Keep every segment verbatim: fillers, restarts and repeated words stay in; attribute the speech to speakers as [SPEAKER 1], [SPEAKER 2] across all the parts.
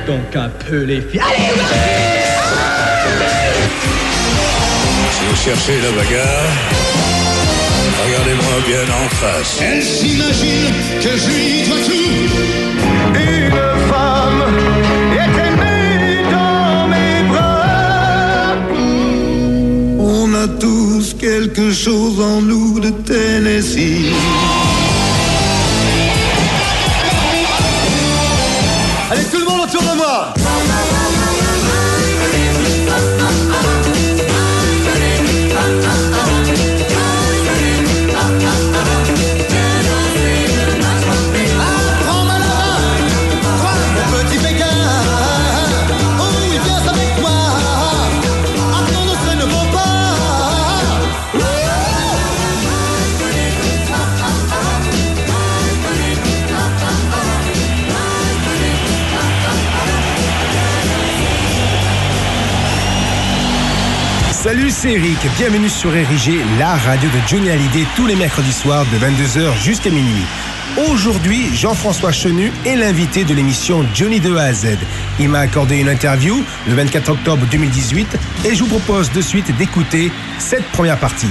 [SPEAKER 1] donc un peu les filles. Allez,
[SPEAKER 2] si vous cherchez la bagarre, regardez-moi bien en face.
[SPEAKER 3] Elle s'imagine que je lui dois tout. Une femme est aimée dans mes bras. On a tous quelque chose en nous de Tennessee.
[SPEAKER 4] Allez, tout le monde autour de moi.
[SPEAKER 5] Salut, c'est Eric. Bienvenue sur R I G, la radio de Johnny Hallyday, tous les mercredis soirs de vingt-deux heures jusqu'à minuit. Aujourd'hui, Jean-François Chenu est l'invité de l'émission Johnny de A à Z. Il m'a accordé une interview le vingt-quatre octobre deux mille dix-huit et je vous propose de suite d'écouter cette première partie.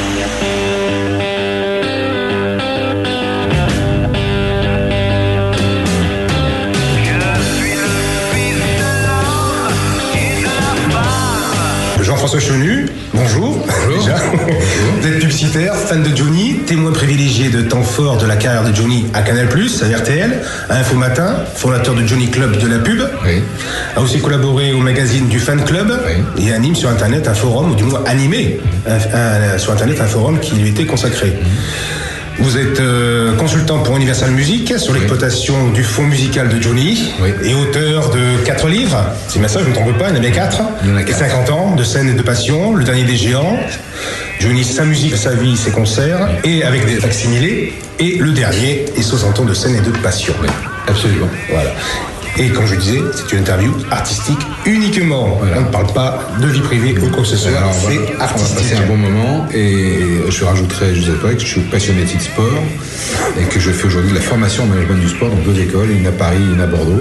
[SPEAKER 5] Jean-François Chenu, bonjour.
[SPEAKER 6] Bonjour.
[SPEAKER 5] Déjà. Vous êtes publicitaire, fan de Johnny, témoin privilégié de temps fort de la carrière de Johnny à Canal plus, à R T L, à Info Matin, fondateur de Johnny Club de la pub.
[SPEAKER 6] Oui.
[SPEAKER 5] A aussi collaboré au magazine du Fan Club. Oui. Et anime sur Internet un forum, ou du moins animé un, un, sur Internet un forum qui lui était consacré. Mmh. Vous êtes euh, consultant pour Universal Music sur l'exploitation oui. du fonds musical de Johnny oui. et auteur de quatre livres. C'est bien ça, je ne me trompe pas, il y en avait quatre.
[SPEAKER 6] Il y en a quatre.
[SPEAKER 5] cinquante ans de scène et de passion, le dernier des géants, Johnny, sa musique, sa vie, ses concerts, oui. et avec des facsimilés, et le dernier, et soixante ans de scène et de passion.
[SPEAKER 6] Oui, absolument.
[SPEAKER 5] Voilà. Et comme je disais, c'est une interview artistique uniquement. Voilà. On ne parle pas de vie privée ou quoi que ce soit.
[SPEAKER 6] Alors,
[SPEAKER 5] c'est
[SPEAKER 6] on va,
[SPEAKER 5] artistique.
[SPEAKER 6] On va passer un bon moment et je rajouterai juste à toi que je suis passionné de sport et que je fais aujourd'hui de la formation en management du sport dans deux écoles, une à Paris et une à Bordeaux.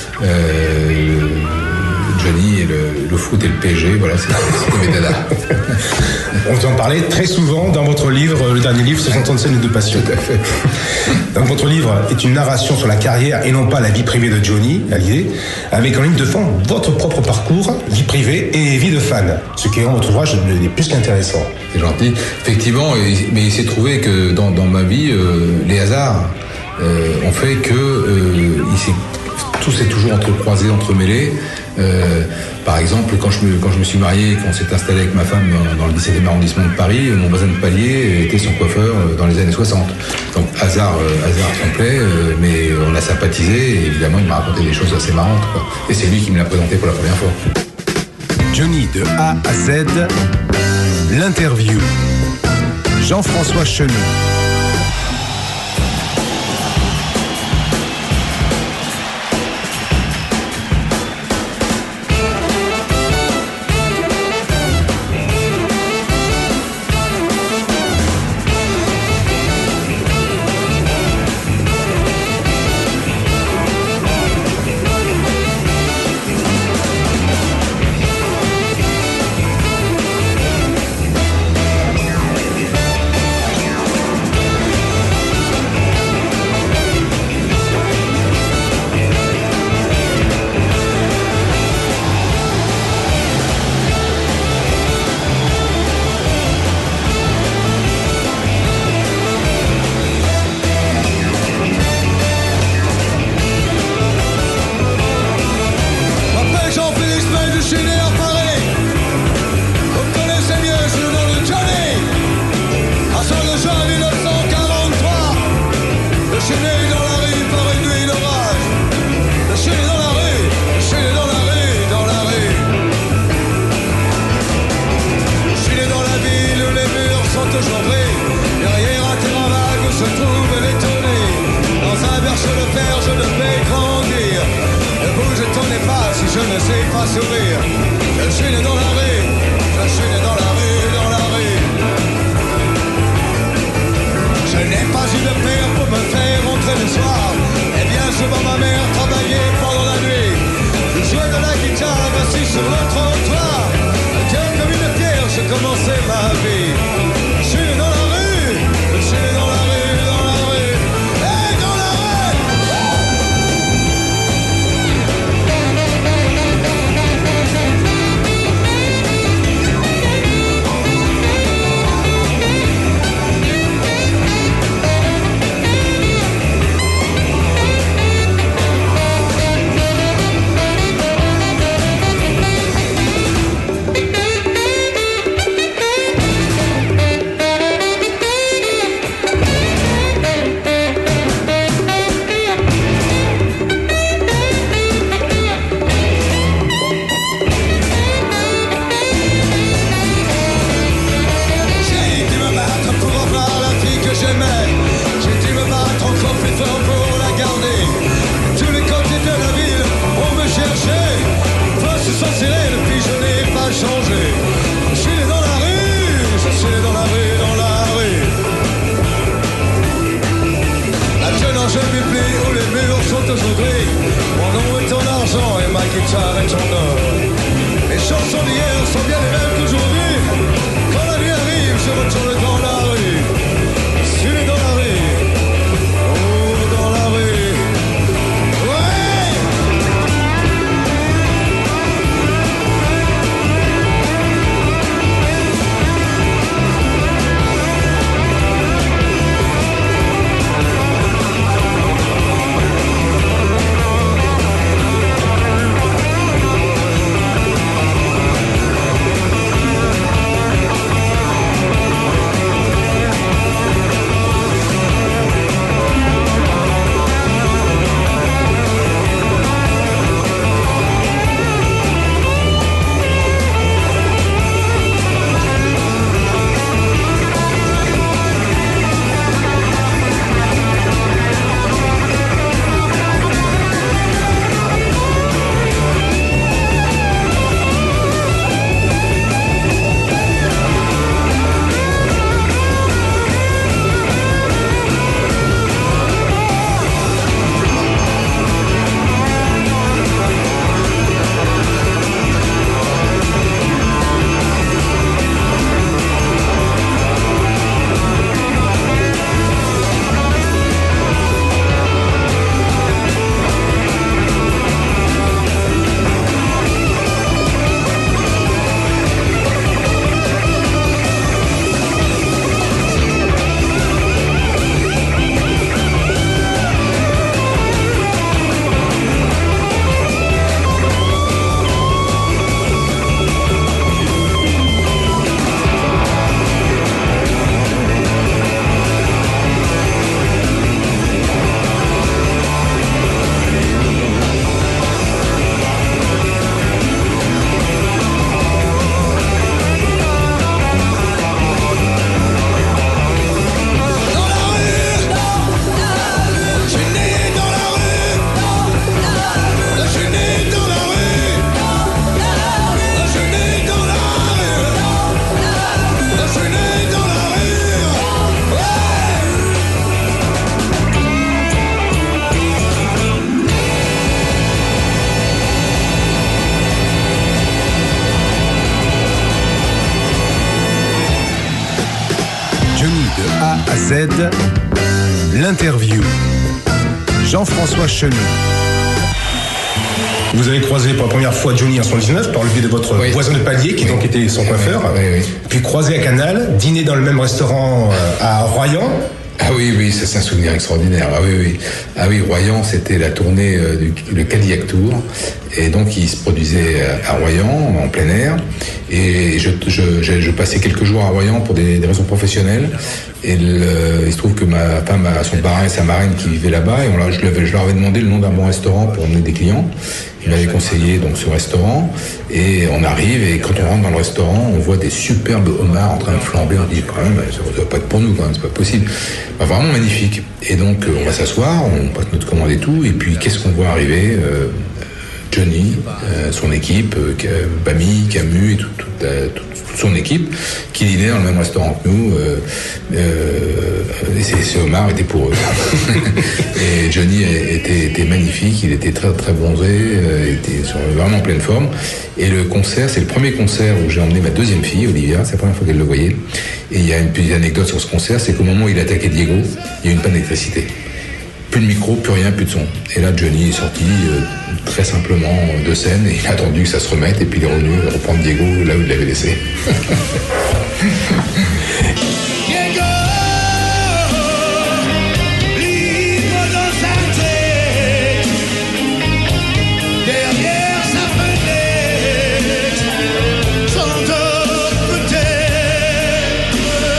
[SPEAKER 6] Euh, Johnny et le, le foot et le P S G, voilà, c'est, c'est mes dadas.
[SPEAKER 5] On en parlait très souvent dans votre livre, le dernier livre, soixante ans de scène et de passion.
[SPEAKER 6] Tout à fait.
[SPEAKER 5] Donc votre livre est une narration sur la carrière et non pas la vie privée de Johnny Hallyday, avec en ligne de fond votre propre parcours, vie privée et vie de fan, ce qui rend votre ouvrage plus qu'intéressant.
[SPEAKER 6] C'est gentil. Effectivement, mais il s'est trouvé que dans, dans ma vie, euh, les hasards euh, ont fait que euh, il s'est, tout s'est toujours entrecroisé, entremêlé. Euh, par exemple, quand je me, quand je me suis marié, quand on s'est installé avec ma femme dans, dans le dix-septième arrondissement de Paris, mon voisin de palier était son coiffeur dans les années soixante. Donc hasard, euh, hasard complet, euh, mais on a sympathisé et évidemment il m'a raconté des choses assez marrantes, quoi. Et c'est lui qui me l'a présenté pour la première fois.
[SPEAKER 5] Johnny de A à Z, l'interview. Jean-François Chenu.
[SPEAKER 3] sur le trottoir, tiens comme une pierre, j'ai commencé ma vie. Je suis dans la rue, je suis dans la rue, dans la rue, et dans la
[SPEAKER 7] A à Z, l'interview. Jean-François Chenu.
[SPEAKER 5] Vous avez croisé pour la première fois Johnny en soixante-dix-neuf par le biais de votre
[SPEAKER 6] oui.
[SPEAKER 5] voisin de palier qui oui. donc était son coiffeur.
[SPEAKER 6] Oui, oui.
[SPEAKER 5] Puis croisé à Canal, dîner dans le même restaurant à Royan.
[SPEAKER 6] Ah oui, oui, ça c'est un souvenir extraordinaire. Ah oui, oui. Ah oui, Royan, c'était la tournée euh, du le Cadillac Tour. Et donc, il se produisait à Royan, en plein air. Et je, je, je, je passais quelques jours à Royan pour des, des raisons professionnelles. Et le, il se trouve que ma femme a son parrain et sa marraine qui vivaient là-bas. Et on, je, je leur avais demandé le nom d'un bon restaurant pour emmener des clients. Il m'avait conseillé donc ce restaurant. Et on arrive, et quand on rentre dans le restaurant, on voit des superbes homards en train de flamber. On dit, quand même, ça ne doit pas être pour nous, quand même, c'est pas possible. Enfin, vraiment magnifique. Et donc, on va s'asseoir, on passe notre commande et tout. Et puis, qu'est-ce qu'on voit arriver euh, Johnny, euh, son équipe, euh, Bamy, Camus et toute, toute, toute, toute son équipe, qui dînaient dans le même restaurant que nous. Euh, euh, et ces, ces homards étaient pour eux. Et Johnny était, était magnifique, il était très très bronzé, euh, était sur, vraiment en pleine forme. Et le concert, c'est le premier concert où j'ai emmené ma deuxième fille, Olivia, c'est la première fois qu'elle le voyait. Et il y a une petite anecdote sur ce concert, c'est qu'au moment où il attaquait Diego, il y a eu une panne d'électricité. Plus de micro, plus rien, plus de son. Et là, Johnny est sorti euh, très simplement de scène et il a attendu que ça se remette et puis il est revenu reprendre Diego là où il l'avait laissé.
[SPEAKER 3] Diego, libre dans sa tête, derrière sa fenêtre, sans d'autre tête.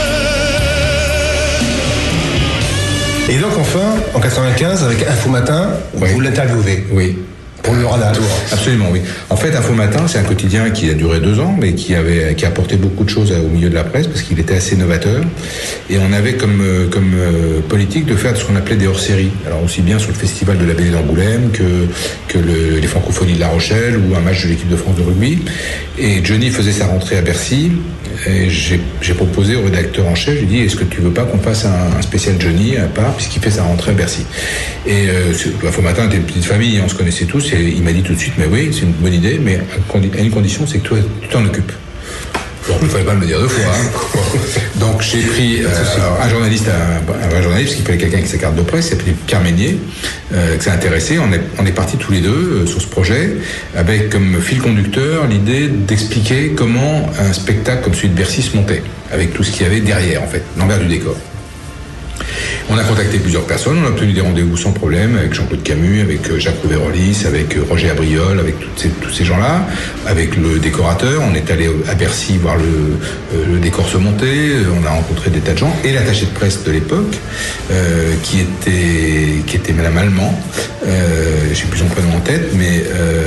[SPEAKER 5] Et donc enfin, en quatre-vingt-quinze, avec Info Matin,
[SPEAKER 6] Oui.
[SPEAKER 5] vous l'interviewez.
[SPEAKER 6] Oui.
[SPEAKER 5] Pour le Radar.
[SPEAKER 6] Absolument, oui. En fait, Info Matin, c'est un quotidien qui a duré deux ans, mais qui avait, qui a apporté beaucoup de choses au milieu de la presse, parce qu'il était assez novateur. Et on avait comme, comme euh, politique de faire ce qu'on appelait des hors-séries. Alors, aussi bien sur le festival de la B D d'Angoulême que, que le, les Francophonies de La Rochelle ou un match de l'équipe de France de rugby. Et Johnny faisait sa rentrée à Bercy. Et j'ai, j'ai proposé au rédacteur en chef, j'ai dit, est-ce que tu veux pas qu'on fasse un, un spécial Johnny à part, puisqu'il fait sa rentrée à Bercy. Et euh, Info Matin était une petite famille, on se connaissait tous, et il m'a dit tout de suite, mais oui, c'est une bonne idée, mais à une condition, c'est que toi, tu t'en occupes. Bon, il ne fallait pas me le dire deux fois. Hein. Donc j'ai pris euh, un journaliste, un, un vrai journaliste, parce qu'il fallait quelqu'un avec sa carte de presse, il s'appelait Pierre Meignier, euh, qui s'est intéressé. On est, on est partis tous les deux euh, sur ce projet, avec comme fil conducteur l'idée d'expliquer comment un spectacle comme celui de Bercy se montait, avec tout ce qu'il y avait derrière, en fait, l'envers du décor. On a contacté plusieurs personnes, on a obtenu des rendez-vous sans problème avec Jean-Claude Camus, avec Jacques Rouverollis, avec Roger Abriol, avec toutes ces, tous ces gens-là, avec le décorateur. On est allé à Bercy voir le, le décor se monter, on a rencontré des tas de gens, et l'attaché de presse de l'époque, euh, qui était qui était Madame Allemand, euh, je sais plus son prénom en tête, mais euh,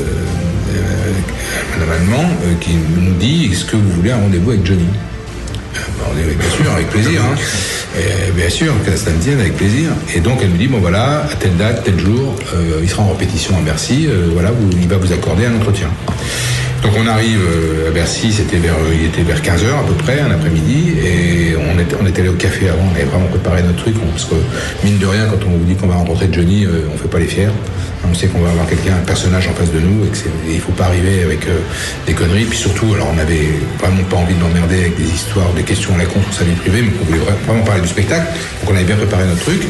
[SPEAKER 6] euh, Madame Allemand, euh, qui nous dit, est-ce que vous voulez un rendez-vous avec Johnny? On dit, bien sûr, avec plaisir. Hein. Et bien sûr, que ça me tienne, avec plaisir. Et donc, elle me dit, bon voilà, à telle date, tel jour, euh, il sera en répétition à Bercy, euh, voilà, vous, il va vous accorder un entretien. Donc, on arrive euh, à Bercy, c'était vers, il était vers quinze heures à peu près, un après-midi, et on était, on était allé au café avant, on avait vraiment préparé notre truc, parce que, mine de rien, quand on vous dit qu'on va rencontrer Johnny, euh, on fait pas les fiers. On sait qu'on va avoir quelqu'un, un personnage en face de nous, et qu'il ne faut pas arriver avec euh, des conneries. Puis surtout, alors on n'avait vraiment pas envie de l'emmerder avec des histoires, des questions à la con sur sa vie privée, mais qu'on voulait vraiment parler du spectacle. Donc on avait bien préparé notre truc.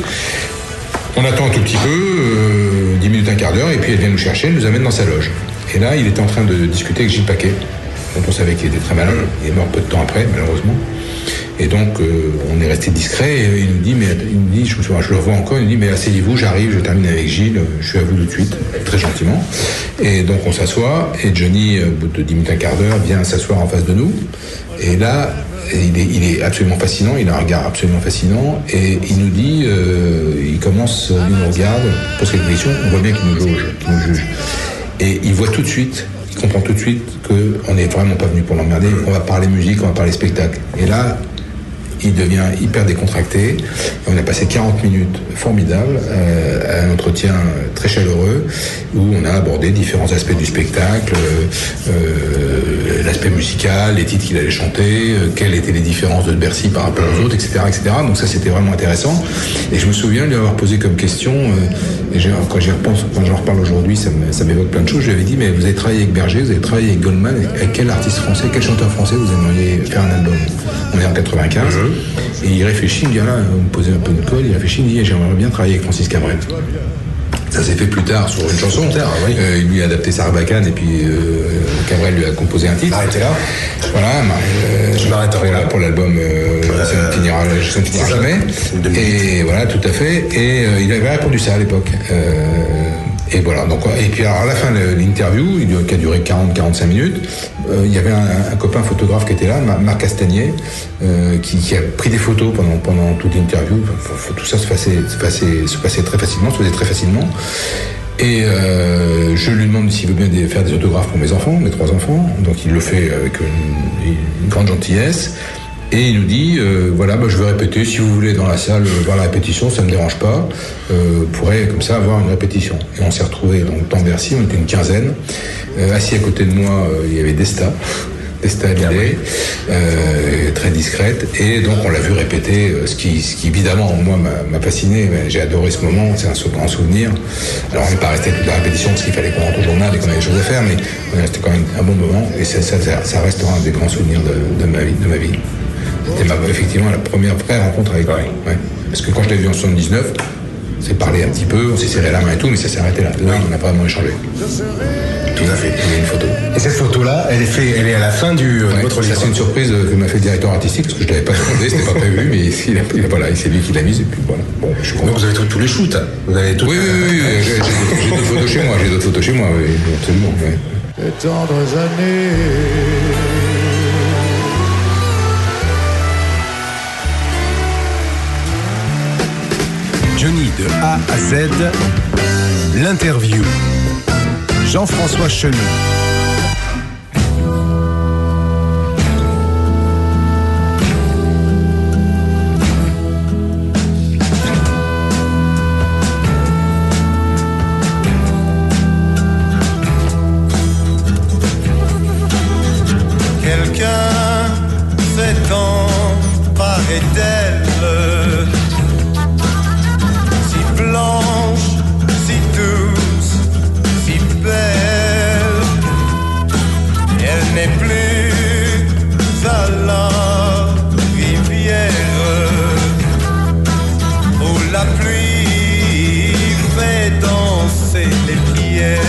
[SPEAKER 6] On attend un tout petit peu, euh, dix minutes, un quart d'heure, et puis elle vient nous chercher, elle nous amène dans sa loge. Et là, il était en train de discuter avec Gilles Paquet, dont on savait qu'il était très malade. Il est mort peu de temps après, malheureusement. Et donc, euh, on est resté discret, et il nous dit, mais il me dit, je, je le revois encore, il nous dit, mais asseyez-vous, j'arrive, je termine avec Gilles, je suis à vous tout de suite, très gentiment. Et donc, on s'assoit, et Johnny, au bout de dix minutes, un quart d'heure, vient s'asseoir en face de nous. Et là, il est, il est absolument fascinant, il a un regard absolument fascinant, et il nous dit, euh, il commence, il nous regarde, pose quelques questions, on voit bien qu'il nous jauge, qu'il nous juge. Et il voit tout de suite, il comprend tout de suite qu'on n'est vraiment pas venu pour l'emmerder, on va parler musique, on va parler spectacle. Et là, il devient hyper décontracté. On a passé quarante minutes formidables, euh, un entretien très chaleureux, où on a abordé différents aspects du spectacle, euh, euh, l'aspect musical, les titres qu'il allait chanter, euh, quelles étaient les différences de Bercy par rapport aux autres, et cetera, et cetera. Donc ça, c'était vraiment intéressant. Et je me souviens lui avoir posé comme question, euh, et quand j'y repense, quand j'en reparle aujourd'hui, ça, me, ça m'évoque plein de choses. Je lui avais dit, mais vous avez travaillé avec Berger, vous avez travaillé avec Goldman, avec quel artiste français, quel chanteur français vous aimeriez faire un album? On est en quatre-vingt-quinze. Et il réfléchit, il me dit, là, vous me posez un peu une colle, il réfléchit, il me dit, j'aimerais bien travailler avec Francis Cabrel. Ça s'est fait plus tard sur une chanson. Tard, oui. euh, il lui a adapté Sarbacane et puis euh, Cabrel lui a composé un titre.
[SPEAKER 5] Arrêtez là.
[SPEAKER 6] Voilà, euh, je m'arrête pour, la, pour l'album euh, euh, Ça ne finira, ça ne finira jamais. Et voilà, tout à fait. Et euh, il avait répondu ça à l'époque. Euh, et voilà. Donc, et puis alors, à la fin de l'interview, qui a duré quarante à quarante-cinq minutes, euh, il y avait un, un copain photographe qui était là, Marc Castagnier, euh, qui, qui a pris des photos pendant, pendant toute l'interview. Tout ça se passait, se passait, se passait très facilement, se faisait très facilement. Et euh, je lui demande s'il veut bien des, faire des autographes pour mes enfants, mes trois enfants. Donc il le fait avec une, une grande gentillesse. Et il nous dit, euh, voilà, bah, je vais répéter, si vous voulez dans la salle euh, voir la répétition, ça ne me dérange pas, euh, vous pourrez comme ça avoir une répétition. Et on s'est retrouvés donc, dans Bercy, on était une quinzaine, euh, assis à côté de moi, euh, il y avait Desta, Desta Hallyday, euh, très discrète, et donc on l'a vu répéter, euh, ce, qui, ce qui évidemment moi m'a fasciné, mais j'ai adoré ce moment, c'est un grand souvenir. Alors on n'est pas resté toute la répétition parce qu'il fallait qu'on rentre au journal et qu'on avait des choses à faire, mais on est resté quand même un bon moment, et ça, ça, ça restera un des grands souvenirs de, de ma vie. De ma vie. C'était ma, effectivement la première vraie rencontre avec lui. Ouais. Parce que quand je l'ai vu en soixante-dix-neuf, on s'est parlé un petit peu, on s'est serré la main et tout, mais ça s'est arrêté là. Là, on a vraiment échangé. Tout à fait. Il y a une photo.
[SPEAKER 5] Et cette photo-là, elle est, fait, elle est à la fin du,
[SPEAKER 6] ouais,
[SPEAKER 5] de votre livre.
[SPEAKER 6] C'est une surprise que m'a fait le directeur artistique, parce que je ne l'avais pas demandé, c'était pas prévu, mais il a, il a, voilà, c'est lui qui l'a mise, et puis voilà. Bon, je suis content.
[SPEAKER 5] Donc vous avez tous, tous les shoots. Vous avez tout.
[SPEAKER 6] Oui, oui, oui, oui, j'ai d'autres photos chez moi, j'ai d'autres photos chez moi, oui, absolument. Oui.
[SPEAKER 3] Les tendres années.
[SPEAKER 7] Johnny de A à Z, l'interview. Jean-François Chenu.
[SPEAKER 3] Quelqu'un s'est emparé d'elle, si blanche, si douce, si belle. Elle n'est plus à la rivière où la pluie fait danser les pierres.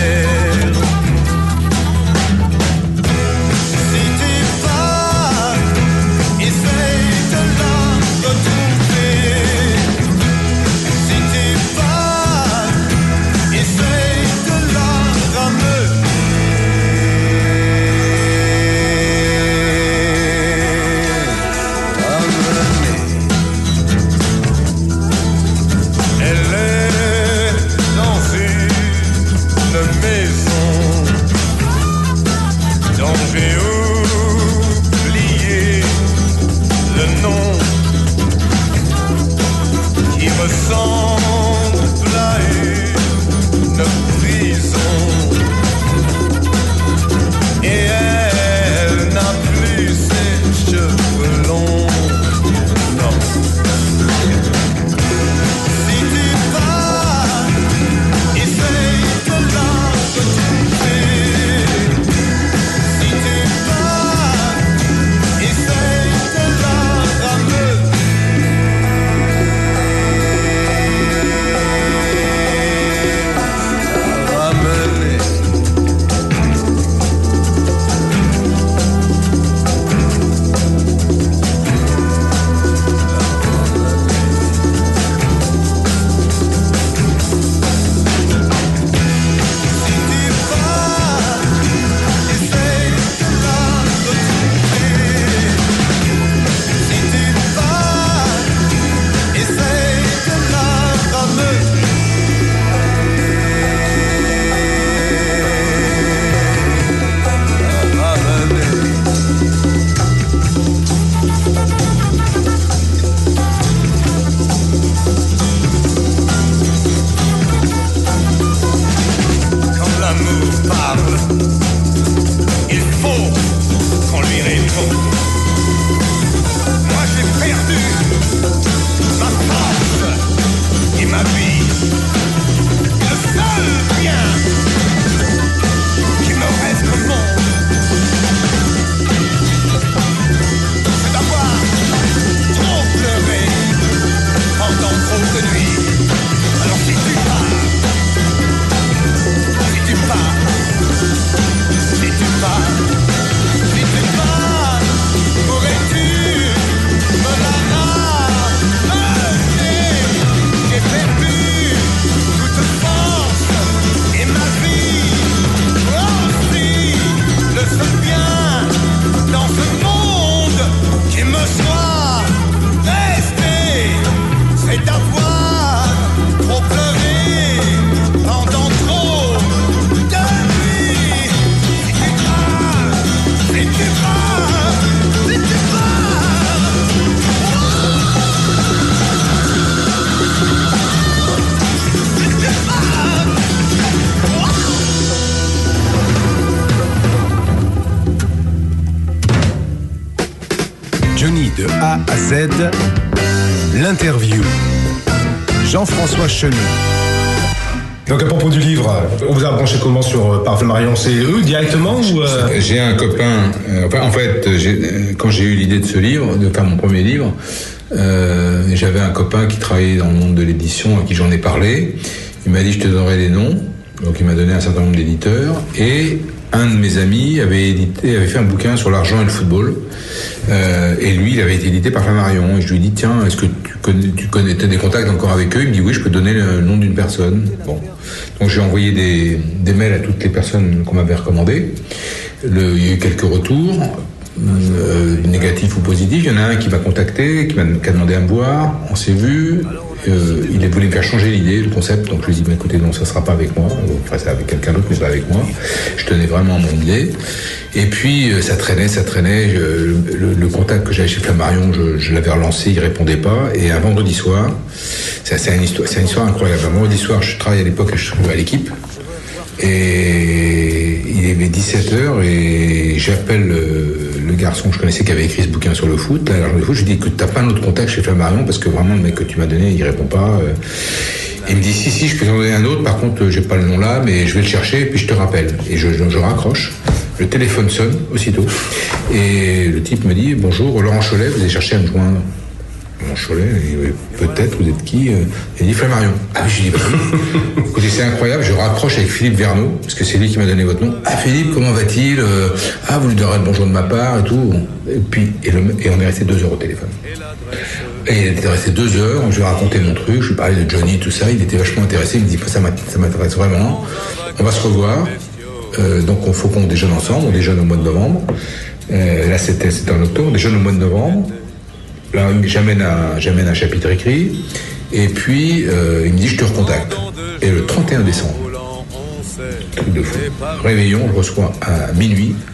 [SPEAKER 7] De A à Z, l'interview. Jean-François Chenu.
[SPEAKER 5] Donc à propos du livre, on vous a branché comment sur par Flammarion? C'est eux directement ou euh...
[SPEAKER 6] J'ai un copain, euh, enfin en fait, j'ai, quand j'ai eu l'idée de ce livre, de faire mon premier livre, euh, j'avais un copain qui travaillait dans le monde de l'édition à qui j'en ai parlé. Il m'a dit je te donnerai les noms, donc il m'a donné un certain nombre d'éditeurs et un de mes amis avait édité, avait fait un bouquin sur l'argent et le football. Euh, et lui, il avait été édité par Flammarion. Et je lui ai dit, tiens, est-ce que tu connais, tu connais, t'as des contacts encore avec eux? Il me dit, oui, je peux donner le nom d'une personne. Bon. Donc j'ai envoyé des, des mails à toutes les personnes qu'on m'avait recommandées. Le, il y a eu quelques retours, euh, négatifs ou positifs. Il y en a un qui m'a contacté, qui m'a, qui a demandé à me voir. On s'est vu. Euh, il voulait me faire changer l'idée, le concept, donc je lui ai dit bah, écoutez non, ça sera pas avec moi, enfin c'est avec quelqu'un d'autre mais pas avec moi. Je tenais vraiment à mon idée. Et puis euh, ça traînait, ça traînait. Je, le, le contact que j'avais chez Flammarion, je, je l'avais relancé, il répondait pas. Et un vendredi soir, c'est, c'est une histoire, c'est une histoire incroyable. Un vendredi soir, je travaillais à l'époque, je travaillais à l'équipe. Et il est dix-sept heures et j'appelle le, le garçon que je connaissais qui avait écrit ce bouquin sur le foot. Là, le foot je lui dis écoute, t'as pas un autre contact chez Flammarion parce que vraiment le mec que tu m'as donné il répond pas. Il me dit si si je peux t'en donner un autre, par contre j'ai pas le nom là mais je vais le chercher et puis je te rappelle. Et je, je, je raccroche, le téléphone sonne aussitôt et le type me dit bonjour Laurent Cholet, vous avez cherché à me joindre. Mon Cholet, peut-être, vous êtes qui? Il dit Flammarion. Ah oui, je dis, bah oui. Écoutez, c'est incroyable, je raccroche avec Philippe Verneau, parce que c'est lui qui m'a donné votre nom. Ah Philippe, comment va-t-il? Ah, vous lui donnerez le bonjour de ma part et tout. Et puis, et, le, et on est resté deux heures au téléphone. Et il était resté deux heures, je lui ai raconté mon truc, je lui parlais de Johnny, tout ça, il était vachement intéressé, il me dit, ça m'intéresse vraiment, on va se revoir. Euh, donc, il faut qu'on déjeune ensemble, on déjeune au mois de novembre. Euh, là, c'était, c'était en octobre, on déjeune au mois de novembre. Là, j'amène un, j'amène un chapitre écrit, et puis euh, il me dit je te recontacte. Et le trente et un décembre, truc de fou, réveillon, je reçois à minuit un,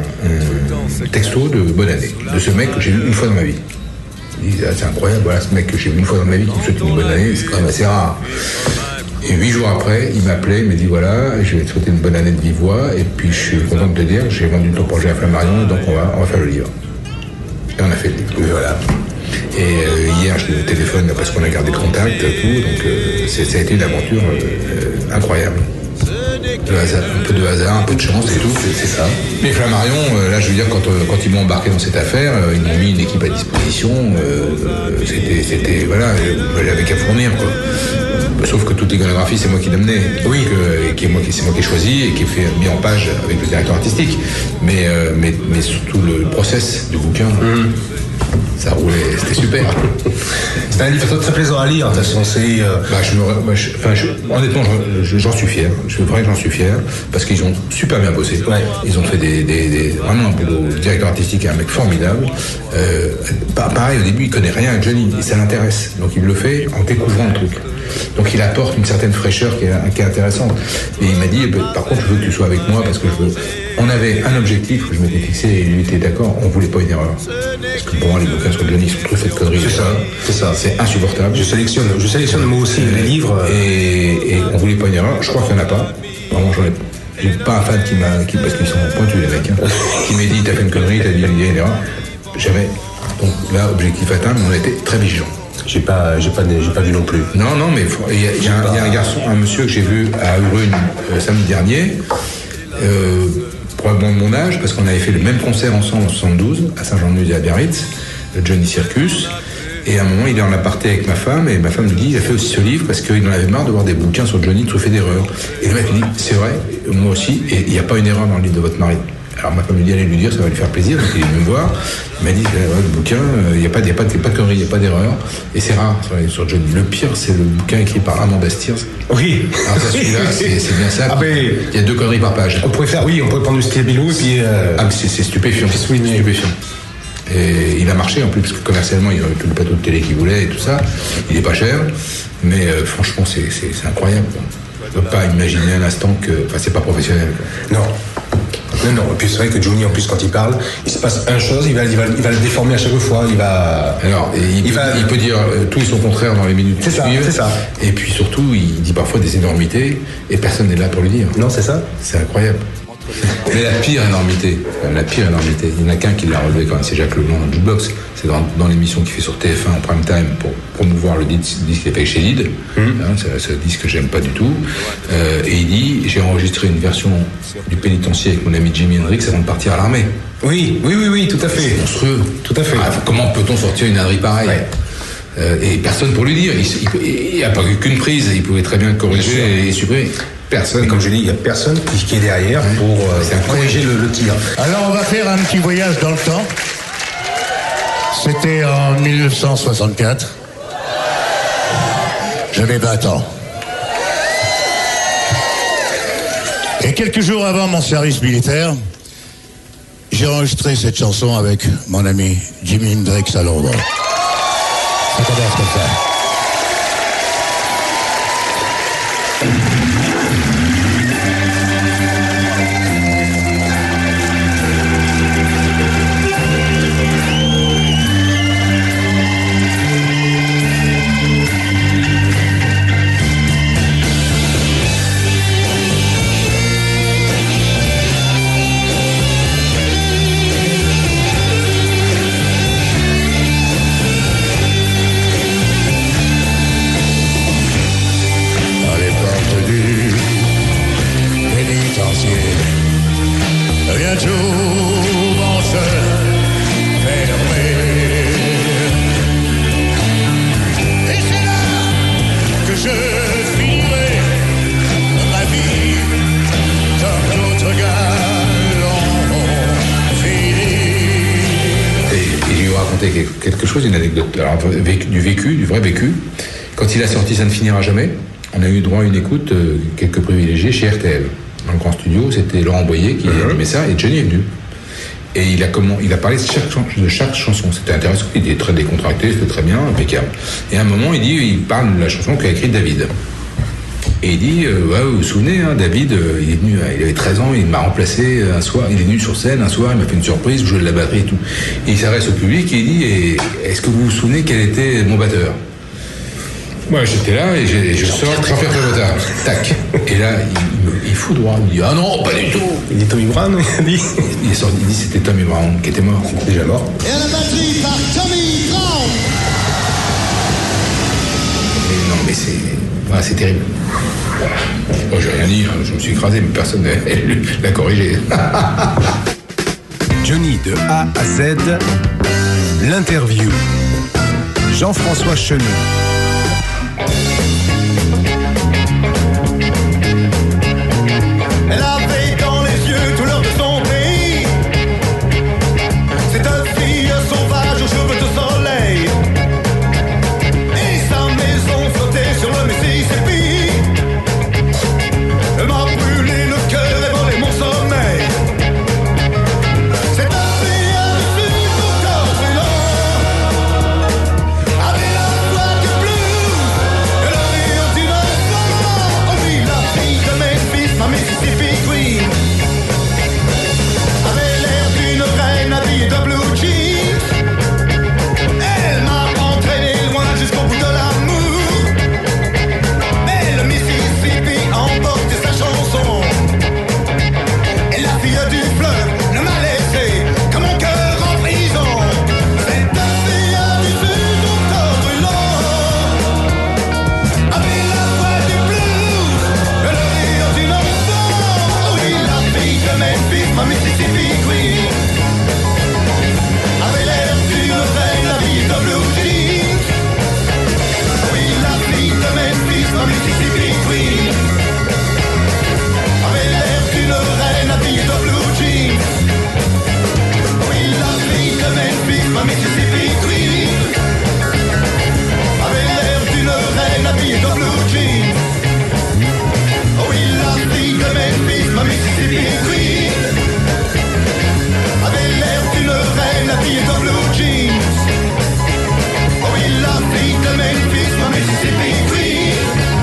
[SPEAKER 6] un texto de bonne année, de ce mec que j'ai vu une fois dans ma vie. Il dit, ah, c'est incroyable, voilà ce mec que j'ai vu une fois dans ma vie qui me souhaite une bonne année, c'est quand même assez rare. Et huit jours après, il m'appelait, il m'a dit voilà, je vais te souhaiter une bonne année de vive voix, et puis je suis content de te dire, j'ai vendu ton projet à Flammarion, donc on va, on va faire le livre. Et on a fait le livre. Et voilà. Et euh, hier, je l'ai eu au téléphone parce qu'on a gardé le contact, tout, donc euh, c'est, ça a été une aventure euh, incroyable. De hasard, un peu de hasard, un peu de chance et tout, c'est, c'est ça. Mais Flammarion, euh, là, je veux dire, quand, euh, quand ils m'ont embarqué dans cette affaire, euh, ils m'ont mis une équipe à disposition. Euh, c'était, c'était, voilà, j'avais qu'à fournir, quoi. Sauf que toute l'iconographie, c'est moi qui l'ai menée. Oui. Donc, euh, et qui est moi qui, c'est moi qui ai choisi et qui ai fait mis en page avec le directeur artistique. Mais, euh, mais, mais surtout le process du bouquin. Mmh. Ça roulait, c'était super.
[SPEAKER 5] C'était un livre très plaisant à lire, de toute façon, c'est... Euh...
[SPEAKER 6] Bah, je me, bah, je, enfin, je, honnêtement, je, j'en suis fier. Je vrai que j'en suis fier, parce qu'ils ont super bien bossé. Ouais. Ils ont fait des, des, des, vraiment un boulot. Le directeur artistique est un mec formidable. Euh, pareil, au début, il connaît rien à Johnny, et ça l'intéresse. Donc il le fait en découvrant le truc. Donc il apporte une certaine fraîcheur qui est, qui est intéressante. Et il m'a dit, par contre, je veux que tu sois avec moi, parce que je veux... On avait un objectif que je m'étais fixé, et lui était d'accord, on voulait pas une erreur. Parce que pour moi, les bouquins sur Johnny sont trop faits de conneries.
[SPEAKER 5] C'est ça, c'est ça.
[SPEAKER 6] C'est insupportable.
[SPEAKER 5] Je sélectionne, je sélectionne moi aussi les livres.
[SPEAKER 6] Et, et on voulait pas une erreur. Je crois qu'il n'y en a pas. Vraiment, j'en ai, j'ai pas un fan qui m'a, qui, parce qu'ils sont pointus les mecs, hein, qui m'a dit t'as fait une connerie, t'as dit il y a une erreur. Jamais. Donc là, objectif atteint, mais on a été très vigilants.
[SPEAKER 5] J'ai pas, j'ai pas, j'ai pas vu non plus.
[SPEAKER 6] Non, non, mais il y, y, y a un garçon, un monsieur que j'ai vu à Urune euh, samedi dernier. Euh, probablement de mon âge, parce qu'on avait fait le même concert ensemble en soixante-douze, à Saint-Jean-de-Luz et à Biarritz, le Johnny Circus. Et à un moment, il est en aparté avec ma femme, et ma femme me dit, il a fait aussi ce livre parce qu'il en avait marre de voir des bouquins sur Johnny truffés d'erreurs. Et le mec me dit, c'est vrai, moi aussi, et il n'y a pas une erreur dans le livre de votre mari. Alors ma femme me dit, allez lui dire, ça va lui faire plaisir, donc il est venu me voir. Il m'a dit, le bouquin, il n'y a pas, y a pas, y a pas de conneries, il n'y a pas d'erreur, et c'est rare sur, sur Johnny. Le pire, c'est le bouquin écrit par Amanda Steers.
[SPEAKER 5] Oui.
[SPEAKER 6] Alors ça, celui-là, c'est, c'est bien ça.
[SPEAKER 5] Ah ben,
[SPEAKER 6] il y a deux conneries par page.
[SPEAKER 5] On pourrait faire, oui, on pourrait prendre du stylo et puis... Euh...
[SPEAKER 6] Ah mais c'est, c'est stupéfiant, c'est stupéfiant. Et il a marché en plus, parce que commercialement, il y avait tout le plateau de télé qu'il voulait et tout ça. Il est pas cher, mais euh, franchement, c'est, c'est, c'est incroyable. On ne peut pas imaginer un instant que... Enfin, c'est pas professionnel, quoi.
[SPEAKER 5] Non. Non, non, et puis c'est vrai que Johnny, en plus, quand il parle, il se passe une chose, il va, il va, il va le déformer à chaque fois, il va...
[SPEAKER 6] Alors, il, il, peut, va... il peut dire euh, tout et son contraire dans les minutes
[SPEAKER 5] c'est qui suivent. C'est ça.
[SPEAKER 6] Et puis surtout, il dit parfois des énormités, et personne n'est là pour lui dire.
[SPEAKER 5] Non, c'est ça.
[SPEAKER 6] C'est incroyable. Mais la pire énormité, la pire énormité, il n'y en a qu'un qui l'a relevé quand même, c'est Jacques Leblanc dans Beatbox. C'est dans, dans l'émission qu'il fait sur T F un en prime time pour promouvoir le disque qu'il a fait chez Lyd. Mmh. Hein, c'est, c'est un disque que j'aime pas du tout. Euh, et il dit, j'ai enregistré une version du Pénitencier avec mon ami Jimi Hendrix avant de partir à l'armée.
[SPEAKER 5] Oui, oui, oui, oui, tout à fait.
[SPEAKER 6] C'est monstrueux.
[SPEAKER 5] Tout à fait.
[SPEAKER 6] Ah, comment peut-on sortir une ânerie pareille? Ouais. euh, Et personne pour lui dire. Il n'y a pas eu qu'une prise. Il pouvait très bien corriger et, et supprimer. Personne.
[SPEAKER 5] Et comme je dis, il n'y a personne qui, qui est derrière ouais. pour euh, corriger le, le tir.
[SPEAKER 8] Alors on va faire un petit voyage dans le temps. C'était en mille neuf cent soixante-quatre. J'avais vingt ans. Et quelques jours avant mon service militaire, j'ai enregistré cette chanson avec mon ami Jimi Hendrix à Londres. Ça commence comme ça.
[SPEAKER 6] Quelque chose, une anecdote alors, vécu, du vécu, du vrai vécu. Quand il a sorti Ça ne finira jamais, on a eu droit à une écoute, euh, quelques privilégiés chez R T L. Dans le grand studio, c'était Laurent Boyer qui mm-hmm. animait ça, et Johnny est venu. Et il a, comment, il a parlé de chaque, de chaque chanson. C'était intéressant, il était très décontracté, c'était très bien, impeccable. Et à un moment, il dit, il parle de la chanson qu'a écrite David. Et il dit, euh, ouais, vous vous souvenez, hein, David, euh, il est venu, il avait treize ans, il m'a remplacé un soir, il est venu sur scène un soir, il m'a fait une surprise, je jouais de la batterie et tout. Et il s'adresse au public et il dit, et, est-ce que vous vous souvenez quel était mon batteur? Moi, j'étais là et, et je sors très faire Toyota. Tac. Et là, il, il fout droit. Il dit, ah non, pas du tout.
[SPEAKER 5] Il dit Tommy Brown, il dit.
[SPEAKER 6] Il est sorti, il dit, c'était Tommy Brown qui était mort, déjà mort.
[SPEAKER 3] Et à la batterie par Tommy Brown.
[SPEAKER 6] Mais non, mais c'est, voilà, c'est terrible. Moi, j'ai rien dit, je me suis écrasé, mais personne l'a corrigé.
[SPEAKER 7] Johnny de A à Z, l'interview. Jean-François Chenu.
[SPEAKER 3] Elle avait dans les yeux tout l'or de son pays. Cette fille sauvage aux cheveux de soleil. Et sa maison flottait sur le Mississippi. Elle m'a brûlé le cœur et volé mon sommeil. Cette fille a reçu mon corps brûlant. Avec la voix du blues et le rire d'une enfant. Oh oui, la fille de Memphis, ma Mississippi Queen. Avait l'air d'une reine habillée de blue jeans. Elle m'a entraîné loin jusqu'au bout de l'amour. Mais le Mississippi emportait sa chanson. Et la fille du fleuve ne m'a laissé que mon cœur en prison. Cette fille a reçu mon corps brûlant. Avec la voix du blues et le rire d'une enfant. Oh oui, la fille de Memphis, ma Mississippi Queen. Avait l'air d'une reine habillée de blue jeans. Oui, la fille de Memphis, ma Mississippi Queen. Avait l'air d'une reine habillée de blue jeans. Oui, la fille de Memphis, ma Mississippi Queen. Avait l'air d'une reine habillée de blue jeans. Oui, la fille de Memphis, ma Mississippi Queen. Avait l'air d'une reine habillée de blue jeans. Oui, la fille de Memphis, ma Mississippi Queen.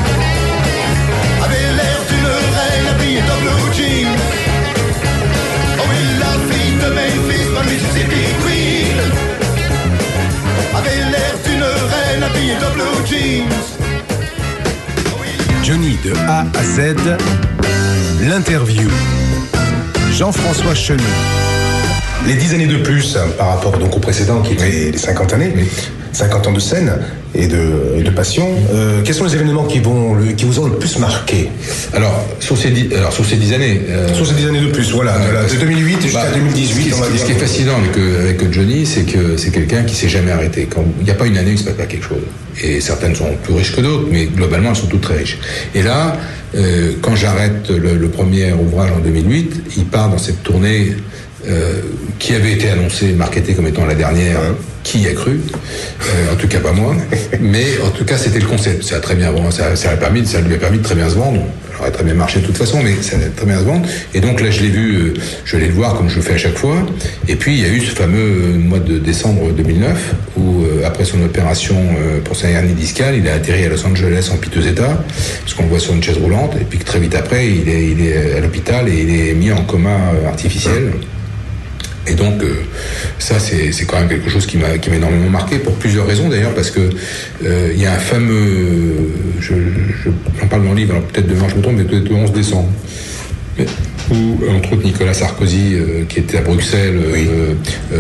[SPEAKER 3] Avait l'air d'une reine habillée de blue jeans. Oui, la fille de Memphis, ma Mississippi Queen. Avait l'air d'une reine habillée de blue jeans.
[SPEAKER 7] Johnny de A à Z, l'interview. Jean-François Chenu.
[SPEAKER 5] Les dix années de plus hein, par rapport donc au précédent qui était les cinquante années,
[SPEAKER 6] Oui.
[SPEAKER 5] cinquante ans de scène et de, et de passion. Euh, quels sont les événements qui, vont le, qui vous ont le plus marqué
[SPEAKER 6] Alors, sur ces dix, alors, sur ces dix années... Euh,
[SPEAKER 5] sur ces dix années de plus, voilà,
[SPEAKER 6] ouais,
[SPEAKER 5] de, la, de deux mille huit jusqu'à
[SPEAKER 6] bah,
[SPEAKER 5] deux mille dix-huit,
[SPEAKER 6] ce,
[SPEAKER 5] on va
[SPEAKER 6] qui,
[SPEAKER 5] dire.
[SPEAKER 6] ce qui est fascinant avec, avec Johnny, c'est que c'est quelqu'un qui s'est jamais arrêté. Quand, il n'y a pas une année où il ne se passe pas quelque chose. Et certaines sont plus riches que d'autres, mais globalement, elles sont toutes très riches. Et là, euh, quand j'arrête le, le premier ouvrage en deux mille huit, il part dans cette tournée... Euh, qui avait été annoncée, marketée comme étant la dernière, hein. Qui y a cru euh, en tout cas pas moi, mais en tout cas c'était le concept, ça a très bien, bon, ça, ça, a permis, ça lui a permis de très bien se vendre, ça aurait très bien marché de toute façon, mais ça a très bien se vendre, et donc là je l'ai vu, euh, je vais le voir comme je le fais à chaque fois, et puis il y a eu ce fameux euh, mois de décembre deux mille neuf, où euh, après son opération euh, pour sa hernie discale, il a atterri à Los Angeles en piteux état, parce qu'on le voit sur une chaise roulante, et puis que très vite après il est, il est à l'hôpital et il est mis en coma euh, artificiel. Et donc euh, ça c'est, c'est quand même quelque chose qui m'a, qui m'a énormément marqué pour plusieurs raisons d'ailleurs, parce que euh, il y a un fameux, je, je, j'en parle dans le livre, alors peut-être demain je me trompe, mais peut-être le onze décembre, mais, où entre autres Nicolas Sarkozy euh, qui était à Bruxelles euh,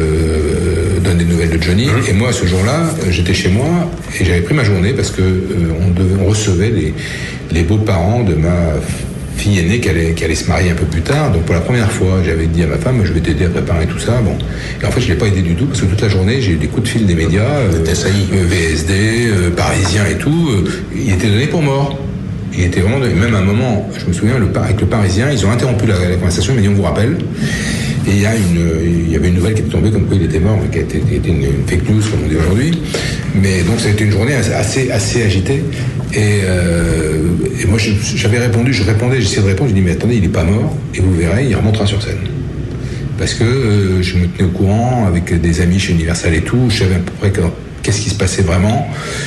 [SPEAKER 6] euh, donne des nouvelles de Johnny, mmh. Et moi ce jour-là j'étais chez moi et j'avais pris ma journée parce que euh, on, devait, on recevait les, les beaux-parents de ma fille aînée qui allait, qui allait se marier un peu plus tard. Donc pour la première fois, j'avais dit à ma femme, je vais t'aider à préparer tout ça. Bon, et en fait, je l'ai pas aidé du tout parce que toute la journée, j'ai eu des coups de fil des médias, euh, euh, V S D, euh, Parisien et tout. Euh, il était donné pour mort. Il était vraiment donné. Même à un moment, je me souviens, le, avec le Parisien, ils ont interrompu la, la conversation. Ils m'ont dit, on vous rappelle. Et il y a une, il y avait une nouvelle qui était tombée comme quoi il était mort, mais qui était, qui était une, une fake news comme on dit aujourd'hui. Mais donc ça a été une journée assez, assez agitée. Et, euh, et moi j'avais répondu, je répondais, j'essayais de répondre, je dis mais attendez, il est pas mort, et vous verrez, il remontera sur scène. Parce que euh, je me tenais au courant avec des amis chez Universal et tout, je savais à peu près que, qu'est-ce qui se passait vraiment.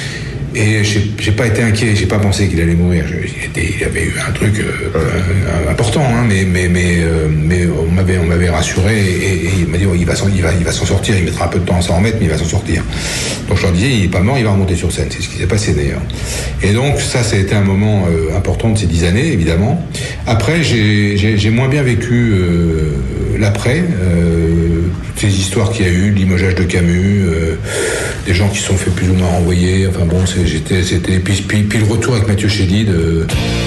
[SPEAKER 6] Et j'ai, j'ai pas été inquiet, j'ai pas pensé qu'il allait mourir. Je, il, était, il avait eu un truc euh, important, hein, mais mais mais euh, mais on m'avait on m'avait rassuré et, et il m'a dit oh, il va s'en il va il va s'en sortir. Il mettra un peu de temps à s'en remettre, mais il va s'en sortir. Donc je leur disais il est pas mort, il va remonter sur scène. C'est ce qui s'est passé d'ailleurs. Et donc ça, ça a été un moment euh, important de ces dix années évidemment. Après j'ai j'ai, j'ai moins bien vécu euh, l'après. Euh, ces histoires qu'il y a eu, le limogeage de Camus, euh, des gens qui se sont fait plus ou moins renvoyer. Enfin bon, c'est, j'étais, c'était puis, puis, puis le retour avec Mathieu Chédid. Euh,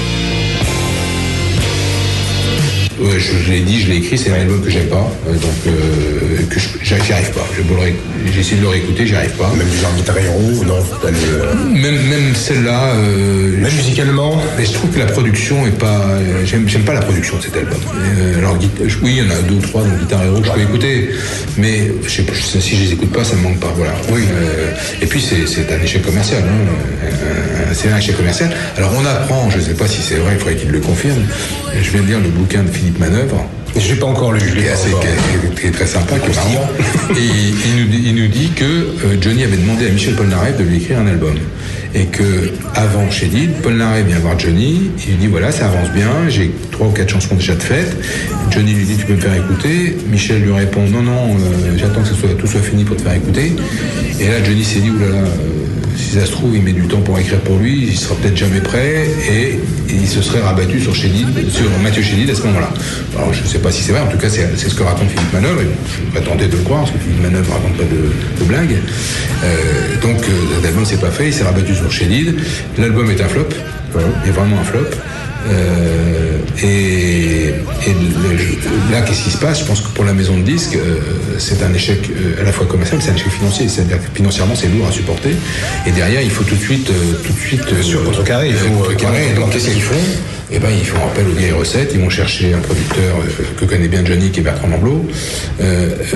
[SPEAKER 6] ouais, je, je l'ai dit, je l'ai écrit, c'est un album que j'aime pas, euh, donc euh, que je, j'y arrive pas. Je le ré, j'ai essayé de le réécouter, j'y arrive pas.
[SPEAKER 5] Même du genre Guitar Hero, non le...
[SPEAKER 6] Même même celle-là. Euh,
[SPEAKER 5] même musicalement.
[SPEAKER 6] Mais je trouve que la production est pas. Euh, j'aime j'aime pas la production de cet album. Euh, alors oui, il y en a deux ou trois dans Guitar Hero que je peux écouter, mais je sais pas, si je les écoute pas, ça me manque pas. Voilà. Oui. Euh, et puis c'est c'est un échec commercial. Hein. Euh, c'est un échec commercial. Alors on apprend, je sais pas si c'est vrai, il faudrait qu'il le confirme. Je viens de lire le bouquin de Philippe Manœuvre.
[SPEAKER 5] Je l'ai pas encore lu, je l'ai
[SPEAKER 6] qui,
[SPEAKER 5] pas
[SPEAKER 6] assez,
[SPEAKER 5] encore.
[SPEAKER 6] Qui, est, qui est très sympa, qui est marrant. Et il, il, nous, il nous dit que euh, Johnny avait demandé à Michel Polnareff de lui écrire un album. Et que avant Chédid, Polnareff vient voir Johnny, il lui dit voilà, ça avance bien, j'ai trois ou quatre chansons déjà de faites. Johnny lui dit tu peux me faire écouter. Michel lui répond non, non, euh, j'attends que ça soit, tout soit fini pour te faire écouter. Et là, Johnny s'est dit oulala, euh, si ça se trouve, il met du temps pour écrire pour lui, il sera peut-être jamais prêt, et, et il se serait rabattu sur Chédid, sur Mathieu Chédid à ce moment-là. Alors je ne sais pas si c'est vrai, en tout cas c'est, c'est ce que raconte Philippe Manœuvre, et je vais tenter de le croire, parce que Philippe Manœuvre ne raconte pas de, de blagues. Euh, donc euh, l'album s'est pas fait, il s'est rabattu sur Chédid. L'album est un flop, est vraiment un flop. Euh, et, et le, là, qu'est-ce qui se passe? Je pense que pour la maison de disques, euh, c'est un échec euh, à la fois commercial, c'est un échec financier. C'est-à-dire que financièrement, c'est lourd à supporter. Et derrière, il faut tout de suite, euh, tout de suite,
[SPEAKER 5] euh, sur contrecarré. Il faut
[SPEAKER 6] contrecarré. Donc, qu'est-ce qu'ils font? Eh ben, ils font appel aux vieilles recettes. Ils vont chercher un producteur euh, que connaît bien Johnny, qui est Bertrand Lamblot. Euh, euh,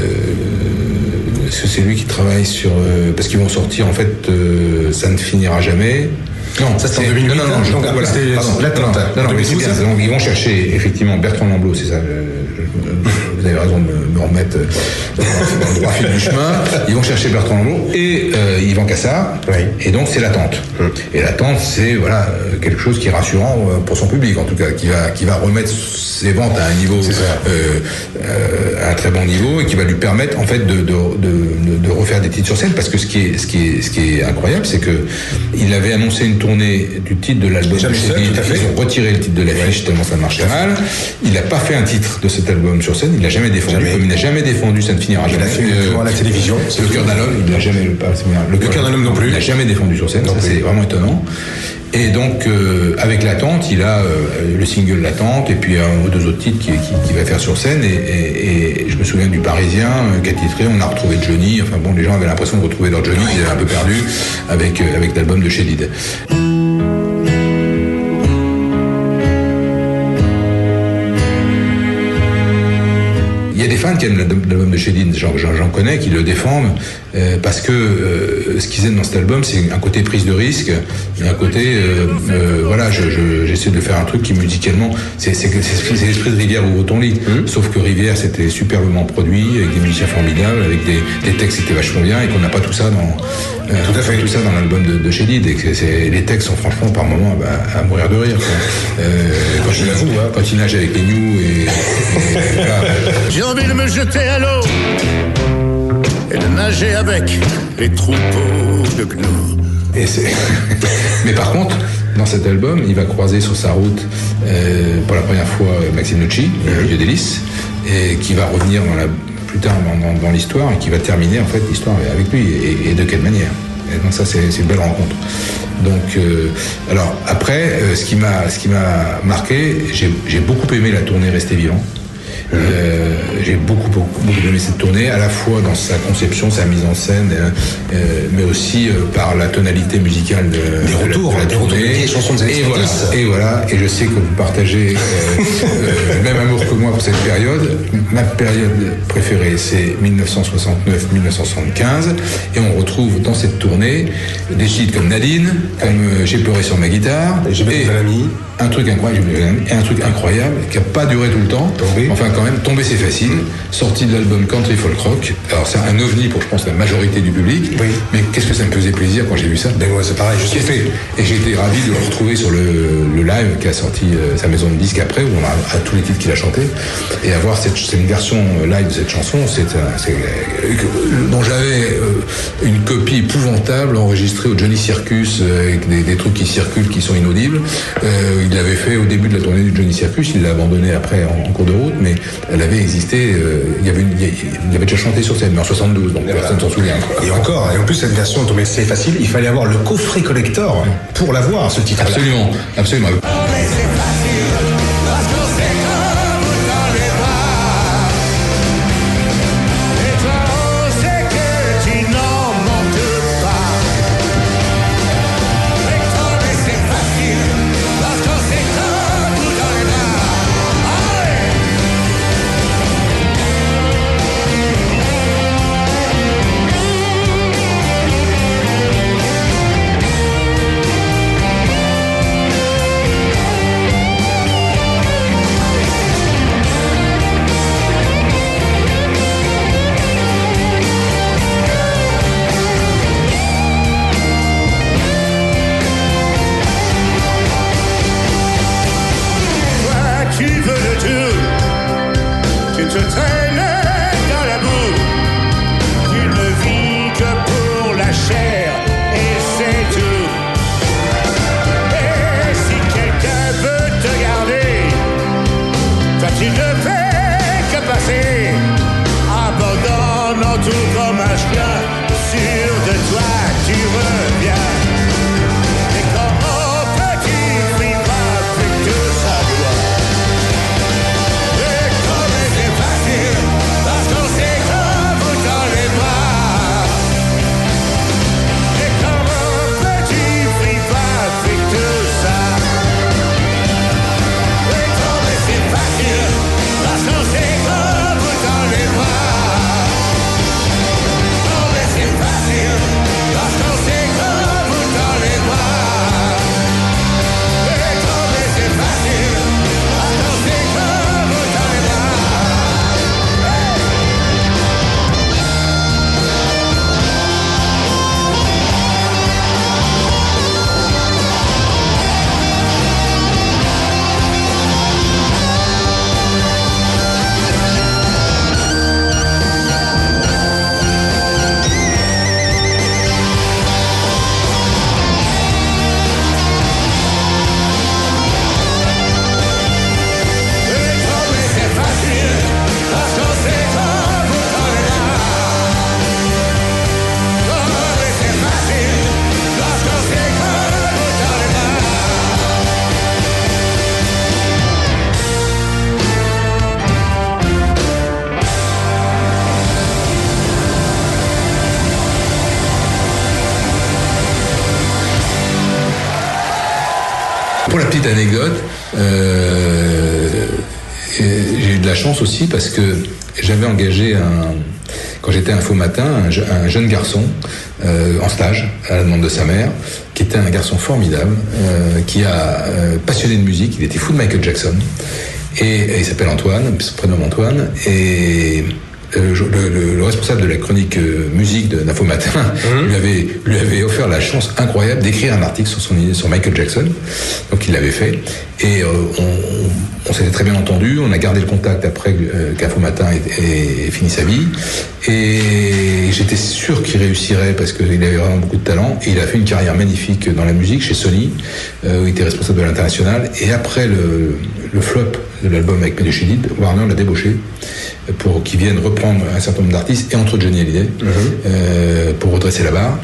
[SPEAKER 6] c'est lui qui travaille sur, euh, parce qu'ils vont sortir en fait, euh, ça ne finira jamais. Non,
[SPEAKER 5] ça c'est en deux mille huit.
[SPEAKER 6] Non, non, non, je,
[SPEAKER 5] donc
[SPEAKER 6] voilà,
[SPEAKER 5] c'était
[SPEAKER 6] pardon,
[SPEAKER 5] l'attente.
[SPEAKER 6] Non, non, non, mais c'est bien. Donc, ils vont chercher, effectivement, Bertrand Lamblot, c'est ça. Je, je, vous avez raison de me, me remettre euh, dans le droit fil du chemin. Ils vont chercher Bertrand Lamour et euh, Yvan Cassard. Oui. Et donc c'est l'attente. Hum. Et l'attente, c'est voilà quelque chose qui est rassurant pour son public, en tout cas, qui va qui va remettre ses ventes à un niveau, euh, euh, à un très bon niveau, et qui va lui permettre en fait de de, de, de refaire des titres sur scène. Parce que ce qui est ce qui est ce qui est incroyable, c'est que il avait annoncé une tournée du titre de l'album. Ils ont retiré le titre de l'affiche tellement ça marchait mal. Il n'a pas fait un titre de cet album sur scène. Il l'a jamais défendu. Jamais. Comme il n'a jamais défendu, ça ne finira jamais.
[SPEAKER 5] Il a fait euh, à la télévision.
[SPEAKER 6] Le cœur d'un homme, il n'a jamais pas.
[SPEAKER 5] Le cœur d'un homme non plus.
[SPEAKER 6] Il n'a jamais défendu sur scène. Ça, c'est vraiment étonnant. Et donc, euh, avec l'attente, il a euh, le single L'attente et puis un ou deux autres titres qu'il qui, qui va faire sur scène. Et, et, et je me souviens du Parisien euh, qui a titré On a retrouvé Johnny. Enfin bon, les gens avaient l'impression de retrouver leur Johnny qu'ils avaient un peu perdu avec, euh, avec l'album de Chédid. Il y a des fans qui aiment l'album de Chédid, j'en, j'en connais, qui le défendent, euh, parce que euh, ce qu'ils aiment dans cet album, c'est un côté prise de risque, et un côté, euh, euh, voilà, je, je, j'essaie de faire un truc qui musicalement, c'est, c'est, c'est, c'est l'esprit de Rivière ouvre ton lit, mmh. Sauf que Rivière, c'était superbement produit, avec des musiciens formidables, avec des, des textes qui étaient vachement bien, et qu'on n'a pas tout ça dans, euh, tout à fait tout ça dans l'album de, de Chédid, et que c'est, les textes sont franchement par moments bah, à mourir de rire. Euh, quand je l'avoue, hein. Quand il nage avec les gnous et, et voilà.
[SPEAKER 8] J'ai envie de me jeter à l'eau et de nager avec les troupeaux de gnous.
[SPEAKER 6] Et c'est... Mais par contre, dans cet album, il va croiser sur sa route euh, pour la première fois Maxime Nucci, le Vieux délice, et qui va revenir dans la... plus tard dans, dans, dans l'histoire et qui va terminer en fait l'histoire avec lui, et, et de quelle manière. Et donc ça, c'est, c'est une belle rencontre. Donc, euh, alors après, euh, ce qui m'a, ce qui m'a marqué, j'ai, j'ai beaucoup aimé la tournée Rester vivant. Euh, j'ai beaucoup, beaucoup, beaucoup aimé cette tournée, à la fois dans sa conception, sa mise en scène, euh, mais aussi euh, par la tonalité musicale de,
[SPEAKER 5] des retours,
[SPEAKER 6] de la, de la tournée.
[SPEAKER 5] Des chansons des
[SPEAKER 6] et voilà, et voilà, et je sais que vous partagez euh, euh, le même amour que moi pour cette période. Ma période préférée, c'est dix-neuf cent soixante-neuf dix-neuf cent soixante-quinze, et on retrouve dans cette tournée des titres comme Nadine, comme euh, J'ai pleuré sur ma guitare,
[SPEAKER 5] et, et
[SPEAKER 6] un truc incroyable, et un truc incroyable qui n'a pas duré tout le temps. Tombé. Enfin, quand même, Tomber c'est facile, sorti de l'album Country Folk Rock. Alors c'est un ovni pour, je pense, la majorité du public. Oui. Mais qu'est-ce que ça me faisait plaisir quand j'ai vu ça.
[SPEAKER 5] Ben ouais, c'est pareil, je
[SPEAKER 6] sais. Fait. Et j'ai été ravi de le retrouver sur le, le live qui a sorti euh, sa maison de disques après, où on a, a tous les titres qu'il a chantés. Et avoir cette, c'est une version live de cette chanson, c'est, c'est euh, dont j'avais euh, une copie épouvantable enregistrée au Johnny Circus, euh, avec des, des trucs qui circulent, qui sont inaudibles. Euh, il l'avait fait au début de la tournée du Johnny Circus, il l'a abandonné après en, en cours de route, mais elle avait existé, euh, il, y avait une, il avait déjà chanté sur scène, mais en soixante-douze, donc voilà. Personne ne s'en souvient.
[SPEAKER 5] Et encore, et en plus cette version de Tomber c'est facile, il fallait avoir le coffret collector pour l'avoir, ce titre-là.
[SPEAKER 6] Absolument, absolument.
[SPEAKER 3] Facile,
[SPEAKER 6] pour la petite anecdote, euh, j'ai eu de la chance aussi parce que j'avais engagé un, quand j'étais info matin, un, un jeune garçon euh, en stage à la demande de sa mère, qui était un garçon formidable, euh, qui a euh, passionné de musique. Il était fou de Michael Jackson et, et il s'appelle Antoine, son prénom Antoine et Le, le, le responsable de la chronique euh, musique de d'Info Matin mmh. lui, avait, lui avait offert la chance incroyable d'écrire un article sur, son, sur Michael Jackson. Donc il l'avait fait. Et euh, on, on, on s'était très bien entendu. On a gardé le contact après euh, qu'Info Matin ait, ait, ait fini sa vie. Et j'étais sûr qu'il réussirait parce qu'il avait vraiment beaucoup de talent. Et il a fait une carrière magnifique dans la musique chez Sony, euh, où il était responsable de l'international. Et après le, le flop de l'album avec Medeshidid, Warner l'a débauché pour qu'ils viennent reprendre un certain nombre d'artistes, et entre Johnny Hallyday, mmh. euh, pour redresser la barre.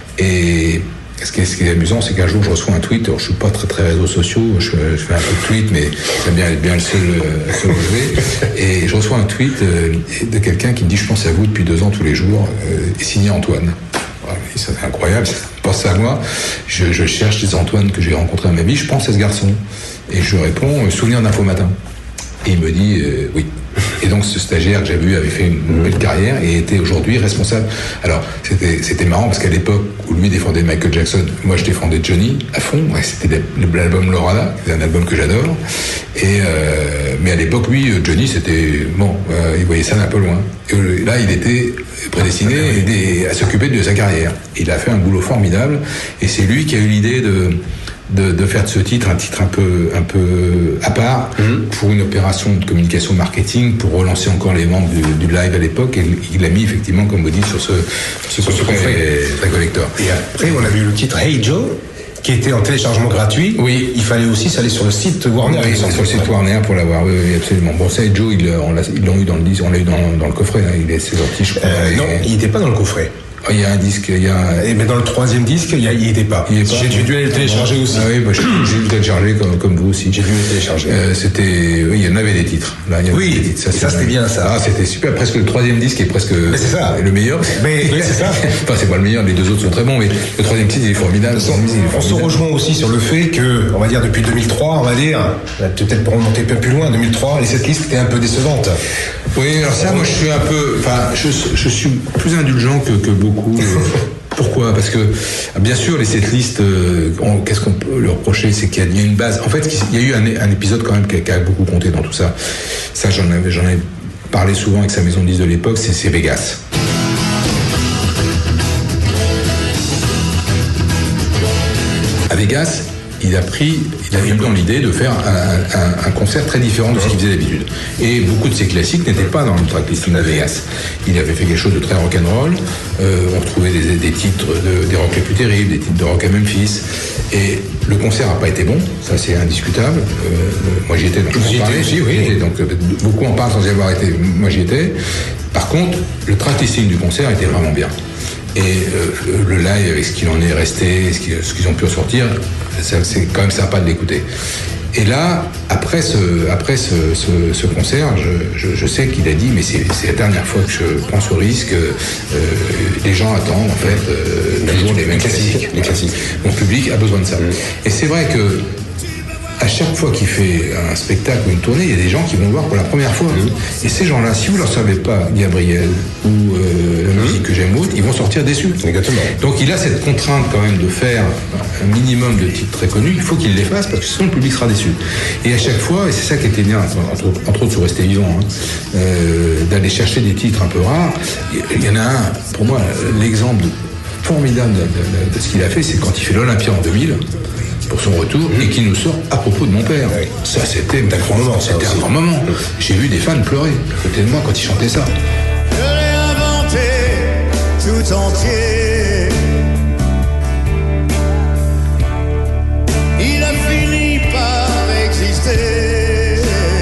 [SPEAKER 6] Et ce qui est, ce qui est amusant, c'est qu'un jour, je reçois un tweet. Alors, je suis pas très très réseaux sociaux, je, je fais un peu de tweet, mais j'aime bien être bien le seul à se relever. Et je reçois un tweet euh, de quelqu'un qui me dit: je pense à vous depuis deux ans tous les jours, euh, signé Antoine. Voilà, c'est incroyable, ça pense à moi. Je, je cherche des Antoine que j'ai rencontrés dans ma vie, je pense à ce garçon. Et je réponds: souvenir d'Info Matin. Et il me dit euh, oui. Et donc ce stagiaire que j'avais vu avait fait une belle carrière et était aujourd'hui responsable. Alors c'était c'était marrant parce qu'à l'époque où lui défendait Michael Jackson, moi je défendais Johnny à fond. Ouais, c'était l'album Lorada, c'est un album que j'adore. Et euh, mais à l'époque, lui, Johnny, c'était bon, euh, il voyait ça d'un peu loin. Et là, il était prédestiné à s'occuper de sa carrière. Il a fait un boulot formidable et c'est lui qui a eu l'idée de De, de faire de ce titre un titre un peu, un peu à part mmh. pour une opération de communication marketing pour relancer encore les membres du, du live à l'époque, et il l'a mis effectivement, comme vous dites, sur ce, sur ce très collector.
[SPEAKER 5] Et après, on a vu le titre Hey Joe, qui était en téléchargement gratuit.
[SPEAKER 6] Oui.
[SPEAKER 5] Il fallait aussi s'aller sur le site Warner.
[SPEAKER 6] Oui, sur le site Warner pour l'avoir. Oui, oui, absolument. Bon, ça, Hey Joe, ils l'ont eu dans le disque, on l'a eu dans, dans le coffret. Hein. Il est sorti, je crois.
[SPEAKER 5] Euh, non, il n'était pas dans le coffret.
[SPEAKER 6] Il y a un disque, il y a un...
[SPEAKER 5] Et mais dans le troisième disque, il n'y était pas.
[SPEAKER 6] Il
[SPEAKER 5] pas. J'ai dû aller le télécharger aussi.
[SPEAKER 6] Ah oui, bah, j'ai dû le télécharger comme, comme vous aussi.
[SPEAKER 5] J'ai dû le télécharger.
[SPEAKER 6] Euh, c'était, oui, il y en avait des titres. Là, il y avait
[SPEAKER 5] oui,
[SPEAKER 6] des titres.
[SPEAKER 5] Ça, ça c'était bien ça.
[SPEAKER 6] Ah, c'était super. Presque le troisième disque est presque
[SPEAKER 5] mais c'est ça.
[SPEAKER 6] le meilleur.
[SPEAKER 5] Mais oui, c'est ça.
[SPEAKER 6] Enfin, c'est pas le meilleur. Les deux autres sont très bons, mais le troisième titre il est formidable.
[SPEAKER 5] On, musique, il est formidable. On se rejoint aussi sur le fait que, on va dire depuis deux mille trois, on va dire, peut-être pour remonter un peu plus loin, deux mille trois, et cette liste était un peu décevante.
[SPEAKER 6] Oui, alors ça, moi, je suis un peu, enfin, je, je suis plus indulgent que, que beaucoup. Pourquoi ? Parce que, bien sûr, les setlists, euh, qu'est-ce qu'on peut leur reprocher ? C'est qu'il y a une base. En fait, il y a eu un, un épisode quand même qui a, qui a beaucoup compté dans tout ça. Ça, j'en avais, j'en ai parlé souvent avec sa maison de disques de l'époque, c'est, c'est Vegas. À Vegas, il a pris, il a eu dans l'idée de faire un, un, un concert très différent de ce qu'il faisait d'habitude. Et beaucoup de ses classiques n'étaient pas dans le tracklisting de Vegas. Il avait fait quelque chose de très rock'n'roll. Euh, on retrouvait des, des titres de, des rock les plus terribles, des titres de rock à Memphis. Et le concert n'a pas été bon, ça c'est indiscutable. Euh, moi j'y étais, donc j'y étais aussi, oui. Étais, donc beaucoup en parlent sans y avoir été. Moi j'y étais. Par contre, le tracklisting du concert était vraiment bien. Et euh, le live, avec ce qu'il en est resté, ce qu'ils, ce qu'ils ont pu ressortir, c'est, c'est quand même sympa de l'écouter. Et là, après ce, après ce, ce, ce concert, je, je, je sais qu'il a dit, mais c'est, c'est la dernière fois que je prends ce risque. Euh, les gens attendent en fait euh, toujours les mêmes classiques. Les classiques. Mon public a besoin de ça. Mmh. Et c'est vrai que à chaque fois qu'il fait un spectacle ou une tournée, il y a des gens qui vont le voir pour la première fois. Mmh. Et ces gens-là, si vous leur savez pas Gabriel ou euh, la mmh. musique que j'aime autre, ils vont sortir déçus.
[SPEAKER 5] Exactement.
[SPEAKER 6] Donc il a cette contrainte quand même de faire un minimum de titres très connus. Il faut qu'il les fasse parce que sinon le public sera déçu. Et à chaque fois, et c'est ça qui était bien, entre, entre autres sur Rester Vivant, hein, euh, d'aller chercher des titres un peu rares. Il y en a un, pour moi, l'exemple formidable de, de, de, de ce qu'il a fait, c'est quand il fait l'Olympia en deux mille. Pour son retour, mmh. et qui nous sort à propos de mon père. Oui. Ça, c'était un grand moment. C'était un grand moment. Mmh. J'ai vu des fans pleurer à côté de moi quand il chantait ça.
[SPEAKER 3] Je l'ai inventé tout entier. Il a fini par exister.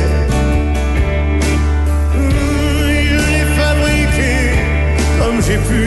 [SPEAKER 3] Mmh, je l'ai fabriqué comme j'ai pu.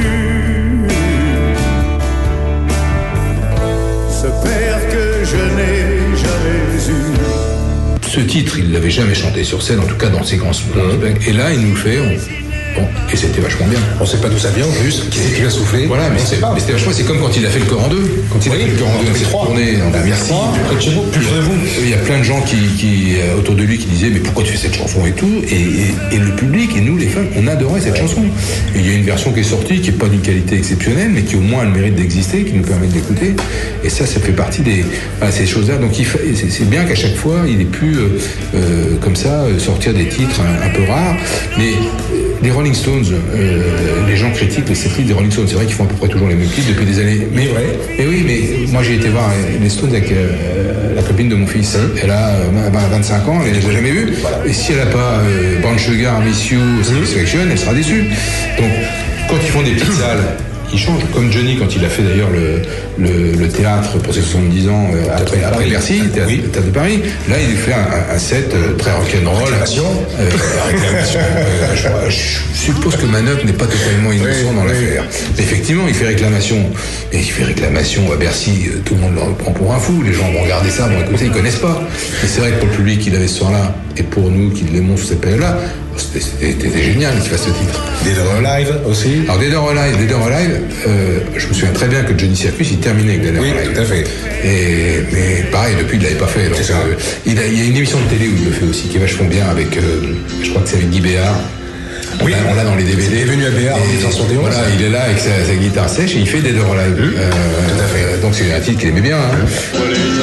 [SPEAKER 3] Ce père que je n'ai jamais eu.
[SPEAKER 6] Ce titre, il ne l'avait jamais chanté sur scène, en tout cas dans ses grands spectacles. Et là, il nous le fait, on, Bon, et c'était vachement bien.
[SPEAKER 5] On sait pas d'où ça vient en plus, qui c'est qui l'a soufflé.
[SPEAKER 6] Voilà, mais, c'est, mais c'était vachement, c'est comme quand il a fait le corps en deux. Quand il oui, a fait le corps en deux, c'est tourné en Bercy.
[SPEAKER 5] Près de chez vous, plus près de vous.
[SPEAKER 6] Il y a plein de gens qui, qui, autour de lui qui disaient mais pourquoi tu fais cette chanson et tout. Et, et, et le public et nous les fans, on adorait cette ouais. chanson. Et il y a une version qui est sortie qui est pas d'une qualité exceptionnelle, mais qui au moins a le mérite d'exister, qui nous permet de l'écouter. Et ça, ça fait partie des voilà, ces choses-là. Donc il fa... c'est, c'est bien qu'à chaque fois il ait pu euh, euh, comme ça sortir des titres un, un peu rares. Mais les Rolling Stones, euh, les gens critiquent les titres des Rolling Stones. C'est vrai qu'ils font à peu près toujours les mêmes clips depuis des années. Mais, ouais. mais oui, mais moi j'ai été voir les Stones avec euh, la copine de mon fils. Mmh. Elle a euh, vingt-cinq ans, elle ne les a jamais vus. Voilà. Et si elle n'a pas euh, Brown Sugar, Miss You, Satisfaction, mmh. elle sera déçue. Donc quand ils font des petites salles, ils changent. Comme Johnny, quand il a fait d'ailleurs le, le, le théâtre pour ses soixante-dix ans euh, après, après Bercy, le théâtre, oui. théâtre de Paris, là il fait un, un set euh, très rock'n'roll. Réclamation. Euh, réclamation. euh, je, je suppose que Manoc n'est pas totalement innocent oui, dans oui. l'affaire. Effectivement, il fait réclamation. Et il fait réclamation à Bercy, tout le monde le prend pour un fou. Les gens vont regarder ça, vont écouter, ils connaissent pas. Et c'est vrai que pour le public qu'il avait ce soir-là, et pour nous qui l'aimons sous cette période-là, C'était, c'était, c'était génial qu'il fasse ce titre.
[SPEAKER 5] Dead or Alive aussi.
[SPEAKER 6] Alors Dead or Alive, Dead or Alive, euh, je me souviens très bien que Johnny Circus il terminait avec Dead or
[SPEAKER 5] oui,
[SPEAKER 6] Alive.
[SPEAKER 5] Tout à fait.
[SPEAKER 6] Et mais pareil, depuis il l'avait pas fait. Donc, euh, il, a, il y a une émission de télé où il le fait aussi qui est vachement bien avec, euh, je crois que c'est avec Guy Béard. On, oui. l'a, on l'a dans les D V D. Il
[SPEAKER 5] est venu à Béard en dix-neuf cent soixante et onze.
[SPEAKER 6] Voilà, il est là avec sa, sa guitare sèche et il fait Dead or Alive. Mmh. Euh, tout à fait. Donc c'est un titre qu'il aimait bien. Hein. Mmh.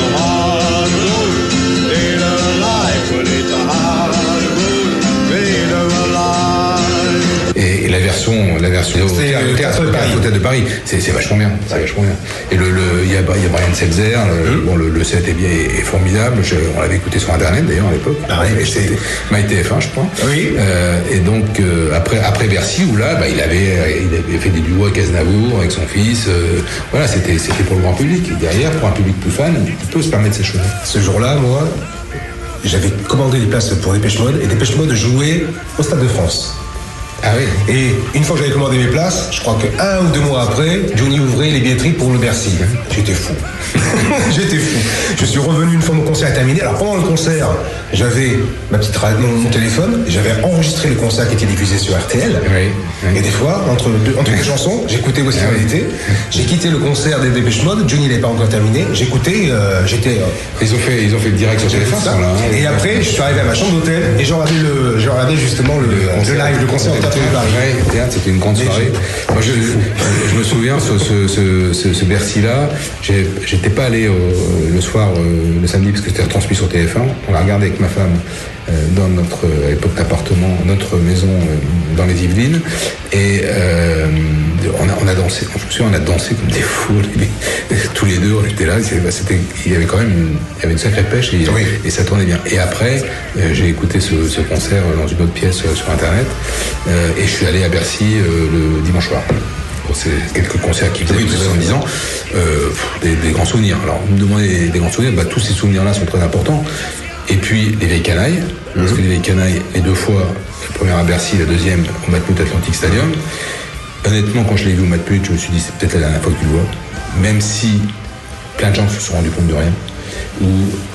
[SPEAKER 6] Et, et la version, la version au théâtre, le théâtre de Paris, au théâtre de Paris, c'est, c'est vachement bien, c'est vachement bien. Et le, le, il y a, il y a Brian Setzer, le, mmh. bon, le, le set est bien, est, est formidable. Je, on l'avait écouté sur Internet d'ailleurs à l'époque.
[SPEAKER 5] Ah oui,
[SPEAKER 6] et c'était MyTF un, je crois.
[SPEAKER 5] Oui.
[SPEAKER 6] Euh, et donc euh, après, après Bercy, où là, bah, il avait, il avait fait des duos avec Aznavour, avec son fils. Euh, voilà, c'était, c'était pour le grand public. Et derrière, pour un public plus fan, il peut se permettre ces choses.
[SPEAKER 5] Ce jour-là, moi, j'avais commandé des places pour Dépêche Mode, et Dépêche Mode jouait au Stade de France.
[SPEAKER 6] Ah oui.
[SPEAKER 5] Et une fois que j'avais commandé mes places, je crois que un ou deux mois après, Johnny ouvrait les billetteries pour le Bercy. J'étais fou. J'étais fou. Je suis revenu une fois mon concert est terminé. Alors pendant le concert, j'avais ma petite radio, mon téléphone, et j'avais enregistré le concert qui était diffusé sur R T L.
[SPEAKER 6] Oui. Oui.
[SPEAKER 5] Et des fois, entre deux, entre deux chansons, j'écoutais où est-ce qu'il avait été. J'ai quitté le concert des Dépêche Mode. Johnny n'avait pas encore terminé. J'écoutais, euh, j'étais. Euh,
[SPEAKER 6] ils ont fait, ils ont fait le direct sur téléphone. Ça. Là, hein,
[SPEAKER 5] et après, je suis arrivé à ma chambre d'hôtel et j'ai regardé le, j'ai regardé justement le, le, le live, le concert au Théâtre de Paris.
[SPEAKER 6] Ouais, c'était une grande soirée. Moi, je, je, je me souviens, ce, ce, ce, ce, ce Bercy-là, j'ai, j'étais pas allé au, le soir, euh, le samedi, parce que c'était retransmis sur T F un. On l'a regardé avec ma femme euh, dans notre, à l'époque, appartement, notre maison euh, dans les Yvelines. Et euh, on, a, on a dansé, je me souviens, on a dansé comme des fous. Tous les deux, on était là. C'était, il y avait quand même une, il y avait une sacrée pêche et, oui. et ça tournait bien. Et après, euh, j'ai écouté ce, ce concert dans une autre pièce euh, sur Internet. Euh, et je suis allé à Bercy euh, le dimanche soir. Pour ces quelques concerts qui faisaient oui, soixante-dix ans, euh, des, des grands souvenirs. Alors, vous me demandez des, des grands souvenirs, bah, tous ces souvenirs-là sont très importants. Et puis, les vieilles canailles, mmh. parce que les vieilles canailles, les deux fois, la première à Bercy, la deuxième au Matmut Atlantic Stadium. Honnêtement, quand je l'ai vu au Matmut, je me suis dit, c'est peut-être la dernière fois que tu le vois. Même si plein de gens se sont rendus compte de rien. Ou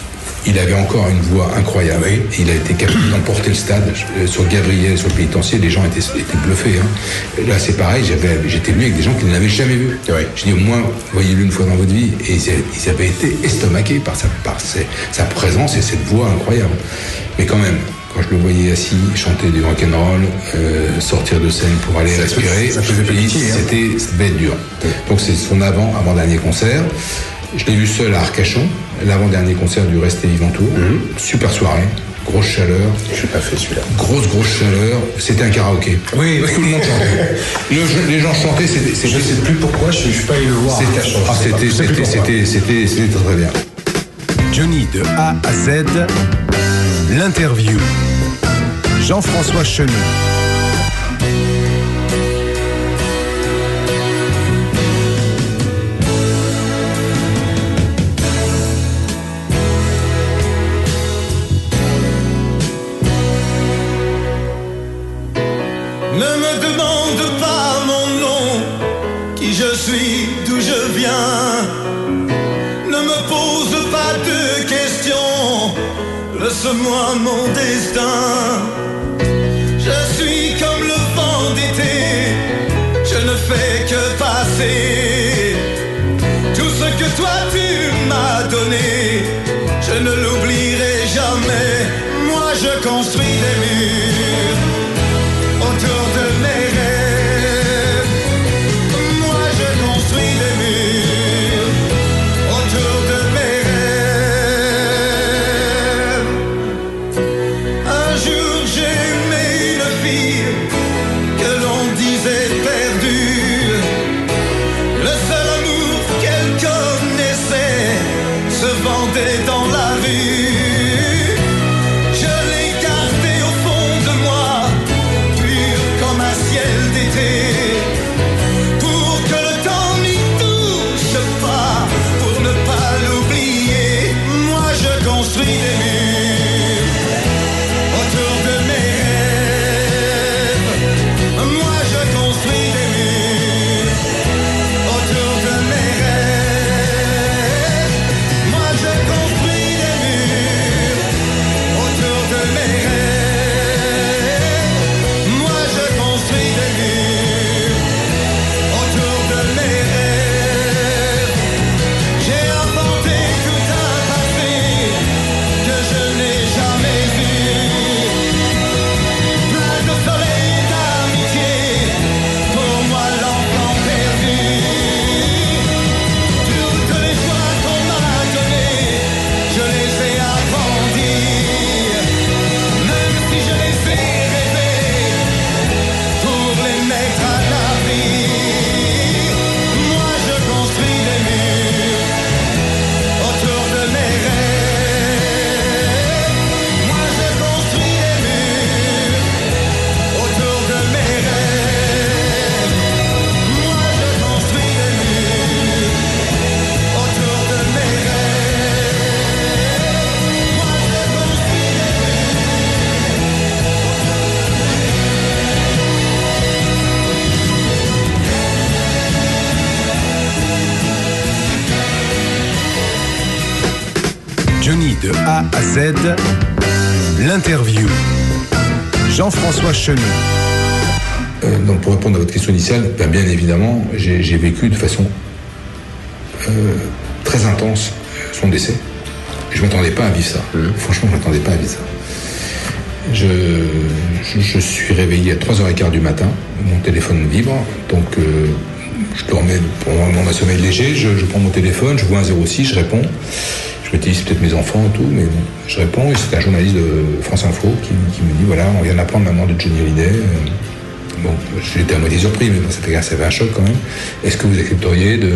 [SPEAKER 6] il avait encore une voix incroyable. Oui. Il a été capable d'emporter le stade. Sur Gabriel, sur le pénitencier, les gens étaient, étaient bluffés. Hein. Là, c'est pareil, j'avais, j'étais venu avec des gens qui ne l'avaient jamais vu. Oui. Je dis, au moins, voyez-le une fois dans votre vie. Et ils, ils avaient été estomaqués par, sa, par ses, sa présence et cette voix incroyable. Mais quand même, quand je le voyais assis, chanter du rock'n'roll, euh, sortir de scène pour aller ça respirer, ça faisait pitié, hein. C'était, ça devait être dur. Oui. Donc, c'est son avant, avant-dernier concert. Je l'ai vu seul à Arcachon, l'avant-dernier concert du Restez Vivant Tour. Mmh. Super soirée, grosse chaleur.
[SPEAKER 5] Je n'ai pas fait celui-là.
[SPEAKER 6] Grosse, grosse chaleur. C'était un karaoké.
[SPEAKER 5] Oui,
[SPEAKER 6] tout le monde chantait. Le, les gens chantaient. C'était, c'était,
[SPEAKER 5] je ne sais plus pourquoi, je ne suis pas allé le voir.
[SPEAKER 6] C'était, Arcachon, ah, c'était, c'était, c'était, c'était, c'était très, très bien.
[SPEAKER 7] Johnny de A à Z, l'interview. Jean-François Chenu.
[SPEAKER 3] Ne me demande pas mon nom, qui je suis, d'où je viens. Ne me pose pas de questions, laisse-moi mon destin. Je suis comme le vent d'été, je ne fais que passer. Tout ce que toi tu m'as donné, je ne l'oublierai jamais. Moi je construis des murs autour de mes rêves. Moi je construis des murs autour de mes rêves. Un jour j'ai aimé une fille que l'on disait perdue. Le seul amour qu'elle connaissait se vendait dans la rue. Je l'ai gardé au fond de moi, pur comme un ciel d'été, pour que le temps n'y touche pas, pour ne pas l'oublier. Moi je construis des murs autour de mes rêves. Moi je construis des murs autour de mes rêves. Moi je construis des murs autour de mes rêves. Moi je construis des murs autour de mes rêves. J'ai inventé tout un passé que je n'ai jamais vu, plein de soleil et d'amitié, pour moi l'enfant perdu. Toutes les joies qu'on m'a données, je les ai agrandies, même si je les ai rêvées, pour les mettre à l'abri. Moi je construis des murs autour de mes rêves. Moi je construis des murs autour de mes rêves. Moi je construis des murs autour de mes rêves. Moi je construis des
[SPEAKER 7] Johnny de A à Z, l'interview. Jean-François Chenu.
[SPEAKER 6] Euh, donc pour répondre à votre question initiale, ben, bien évidemment, j'ai, j'ai vécu de façon euh, très intense son décès. Je ne m'attendais pas à vivre ça. Mmh. Franchement, je ne m'attendais pas à vivre ça. Je, je, je suis réveillé à trois heures quinze du matin, mon téléphone vibre, donc euh, je dormais pour mon sommeil léger, je, je prends mon téléphone, je vois un zéro six, je réponds. Je me dis, c'est peut-être mes enfants et tout, mais bon, je réponds, et c'est un journaliste de France Info qui, qui me dit, voilà, on vient d'apprendre la mort de Johnny Hallyday. Bon, j'étais à moitié surpris, mais bon, ça fait, ça fait un choc quand même. Est-ce que vous accepteriez de,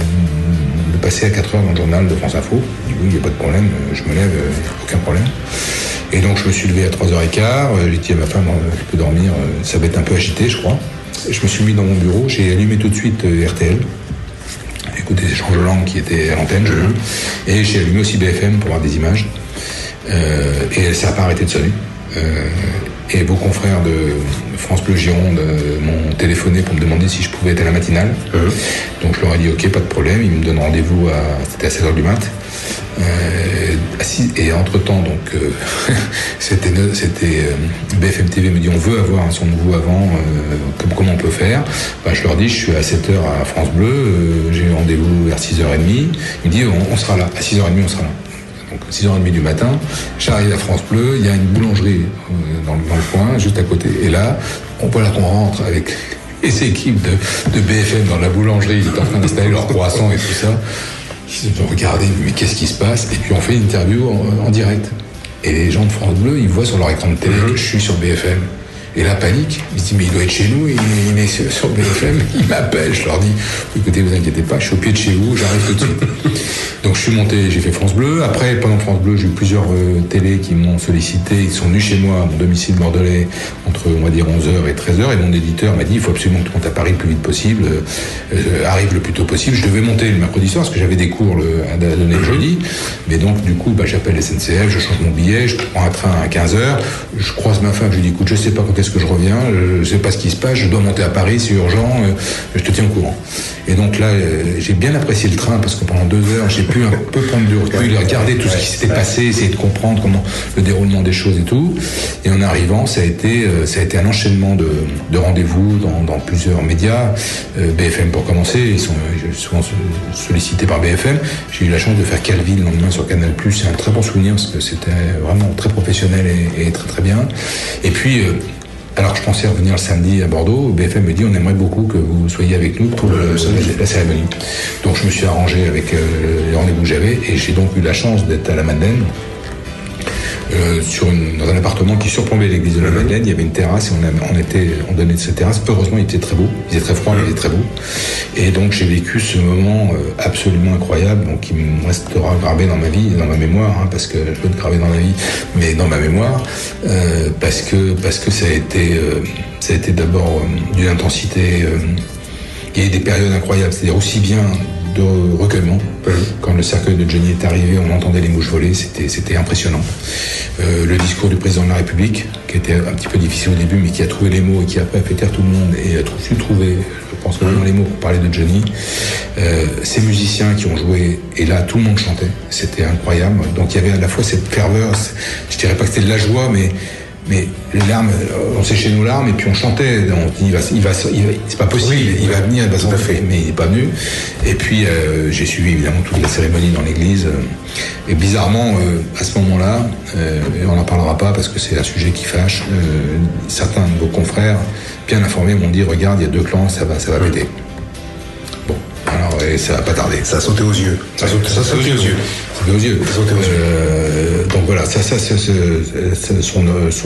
[SPEAKER 6] de passer à quatre heures dans le journal de France Info? Je dis, oui, il n'y a pas de problème, je me lève, aucun problème. Et donc je me suis levé à trois heures quinze, j'ai dit à ma femme, je peux dormir, ça va être un peu agité, je crois. Je me suis mis dans mon bureau, j'ai allumé tout de suite R T L, écouté des échanges de langue qui étaient à l'antenne, je veux. Et j'ai allumé aussi B F M pour voir des images. Euh, et ça n'a pas arrêté de sonner. Euh, et vos confrères de France Bleu Gironde m'ont téléphoné pour me demander si je pouvais être à la matinale. Euh. Donc je leur ai dit ok, pas de problème. Ils me donnent rendez-vous à, c'était à sept heures du mat. Euh, et entre temps, donc euh, c'était, c'était euh, B F M T V me dit on veut avoir un son nouveau avant, euh, comme, comment on peut faire. Ben, je leur dis je suis à sept heures à France Bleu, euh, j'ai rendez-vous vers six heures trente. Il me dit on, on sera là, à six heures trente on sera là. Donc six heures trente du matin, j'arrive à France Bleu, il y a une boulangerie euh, dans, le, dans le coin, juste à côté. Et là, on voit là qu'on rentre avec les équipes de, de B F M dans la boulangerie, ils étaient en train d'installer leurs croissants et tout ça. Ils se sont regardés, mais qu'est-ce qui se passe? Et puis on fait une interview en, en direct. Et les gens de France Bleu, ils voient sur leur écran de télé que je suis sur B F M. Et là, panique. Ils se disent, mais il doit être chez nous, il, il est sur, sur B F M. Ils m'appellent, je leur dis, écoutez, vous inquiétez pas, je suis au pied de chez vous, j'arrive tout de suite. Donc je suis monté, j'ai fait France Bleu. Après, pendant France Bleu, j'ai eu plusieurs euh, télés qui m'ont sollicité. Ils sont venus chez moi, à mon domicile bordelais, entre, on va dire, onze heures et treize heures. Et mon éditeur m'a dit, il faut absolument que tu montes à Paris le plus vite possible, euh, arrive le plus tôt possible. Je devais monter le mercredi soir, parce que j'avais des cours le, à donner le jeudi. Mais donc, du coup, bah, j'appelle S N C F, je change mon billet, je prends un train à quinze heures. Je croise ma femme, je lui dis, écoute, je sais pas quand est-ce que je reviens, je ne sais pas ce qui se passe, je dois monter à Paris, c'est urgent, euh, je te tiens au courant. Et donc là, euh, j'ai bien apprécié le train parce que pendant deux heures, j'ai pu un peu prendre du recul et regarder tout ce qui s'était passé, essayer de comprendre comment le déroulement des choses et tout. Et en arrivant, ça a été, euh, ça a été un enchaînement de, de rendez-vous dans, dans plusieurs médias. Euh, B F M pour commencer, ils sont euh, souvent sollicités par B F M. J'ai eu la chance de faire Calvi le lendemain sur Canal+. C'est un très bon souvenir parce que c'était vraiment très professionnel et, et très très bien. Et puis, euh, alors que je pensais revenir le samedi à Bordeaux, B F M me dit on aimerait beaucoup que vous soyez avec nous pour le, la, la cérémonie. Donc je me suis arrangé avec euh, les rendez-vous que j'avais et j'ai donc eu la chance d'être à la Madeleine. Euh, sur une, dans un appartement qui surplombait l'église de la Madeleine, il y avait une terrasse et on, a, on, était, on donnait de cette terrasse. Heureusement, il était très beau, il était très froid, mais il était très beau. Et donc, j'ai vécu ce moment euh, absolument incroyable, donc qui me restera gravé dans ma vie, dans ma mémoire, hein, parce que je peux être gravé dans ma vie, mais dans ma mémoire, euh, parce que parce que ça a été, euh, ça a été d'abord euh, d'une intensité. Euh, il y a eu des périodes incroyables, c'est-à-dire aussi bien de recueillement. Quand le cercueil de Johnny est arrivé, on entendait les mouches voler, c'était, c'était impressionnant. Euh, le discours du président de la République, qui était un petit peu difficile au début, mais qui a trouvé les mots et qui après a fait taire tout le monde et a su trouver, je pense, vraiment les mots pour parler de Johnny. Euh, ces musiciens qui ont joué, et là tout le monde chantait, c'était incroyable. Donc il y avait à la fois cette ferveur, je dirais pas que c'était de la joie, mais Mais les larmes, on séchait nos larmes et puis on chantait. On dit, il va, il va, il va c'est pas possible, oui, il va venir, il va s'en faire, mais il n'est pas venu. Et puis euh, j'ai suivi évidemment toute la cérémonie dans l'église. Et bizarrement, euh, à ce moment-là, euh, on n'en parlera pas parce que c'est un sujet qui fâche. Euh, certains de vos confrères, bien informés, m'ont dit regarde, il y a deux clans, ça va, ça va péter. Bon, alors et ça va pas tarder.
[SPEAKER 5] Ça a sauté aux yeux.
[SPEAKER 6] Ça a sauté, ça sauté aux, aux yeux. Aux yeux. Aux yeux. Euh, donc voilà, ça, ça, ça, ça, ça son, son,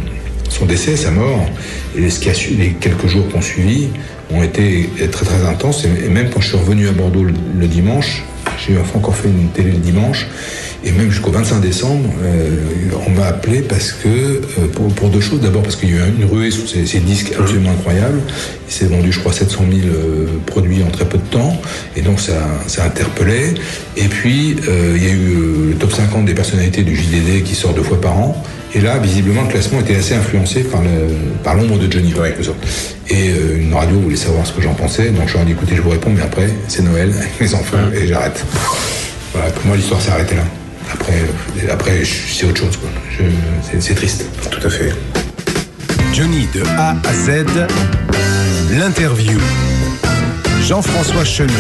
[SPEAKER 6] son décès, sa mort, et ce qui a su, les quelques jours qu'on suivi ont été très très intenses. Et même quand je suis revenu à Bordeaux le, le dimanche, j'ai encore fait une télé le dimanche, et même jusqu'au vingt-cinq décembre, euh, on m'a appelé parce que euh, pour, pour deux choses. D'abord parce qu'il y a eu une ruée sur ces, ces disques absolument incroyables. Il s'est vendu, je crois, sept cent mille euh, produits en très peu de temps, et donc ça, ça interpellait. Et puis euh, il y a eu euh, le top cinquante des personnalités du J D D qui sort deux fois par an. Et là, visiblement, le classement était assez influencé par, le, par l'ombre de Johnny. Ouais, et euh, une radio voulait savoir ce que j'en pensais, donc je leur ai dit écoutez, je vous réponds, mais après c'est Noël avec mes enfants et j'arrête. Voilà, pour moi l'histoire s'est arrêtée là. Après, après c'est autre chose, quoi. Je, c'est, c'est triste.
[SPEAKER 5] Tout à fait.
[SPEAKER 7] Johnny de A à Z, l'interview. Jean-François Chenu.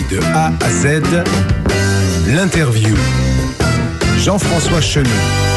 [SPEAKER 7] de A à Z, l'interview. Jean-François Chenu.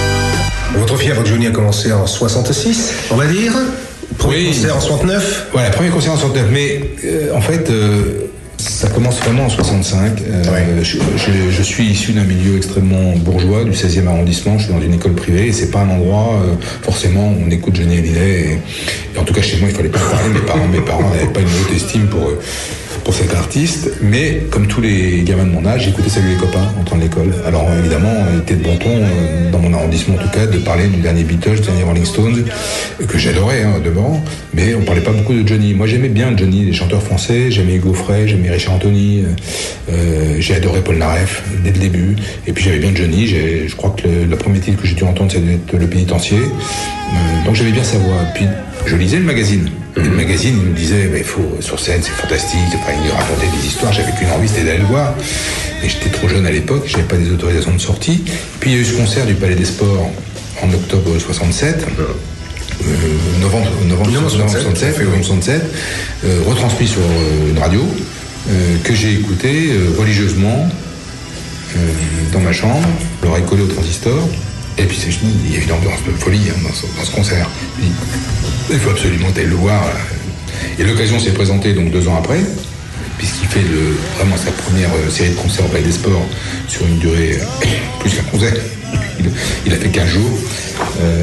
[SPEAKER 5] Votre fièvre Johnny a commencé en soixante-six, on va dire. Premier
[SPEAKER 6] Oui.
[SPEAKER 5] concert en soixante-neuf.
[SPEAKER 6] Voilà, premier concert en soixante-neuf. Mais euh, en fait, euh, ça commence vraiment en soixante-cinq. Euh,
[SPEAKER 5] Ouais.
[SPEAKER 6] je, je- je suis issu d'un milieu extrêmement bourgeois, du seizième arrondissement. Je suis dans une école privée et c'est pas un endroit, euh, forcément, où on écoute Johnny Hallyday. Et, et en tout cas, chez moi, il fallait pas en parler. Mes parents, mes parents n'avaient pas une haute estime pour, euh, pour cet artiste. Mais comme tous les gamins de mon âge, j'écoutais Salut les copains en train de l'école. Alors évidemment, il était de bon ton, euh, dans mon arrondissement en tout cas, de parler du dernier Beatles, du dernier Rolling Stones, euh, que j'adorais hein, devant. Mais on parlait pas beaucoup de Johnny. Moi, j'aimais bien Johnny, les chanteurs français. J'aimais Hugo Frey, j'aimais Richard Anthony. euh, euh, j'ai adoré Paul Naref dès le début. Et puis j'avais bien Johnny. J'ai- Je crois que le, le premier titre que j'ai dû entendre, c'était Le Pénitencier. Euh, donc j'avais bien sa voix. Puis je lisais le magazine. Et le magazine, il me disait, bah, il faut, sur scène, c'est fantastique. Enfin, il racontait des histoires. J'avais qu'une envie, c'était d'aller le voir. Et j'étais trop jeune à l'époque. J'avais pas des autorisations de sortie. Puis il y a eu ce concert du Palais des Sports en octobre soixante-sept. Euh, novembre, novembre,
[SPEAKER 5] Novembre
[SPEAKER 6] novembre
[SPEAKER 5] soixante-sept,
[SPEAKER 6] soixante-sept, novembre soixante-sept, euh, retransmis sur euh, une radio euh, que j'ai écouté euh, religieusement euh, dans ma chambre, l'oreille collée au transistor. Et puis c'est- je dis, il y a une ambiance de folie hein, dans, ce, dans ce concert. Je dis, il faut absolument aller le voir. là. Et l'occasion s'est présentée donc deux ans après, puisqu'il fait le, vraiment sa première euh, série de concerts au Palais des Sports sur une durée euh, plus qu'un concert. Il, il a fait quinze jours. Euh,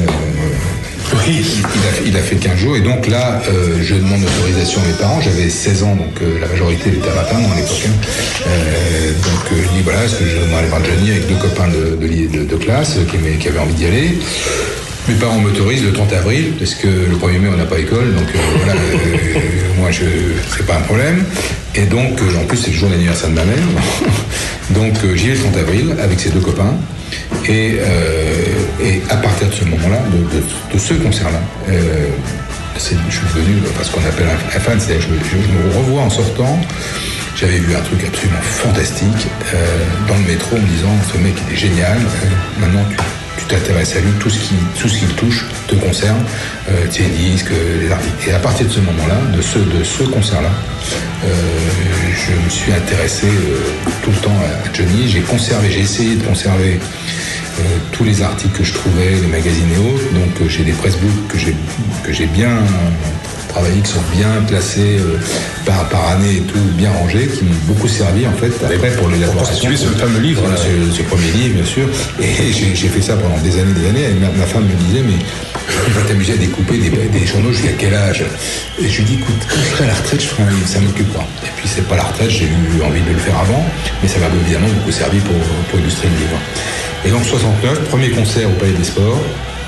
[SPEAKER 6] oui, il a, il a fait quinze jours et donc là, euh, je demande autorisation à mes parents. J'avais seize ans, donc euh, la majorité était à vingt ans à l'époque. hein. Euh, donc euh, je dis voilà, est-ce que je vais aller voir Johnny avec deux copains de, de, de, de classe euh, qui, aimaient- qui avaient envie d'y aller. Mes parents m'autorisent le trente avril, parce que le premier mai on n'a pas école, donc euh, voilà, euh, moi je c'est pas un problème. Et donc, euh, en plus c'est le jour d'anniversaire de ma mère, donc euh, j'y vais le trente avril avec ses deux copains. Et, euh, et à partir de ce moment-là, de, de, de ce concert-là, euh, c'est- je suis devenu enfin, ce qu'on appelle un, un fan, c'est-à-dire je, me- je, je me revois en sortant. J'avais vu un truc absolument fantastique euh, dans le métro en me disant ce mec il est génial, euh, maintenant tu tu t'intéresses à lui, tout ce qui tout ce qu'il touche te concerne, euh, tes disques, les articles. Et à partir de ce moment-là, de ce, de ce concert-là, euh, je me suis intéressé euh, tout le temps à Johnny. J'ai conservé, j'ai essayé de conserver euh, tous les articles que je trouvais, les magazines et autres. Donc euh, j'ai des pressbooks que j'ai que j'ai bien travaillé, qui sont bien placés euh, par, par année et tout, bien rangés, qui m'ont beaucoup servi en fait après pour l'élaboration.
[SPEAKER 5] constituer ce fameux livre,
[SPEAKER 6] Voilà,
[SPEAKER 5] là.
[SPEAKER 6] ce, ce premier livre, bien sûr. Et j'ai j'ai fait ça pendant des années, des années. Et ma, ma femme me disait, mais tu vas t'amuser à découper des, des journaux jusqu'à quel âge? Et je lui dis, écoute, quand je serai à la retraite, je ferai un livre, ça m'occupera. Et puis c'est pas la retraite, j'ai eu envie de le faire avant, mais ça m'a évidemment beaucoup servi pour, pour illustrer le livre. Et donc soixante-neuf, premier concert au Palais des Sports.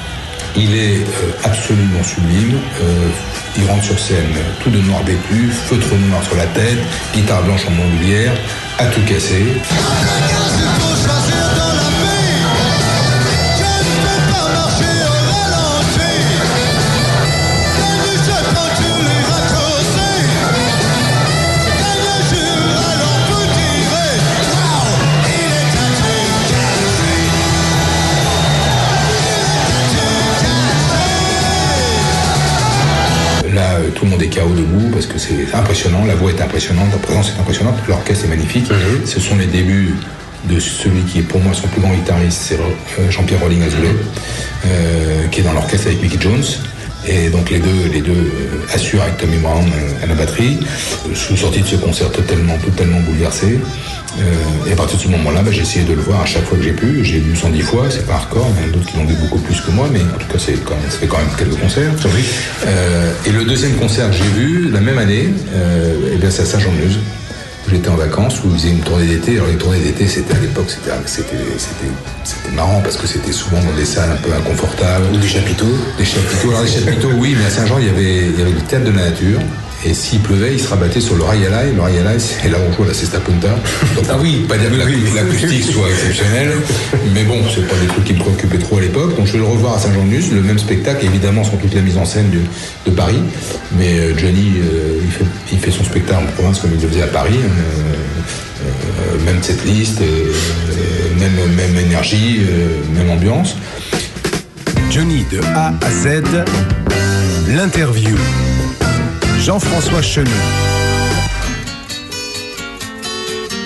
[SPEAKER 6] Il est euh, absolument sublime. Euh, il rentre sur scène euh, tout de noir vêtu, feutre noir sur la tête, guitare blanche en bandoulière, à tout casser. Là, euh, tout le monde est K O debout parce que c'est impressionnant, la voix est impressionnante, la présence est impressionnante, l'orchestre est magnifique.
[SPEAKER 5] Mhm.
[SPEAKER 6] Ce sont les débuts de celui qui est pour moi son plus grand guitariste, c'est euh, Jean-Pierre Rolling Azoulay, euh, qui est dans l'orchestre avec Mickey Jones. Et donc les deux, les deux euh, assurent avec Tommy Brown euh, à la batterie. Euh, Je suis sorti de ce concert totalement, totalement bouleversé. Euh, et à partir de ce moment-là, bah, j'ai essayé de le voir à chaque fois que j'ai pu. J'ai vu cent dix fois, c'est pas hardcore, il y en a d'autres qui l'ont vu beaucoup plus que moi, mais en tout cas, c'est quand même, ça fait quand même quelques concerts. Euh, et le deuxième concert que j'ai vu, la même année, euh, eh bien, c'est à Saint-Jean-de-Luz. J'étais en vacances où ils faisaient une tournée d'été. Alors les tournées d'été, c'était à l'époque, c'était, c'était, c'était, c'était marrant parce que c'était souvent dans des salles un peu inconfortables.
[SPEAKER 5] Ou des chapiteaux.
[SPEAKER 6] Des chapiteaux. Alors les chapiteaux, oui, mais à Saint-Jean, il y avait, il y avait le théâtre de la nature. Et s'il pleuvait, il se rabattait sur le Rayalai. Le Rayalai, c'est là où on joue à la Cesta Punta. Donc, ah oui, pas dire que
[SPEAKER 5] oui, oui.
[SPEAKER 6] l'acoustique soit exceptionnelle. Mais bon, c'est pas des trucs qui me préoccupaient trop à l'époque. Donc je vais le revoir à Saint-Jean-de-Luz. Le même spectacle, évidemment, sans toute la mise en scène de, de Paris. Mais euh, Johnny, euh, il, fait, il fait son spectacle en province comme il le faisait à Paris. Euh, euh, même cette liste, euh, même, même énergie, euh, même ambiance.
[SPEAKER 7] Johnny de A à Z, l'interview. « Jean-François Chenu.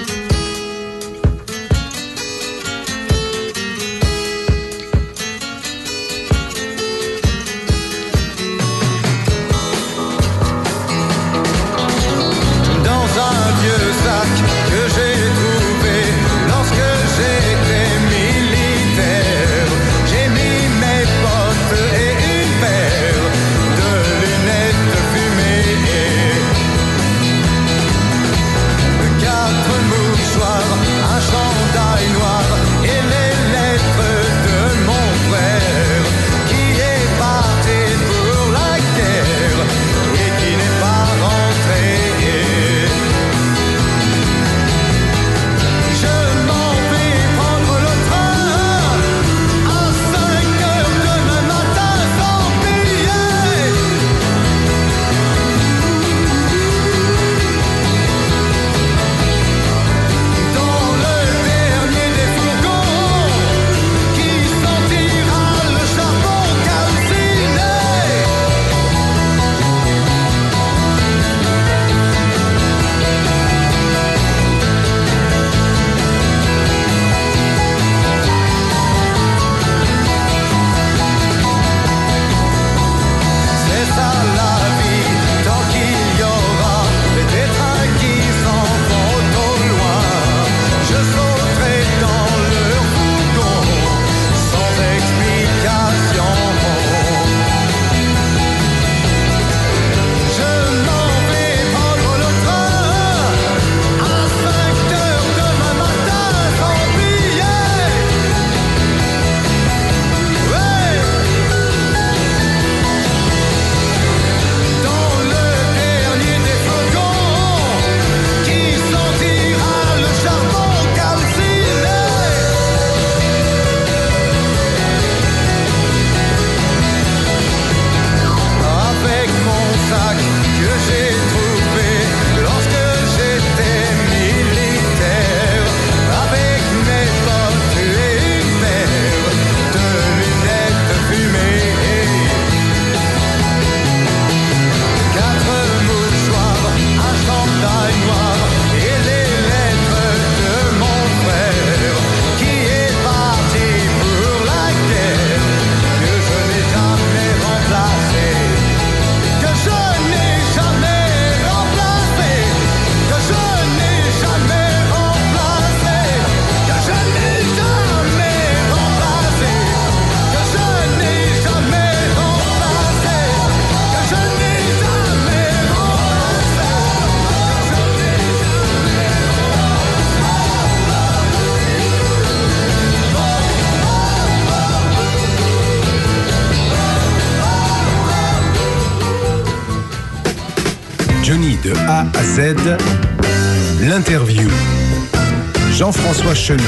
[SPEAKER 7] Johnny de A à Z, l'interview. Jean-François Chenu.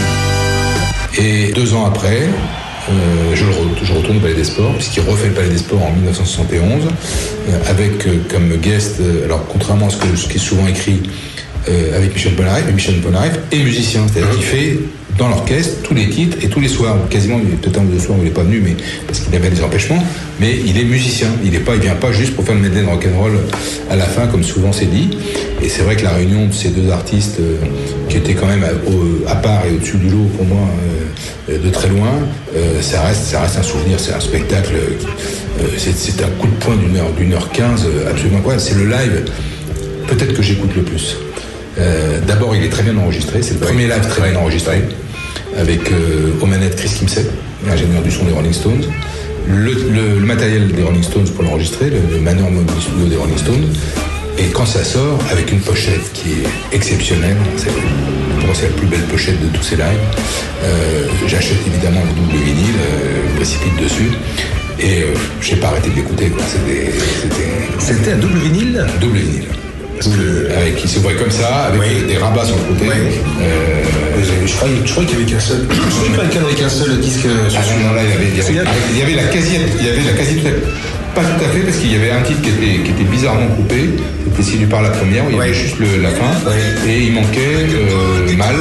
[SPEAKER 6] Et deux ans après, euh, je, le re- je retourne au Palais des Sports, puisqu'il refait le Palais des Sports en dix-neuf cent soixante et onze, euh, avec euh, comme guest, euh, alors contrairement à ce, que, ce qui est souvent écrit, euh, avec Michel Polnareff, mais Michel Polnareff est musicien, c'est-à-dire qu'il fait dans l'orchestre tous les titres et tous les soirs, quasiment, il y a peut-être un ou deux soirs où il n'est pas venu, mais parce qu'il avait des empêchements, mais il est musicien, il est pas, il vient pas juste pour faire le medley de rock'n'roll à la fin, comme souvent c'est dit. Et c'est vrai que la réunion de ces deux artistes, euh, qui étaient quand même à, au, à part et au-dessus du lot pour moi, euh, de très loin, euh, ça reste, ça reste un souvenir, c'est un spectacle, euh, c'est, c'est un coup de poing d'une heure, d'une heure quinze, absolument incroyable. C'est le live, peut-être que j'écoute le plus. Euh, d'abord, il est très bien enregistré, c'est le premier live très bien enregistré, avec euh, aux manettes Chris Kimsey, ingénieur du son des Rolling Stones. Le, le, le matériel des Rolling Stones pour l'enregistrer, le, le Manor Mobile Studio des Rolling Stones. Et quand ça sort, avec une pochette qui est exceptionnelle, c'est, pour moi c'est la plus belle pochette de tous ces lives, euh, j'achète évidemment le double vinyle, euh, je me précipite dessus, et euh, j'ai pas arrêté de l'écouter. Quoi. C'était, c'était,
[SPEAKER 5] C'était un double vinyle
[SPEAKER 6] double vinyle.
[SPEAKER 5] Parce que...
[SPEAKER 6] Avec, qui s'ouvrait comme ça, avec
[SPEAKER 5] Oui.
[SPEAKER 6] des rabats sur le côté.
[SPEAKER 5] Oui.
[SPEAKER 6] Euh,
[SPEAKER 5] Je croyais, je croyais qu'il y avait qu'un seul. Je croyais qu'il y avait qu'un seul disque sur
[SPEAKER 6] Ah non, non, là, il y avait, il y avait, il y avait la quasi, il y avait la quasi, pas tout à fait, parce qu'il y avait un titre qui était, qui était bizarrement coupé, c'était Séduit par la première, où il y avait
[SPEAKER 5] Ouais.
[SPEAKER 6] juste le, la fin,
[SPEAKER 5] Ouais.
[SPEAKER 6] et il manquait euh, Mal,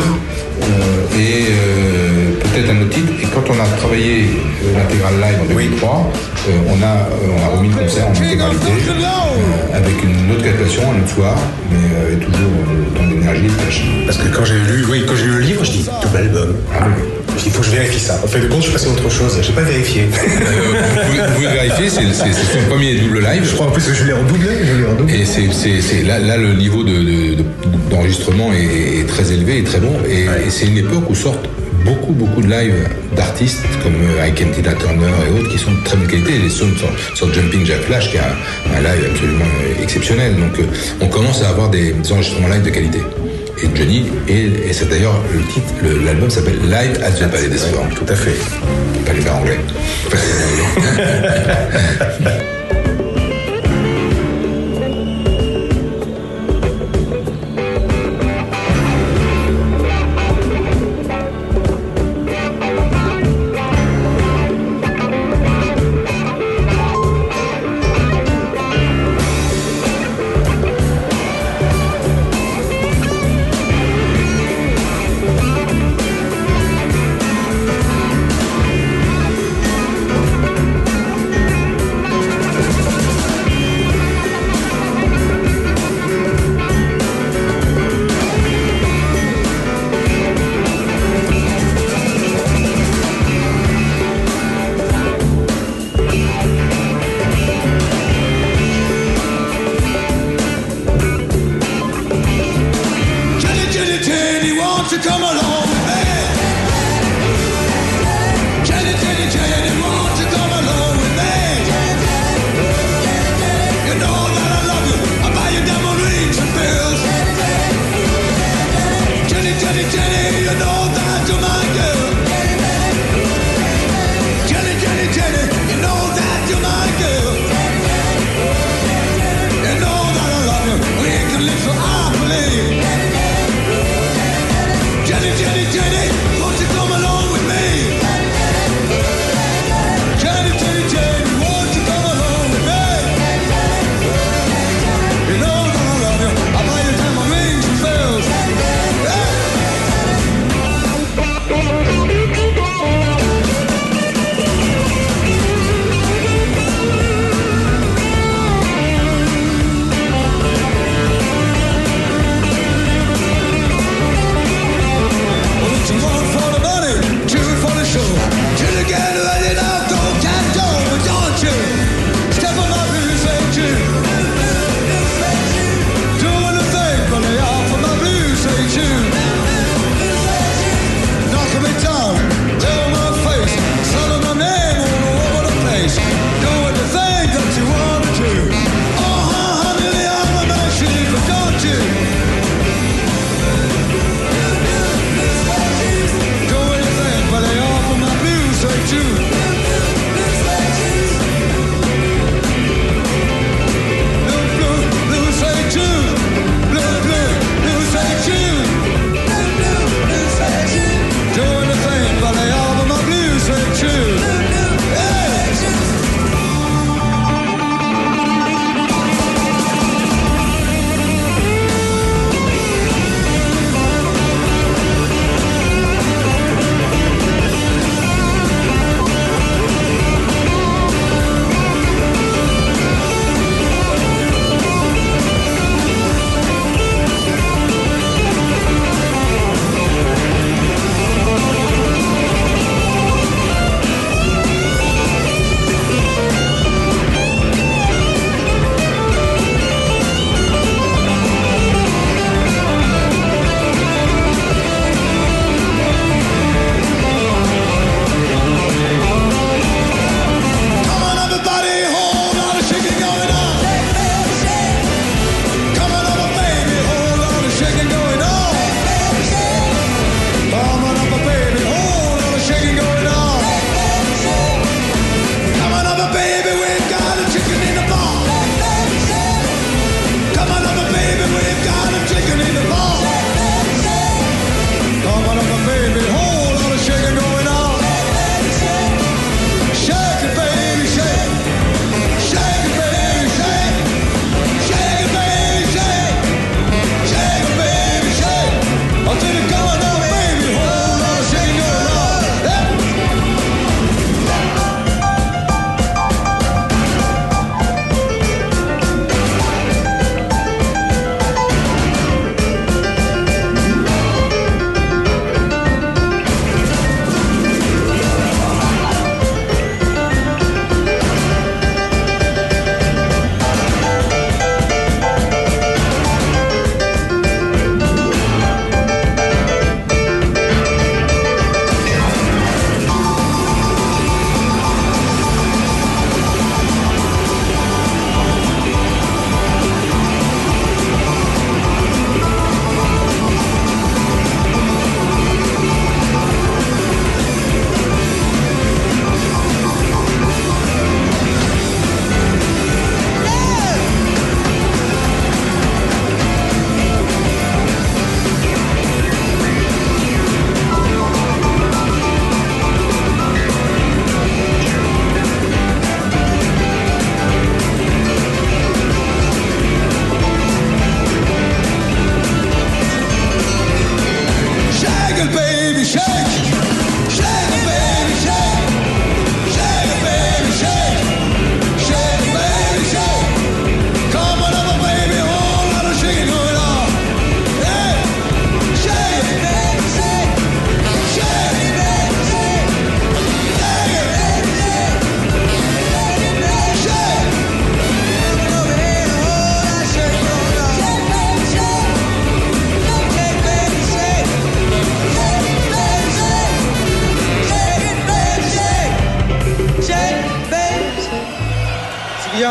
[SPEAKER 6] euh, et euh, peut-être un autre titre. Et quand on a travaillé euh, l'intégrale live en deux mille trois, euh, on, a, euh, on a remis le concert en intégralité, euh, avec une autre captation, un autre soir, mais euh, avec toujours euh, autant d'énergie, de pêche.
[SPEAKER 5] Parce que quand j'ai lu, oui, quand j'ai lu le livre, je dis double album.
[SPEAKER 6] Ah oui.
[SPEAKER 5] Je dis, il faut que je vérifie ça. En fait, de compte, je suis passé à autre chose. J'ai pas vérifié.
[SPEAKER 6] Euh, vous, pouvez, vous pouvez vérifier, c'est, c'est, c'est son premier double live.
[SPEAKER 5] Je crois en plus que je l'ai redoublé. Je l'ai redoublé.
[SPEAKER 6] Et c'est, c'est, c'est là, là, le niveau de, de, de, d'enregistrement est, est très élevé et très bon. Et,
[SPEAKER 5] Ouais.
[SPEAKER 6] et c'est une époque où sortent beaucoup, beaucoup de lives d'artistes comme euh, Ike and Tina Turner et autres qui sont de très bonne qualité. Les Stones sortent, sortent Jumping Jack Flash qui est un, un live absolument euh, exceptionnel. Donc euh, on commence à avoir des, des enregistrements live de qualité. Et Johnny, et, et c'est d'ailleurs le titre, le, l'album s'appelle Live at the Palais des Sports.
[SPEAKER 5] Tout à fait.
[SPEAKER 6] Pas les faire anglais.
[SPEAKER 3] Jenny, Jenny, Jenny, won't you come along with me? Jenny, Jenny, Jenny, won't you come along with me? You know that I love you. I buy you diamond rings and bills. Jenny, Jenny, Jenny, you know that you're my girl. Jenny, Jenny, Jenny, you know that you're my girl. You know that I love you. We can live so happily. Jenny,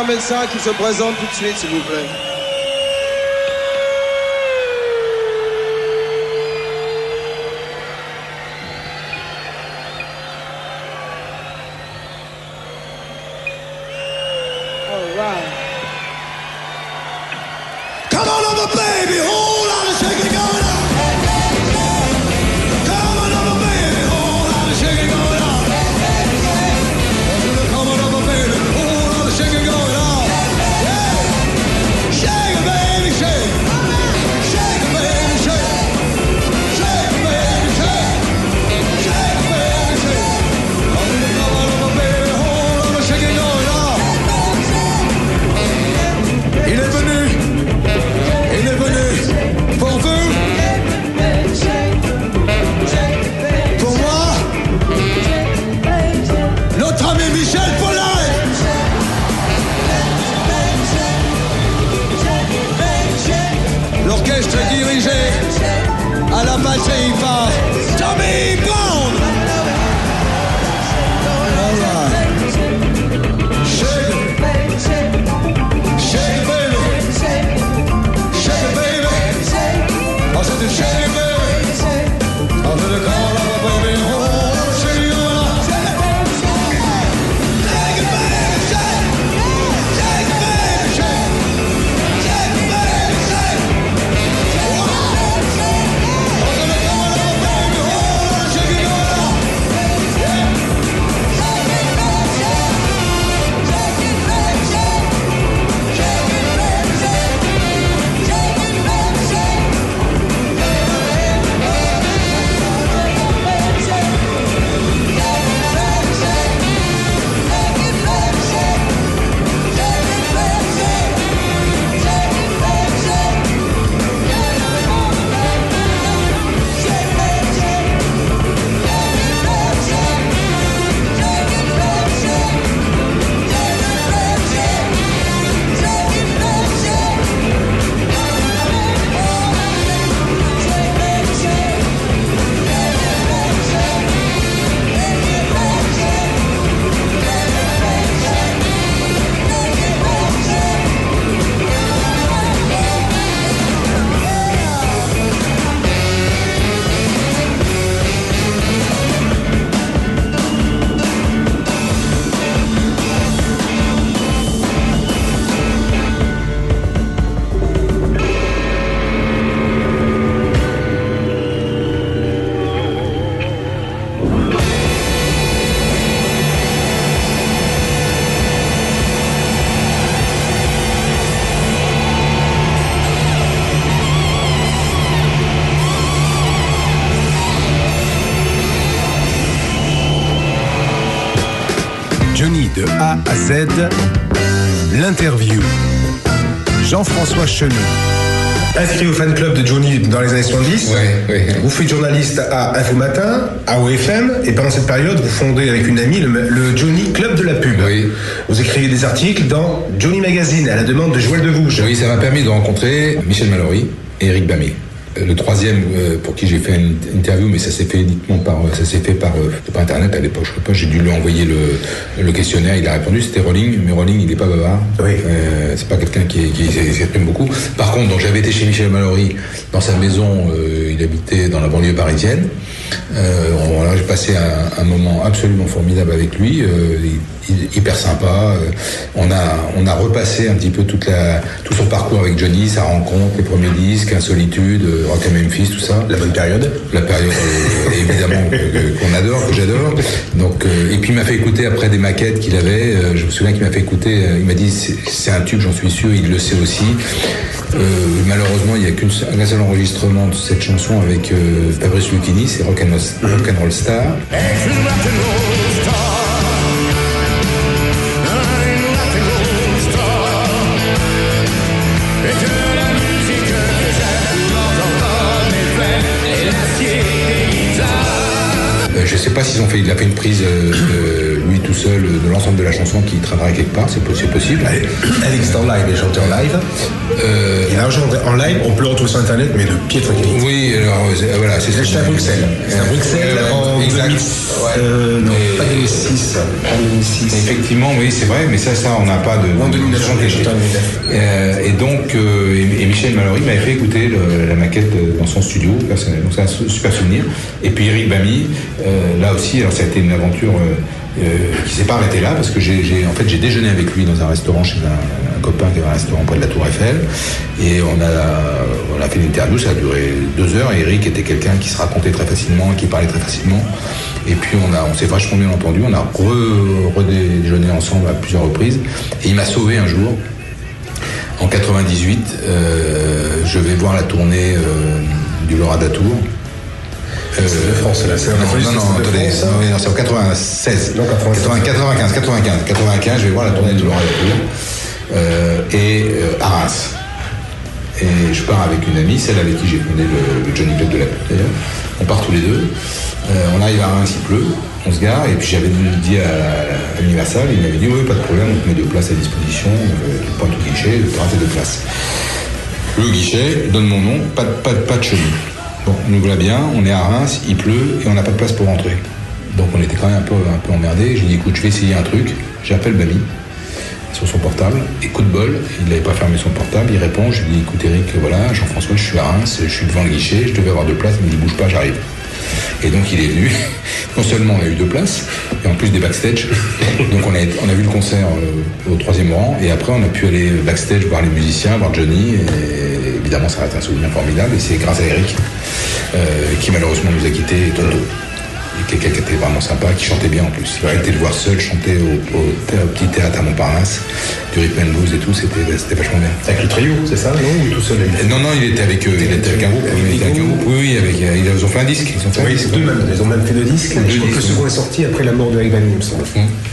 [SPEAKER 1] un médecin qui se présente tout de suite, s'il vous plaît.
[SPEAKER 3] All right. Come on over, baby, whole lot of shaking going on. Come on over, baby, whole lot of shaking going on. Come on over, baby, whole lot of shaking going on. Yeah. Shake it, baby, shake. Shake it, baby, shake. Shake it, baby, shake. Shake it, baby, shake. Come on over, baby, whole lot of shaking going on. Il est venu. Il est venu pour vous, pour moi, notre ami Michel Polnareff. L'orchestre est dirigé à la batterie par Tommy Brown. All right. Shake it. Shake it, baby. Shake it, baby. I said to shake it, baby. I said to call up a baby. Oh, shake it, baby. Shake it, baby. Shake it, baby. Shake. Shake it, baby. Shake. Shake it, baby. Shake. Wow. I said to call up a baby. Oh, shake it, baby. Yeah. Shake it, baby. Shake. Shake it, baby. Shake. Shake it, baby. Shake. Shake it, baby. Shake.
[SPEAKER 7] Johnny de A à Z, l'interview. Jean-François Chenu.
[SPEAKER 5] Inscrit au fan club de Johnny dans les années soixante-dix.
[SPEAKER 6] Ouais, ouais.
[SPEAKER 5] Vous faites journaliste à Info Matin, à O F M, et pendant cette période, vous fondez avec une amie le, le Johnny Club de la Pub.
[SPEAKER 6] Oui.
[SPEAKER 5] Vous écrivez des articles dans Johnny Magazine à la demande de Joël de Vouge.
[SPEAKER 6] Oui, ça m'a permis de rencontrer Michel Mallory et Eric Bamé. Le troisième euh, pour qui j'ai fait une interview, mais ça s'est fait uniquement par, ça s'est fait par, euh, par internet à l'époque. Je sais pas, j'ai dû lui envoyer le, le questionnaire. Il a répondu. C'était Rolling, mais Rolling, il est pas bavard.
[SPEAKER 5] Oui.
[SPEAKER 6] Euh, c'est pas quelqu'un qui, qui s'exprime beaucoup. Par contre, donc j'avais été chez Michel Mallory dans sa maison. Euh, il habitait dans la banlieue parisienne. Euh, voilà, j'ai passé un, un moment absolument formidable avec lui. Euh, hyper sympa. Euh, on a, on a repassé un petit peu toute la, tout son parcours avec Johnny, sa rencontre, les premiers disques, Insolitude, euh, Rock à Memphis, tout ça.
[SPEAKER 5] La bonne période.
[SPEAKER 6] La période, euh, évidemment, que, que, qu'on adore, que j'adore. Donc, euh, et puis il m'a fait écouter après des maquettes qu'il avait. Euh, je me souviens qu'il m'a fait écouter. Euh, il m'a dit c'est, c'est un tube, j'en suis sûr. Il le sait aussi. Euh, malheureusement, il n'y a qu'un seul enregistrement de cette chanson avec euh, Fabrice Lucchini, c'est Rock and Roll, Rock and Roll Star. Je sais pas s'ils ont fait, il a fait une prise euh, lui tout seul de l'ensemble de la chanson qui traînerait quelque part, c'est possible.
[SPEAKER 5] Alex en live et chanteur live. Euh, il a un chanté en live, on peut le retrouver sur internet, mais de piètre qualité.
[SPEAKER 6] Oui, alors euh, voilà, c'est ça.
[SPEAKER 5] C'est à Bruxelles. C'est à Bruxelles
[SPEAKER 6] euh,
[SPEAKER 5] en
[SPEAKER 6] exact.
[SPEAKER 5] deux mille, euh, non,
[SPEAKER 6] mais,
[SPEAKER 5] pas deux mille six. Pas deux mille six.
[SPEAKER 6] Effectivement, oui, c'est vrai, mais ça, ça, on n'a pas de.
[SPEAKER 5] En deux mille neuf,
[SPEAKER 6] euh, et donc, euh, et, et Michel Mallory m'avait fait écouter le, la maquette dans son studio personnel, donc c'est un super souvenir. Et puis Eric Bamy, euh, là aussi, alors ça a été une aventure euh, euh, qui s'est pas arrêtée là, parce que j'ai, j'ai en fait j'ai déjeuné avec lui dans un restaurant chez un, un copain qui avait un restaurant près de la Tour Eiffel, et on a on a fait une interview, ça a duré deux heures. Et Eric était quelqu'un qui se racontait très facilement, qui parlait très facilement. Et puis on a on s'est vachement bien entendu, on a redéjeuné ensemble à plusieurs reprises, et il m'a sauvé un jour. En quatre-vingt-dix-huit, euh, je vais voir la tournée euh, du Laura Datour.
[SPEAKER 5] Euh, c'est de France, là. C'est
[SPEAKER 6] non, non, non, attendez, non, non, c'est en quatre-vingt-seize. Non, quatre-vingt-quinze, quatre-vingt-quinze, quatre-vingt-quinze, je vais voir la tournée du Laura Datour. Euh, et euh, à Reims. Et je pars avec une amie, celle avec qui j'ai fondé le, le Johnny Club de la Pute d'ailleurs. On part tous les deux. Euh, on arrive à Reims, il pleut, on se gare, et puis j'avais dit à, à l'Universal, il m'avait dit oui, pas de problème, on te met deux places à disposition, euh, tu pointes au guichet, tu auras tes deux places. Le guichet donne mon nom, pas, pas, pas de chemin. Bon, nous voilà bien, on est à Reims, il pleut, et on n'a pas de place pour rentrer. Donc on était quand même un peu, un peu emmerdés. J'ai dit écoute, je vais essayer un truc, j'appelle Bamy sur son portable, et coup de bol, il n'avait pas fermé son portable, il répond, je lui dis écoute Eric, voilà, Jean-François, je suis à Reims, je suis devant le guichet, je devais avoir deux places, il me dit bouge pas, j'arrive. Et donc il est venu, non seulement on a eu deux places, et en plus des backstage, donc on a, on a vu le concert euh, au troisième rang, et après on a pu aller backstage voir les musiciens, voir Johnny, et évidemment ça reste un souvenir formidable, et c'est grâce à Eric, euh, qui malheureusement nous a quittés, et Tonto. Quelqu'un qui était vraiment sympa, qui chantait bien en plus. J'avais été le voir seul chanter au, au, au petit théâtre à Montparnasse, du rhythm and blues et tout, c'était, c'était vachement bien.
[SPEAKER 5] Avec le trio, c'est ça, non? Ou tout seul?
[SPEAKER 6] Non, non, il était avec eux, il était avec un groupe. Il était avec un groupe. Oui, oui, avec, ils ont fait un disque. Ils ont fait
[SPEAKER 5] oui,
[SPEAKER 6] un disque.
[SPEAKER 5] Deux même, ils ont même fait deux disques.
[SPEAKER 6] Deux
[SPEAKER 5] je crois
[SPEAKER 6] disques,
[SPEAKER 5] que le second est sorti après la mort de Eric Bamy, il me semble.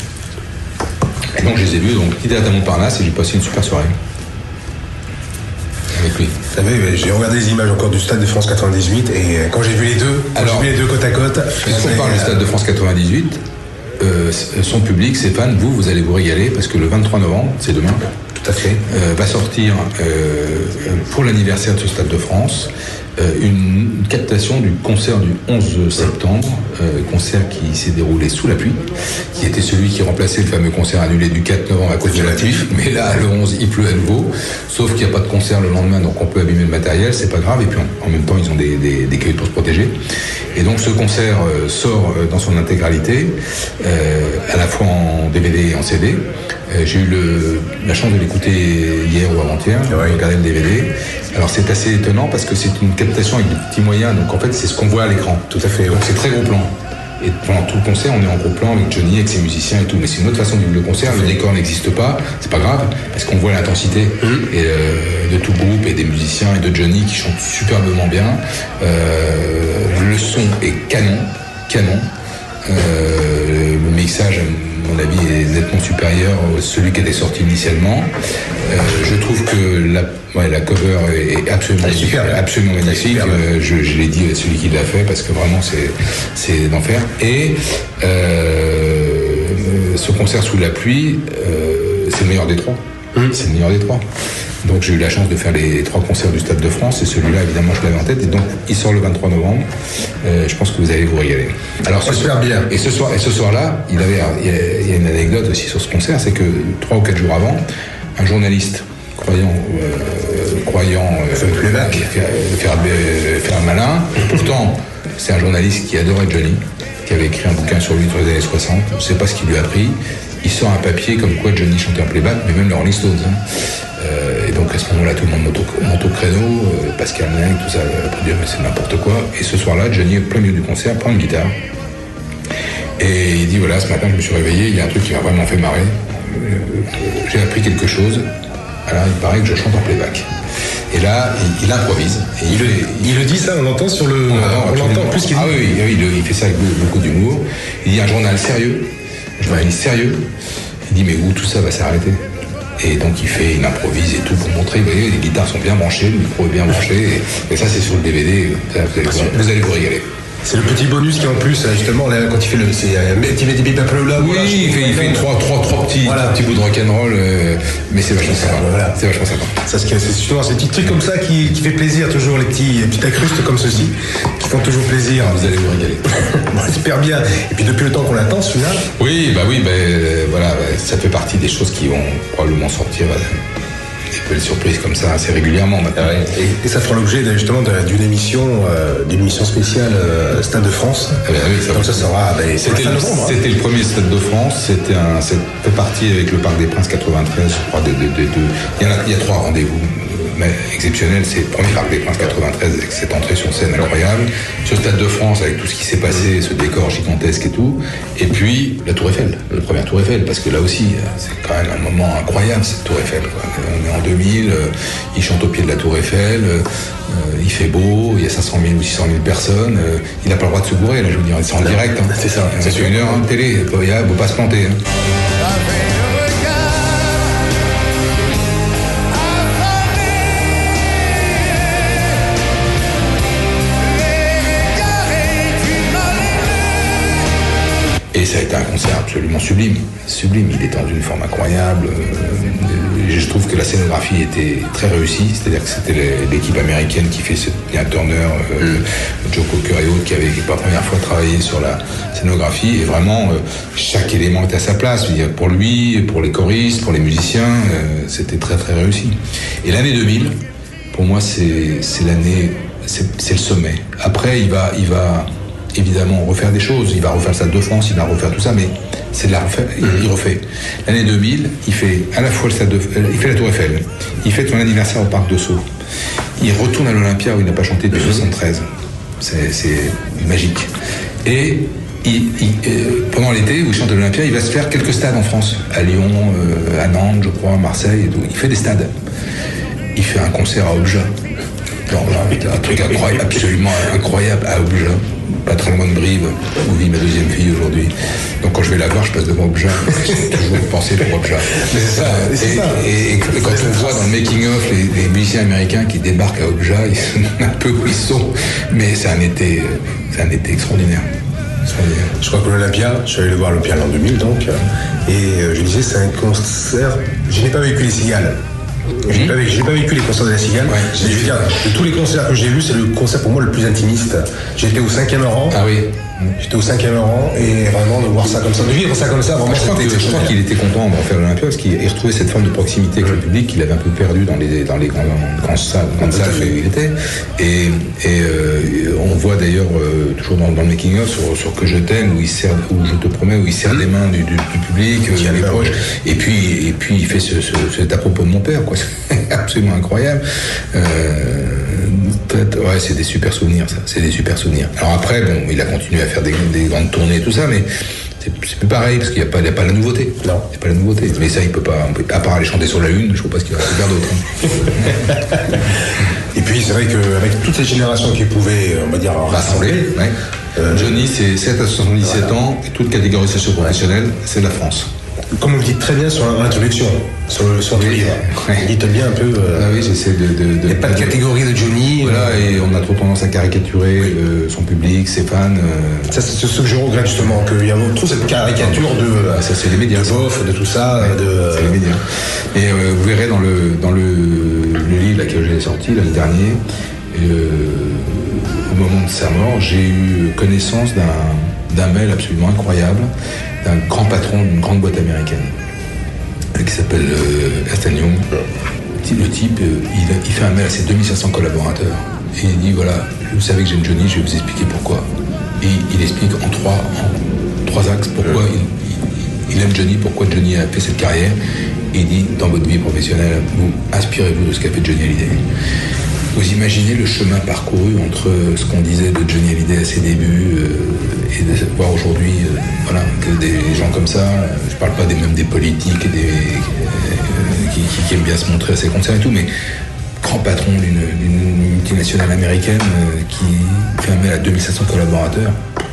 [SPEAKER 6] Et donc je les ai vus, donc petit théâtre à Montparnasse, et j'ai passé une super soirée. Avec lui.
[SPEAKER 5] Vous savez, j'ai regardé les images encore du Stade de France quatre-vingt-dix-huit, et quand j'ai vu les deux, quand
[SPEAKER 6] alors,
[SPEAKER 5] j'ai vu les deux côte à côte.
[SPEAKER 6] Puisqu'on parle du Stade de France quatre-vingt-dix-huit, euh, son public, ses fans, vous, vous allez vous régaler, parce que le vingt-trois novembre, c'est demain,
[SPEAKER 5] tout à fait,
[SPEAKER 6] euh, va sortir euh, pour l'anniversaire de ce Stade de France euh, une captation du concert du onze septembre, euh, concert qui s'est déroulé sous la pluie, qui était celui qui remplaçait le fameux concert annulé du quatre novembre à cause de la pluie. Mais là, le onze, il pleut à nouveau, sauf qu'il n'y a pas de concert le lendemain, donc on peut abîmer le matériel, c'est pas grave. Et puis en, en même temps, ils ont des, des, des cahiers pour se protéger. Et donc ce concert euh, sort euh, dans son intégralité, euh, à la fois en D V D et en C D. Euh, j'ai eu le, la chance de l'écouter hier ou avant-hier, de ouais. regarder le D V D. Alors c'est assez étonnant parce que c'est une captation avec des petits moyens, donc en fait c'est ce qu'on voit à l'écran. Tout à fait. Donc c'est très gros plan. Et pendant tout le concert, on est en gros plan avec Johnny, avec ses musiciens et tout. Mais c'est une autre façon de vivre le concert. Le décor n'existe pas, c'est pas grave, parce qu'on voit l'intensité mmh. et, euh, de tout le groupe et des musiciens et de Johnny qui chantent superbement bien. Euh, le son est canon, canon. Euh, le mixage, à mon avis, est nettement supérieur à celui qui était sorti initialement. Euh, je trouve que la, ouais, la cover est absolument, est super, absolument magnifique. Euh, je, je l'ai dit à celui qui l'a fait parce que vraiment c'est, c'est d'enfer. Et euh, ce concert sous la pluie, euh, c'est le meilleur des trois. Mmh. C'est le meilleur des trois. Donc j'ai eu la chance de faire les trois concerts du Stade de France et celui-là évidemment je l'avais en tête et donc il sort le vingt-trois novembre. Euh, je pense que vous allez vous régaler. Alors ce soir, bien. Et ce soir et ce soir-là, il avait il y, a, il y a une anecdote aussi sur ce concert, c'est que trois ou quatre jours avant, un journaliste croyant euh, croyant euh, faire, faire, faire un malin. Pourtant c'est un journaliste qui adorait Johnny, qui avait écrit un bouquin sur lui dans les années soixante. Je ne sais pas ce qu'il lui a pris. Il sort un papier comme quoi Johnny chantait en playback, mais même les Rolling Stones. Hein. Euh, et donc à ce moment-là, tout le monde monte au, monte au créneau, euh, Pascal Nègre, tout ça, pour dire mais c'est n'importe quoi. Et ce soir-là, Johnny, au plein milieu du concert, prend une guitare. Et il dit voilà, ce matin, je me suis réveillé, il y a un truc qui m'a vraiment fait marrer. Euh, j'ai appris quelque chose. Alors il paraît que je chante en playback. Et là, il, il improvise. Et il,
[SPEAKER 5] il, le, il le dit ça, on l'entend sur le. On, on l'entend plus qu'il dit.
[SPEAKER 6] Ah oui, oui, oui il, il fait ça avec beaucoup d'humour. Il dit un journal sérieux. Un journaliste sérieux. Il dit mais où tout ça va s'arrêter? Et donc il fait, il improvise et tout pour montrer, vous voyez, les guitares sont bien branchées, le micro est bien branché, et, et ça c'est sur le D V D, ça, vous, allez, vous allez vous régaler.
[SPEAKER 5] C'est le petit bonus qui en plus, justement, là, quand il fait le. C'est un petit petit petit peu là.
[SPEAKER 6] Oui, il fait, il fait trois, trois, trois petits, voilà. trois petits bouts de rock'n'roll, euh, mais c'est vachement sympa. Voilà. C'est vachement sympa.
[SPEAKER 5] Ça, c'est justement ces petits trucs comme ça qui, qui fait plaisir, toujours les petits, les petites accrustes comme ceci, qui font toujours plaisir.
[SPEAKER 6] Vous allez vous régaler.
[SPEAKER 5] Bon, j'espère bien. Et puis depuis le temps qu'on l'attend, celui-là.
[SPEAKER 6] Oui, bah oui, bah, euh, voilà, bah, ça fait partie des choses qui vont probablement sortir. Bah, des belles surprises comme ça assez régulièrement maintenant.
[SPEAKER 5] Ouais. Et, et ça fera l'objet justement d'une émission, euh, d'une émission spéciale euh, Stade de France.
[SPEAKER 6] Ah ben oui, ça
[SPEAKER 5] donc ça sera. Ben,
[SPEAKER 6] c'était le, hein. le premier Stade de France. C'était un, c'est fait partie avec le Parc des Princes quatre-vingt-treize. Je crois des deux. Il y en a, il y a trois rendez-vous. Mais exceptionnel, c'est le premier Parc des Princes quatre-vingt-treize avec cette entrée sur scène incroyable. Ce Stade de France avec tout ce qui s'est passé, ce décor gigantesque et tout. Et puis la Tour Eiffel, la première Tour Eiffel, parce que là aussi, c'est quand même un moment incroyable cette Tour Eiffel, quoi. On est en deux mille, euh, il chante au pied de la Tour Eiffel, euh, il fait beau, il y a cinq cent mille ou six cent mille personnes, euh, il n'a pas le droit de se bourrer, là je veux dire, c'est en direct. Hein.
[SPEAKER 5] C'est ça.
[SPEAKER 6] C'est une heure de télé, il ne faut pas se planter. Hein. Et ça a été un concert absolument sublime, sublime. Il était dans une forme incroyable. Je trouve que la scénographie était très réussie, c'est-à-dire que c'était l'équipe américaine qui fait ce Tina Turner, euh, mm. Joe Cocker et autres qui avaient pour la première fois travaillé sur la scénographie. Et vraiment, euh, chaque élément était à sa place. Je veux dire, pour lui, pour les choristes, pour les musiciens, euh, c'était très très réussi. Et l'année deux mille, pour moi, c'est l'année, c'est le sommet. Après, il va, il va évidemment refaire des choses, il va refaire le Stade de France, il va refaire tout ça, mais c'est de la refaire, il, il refait. L'année deux mille, il fait à la fois le Stade de, il fait la Tour Eiffel, il fait son anniversaire au Parc de Sceaux, il retourne à l'Olympia où il n'a pas chanté depuis soixante-treize, c'est magique. Et il, il, euh, pendant l'été où il chante à l'Olympia, il va se faire quelques stades en France, à Lyon, euh, à Nantes, je crois, à Marseille et tout. Il fait des stades. Il fait un concert à Obja. Genre, un truc incroyable, absolument incroyable à Obja, pas très loin de Brive, où vit ma deuxième fille aujourd'hui. Donc quand je vais la voir, je passe devant Obja. J'ai toujours pensé pour Obja.
[SPEAKER 5] Mais c'est ça,
[SPEAKER 6] et,
[SPEAKER 5] c'est ça.
[SPEAKER 6] Et, et, et quand on voit dans le making-of les, les musiciens américains qui débarquent à Obja, ils sont un peu où ils sont, mais c'est un été, c'est un été extraordinaire. extraordinaire.
[SPEAKER 5] Je crois que l'Olympia, je suis allé le voir à l'Olympia l'an deux mille donc, et je disais c'est un concert. Je n'ai pas vécu les Cigales. J'ai pas, pas vécu les concerts de la Cigale. Ouais, je veux dire, de tous les concerts que j'ai vus, c'est le concert pour moi le plus intimiste. J'étais au cinquième rang.
[SPEAKER 6] Ah oui.
[SPEAKER 5] J'étais au cinquième rang et vraiment de voir ça comme ça, de vivre ça comme ça, vraiment.
[SPEAKER 6] Je crois, que, je crois qu'il était content d'en faire l'Olympia parce qu'il retrouvait cette forme de proximité avec le public qu'il avait un peu perdu dans les dans les grandes, grandes salles, grandes salles où il était. Et, et euh, on voit d'ailleurs euh, toujours dans, dans le making of sur, sur Que je t'aime où il serre, où je te promets, où il serre les mains du, du, du public, euh, les proches. Et puis et puis il fait ce, ce, cet à propos de mon père, quoi. C'est absolument incroyable. Euh, ouais, c'est des super souvenirs, ça. C'est des super souvenirs. Alors après, bon, il a continué à faire des, des grandes tournées et tout ça, mais c'est plus pareil parce qu'il n'y a pas, il y a pas la nouveauté.
[SPEAKER 5] Non,
[SPEAKER 6] il n'y a pas la nouveauté. Mais ça, il peut pas, peut, à part aller chanter sur la Lune, je ne sais pas ce qu'il va faire d'autre. Hein.
[SPEAKER 5] Et puis c'est vrai qu'avec toutes ces générations qui pouvaient, on va dire, rassembler.
[SPEAKER 6] Ouais. Euh, Johnny, c'est sept à soixante-dix-sept voilà. ans, et toute catégorie socio-professionnelle, c'est la France.
[SPEAKER 5] Comme on le dit très bien sur l'introduction, sur le sur le livre. Ouais. Vous dites bien un peu. Euh,
[SPEAKER 6] ah oui, j'essaie de. de, de
[SPEAKER 5] il n'y a pas de catégorie de Johnny.
[SPEAKER 6] Voilà, euh, et on a trop tendance à caricaturer oui. euh, son public, ses fans. Euh...
[SPEAKER 5] Ça, c'est ce que je regrette justement, qu'il y a trop cette caricature de.
[SPEAKER 6] Ah, ça, c'est les médias.
[SPEAKER 5] De bof, de tout ça.
[SPEAKER 6] Ouais,
[SPEAKER 5] de,
[SPEAKER 6] c'est les médias. Et euh, vous verrez dans le, dans le, le livre là, que j'ai sorti l'année dernière, euh, au moment de sa mort, j'ai eu connaissance d'un mail absolument incroyable d'un grand patron d'une grande boîte américaine qui s'appelle euh, Ernst and Young. Le type, euh, il, il fait un mail à ses deux mille cinq cents collaborateurs et il dit voilà, vous savez que j'aime Johnny, je vais vous expliquer pourquoi. Et il explique en trois, en trois axes pourquoi il, il, il aime Johnny, pourquoi Johnny a fait cette carrière. Et il dit dans votre vie professionnelle, vous inspirez-vous de ce qu'a fait Johnny Hallyday. Vous imaginez le chemin parcouru entre ce qu'on disait de Johnny Hallyday à ses débuts euh, et de voir aujourd'hui euh, voilà, que des gens comme ça, je parle pas des, même des politiques et des, euh, qui, qui, qui aiment bien se montrer à ses concerts et tout, mais grand patron d'une multinationale américaine euh, qui fait un mail à deux mille cinq cents collaborateurs.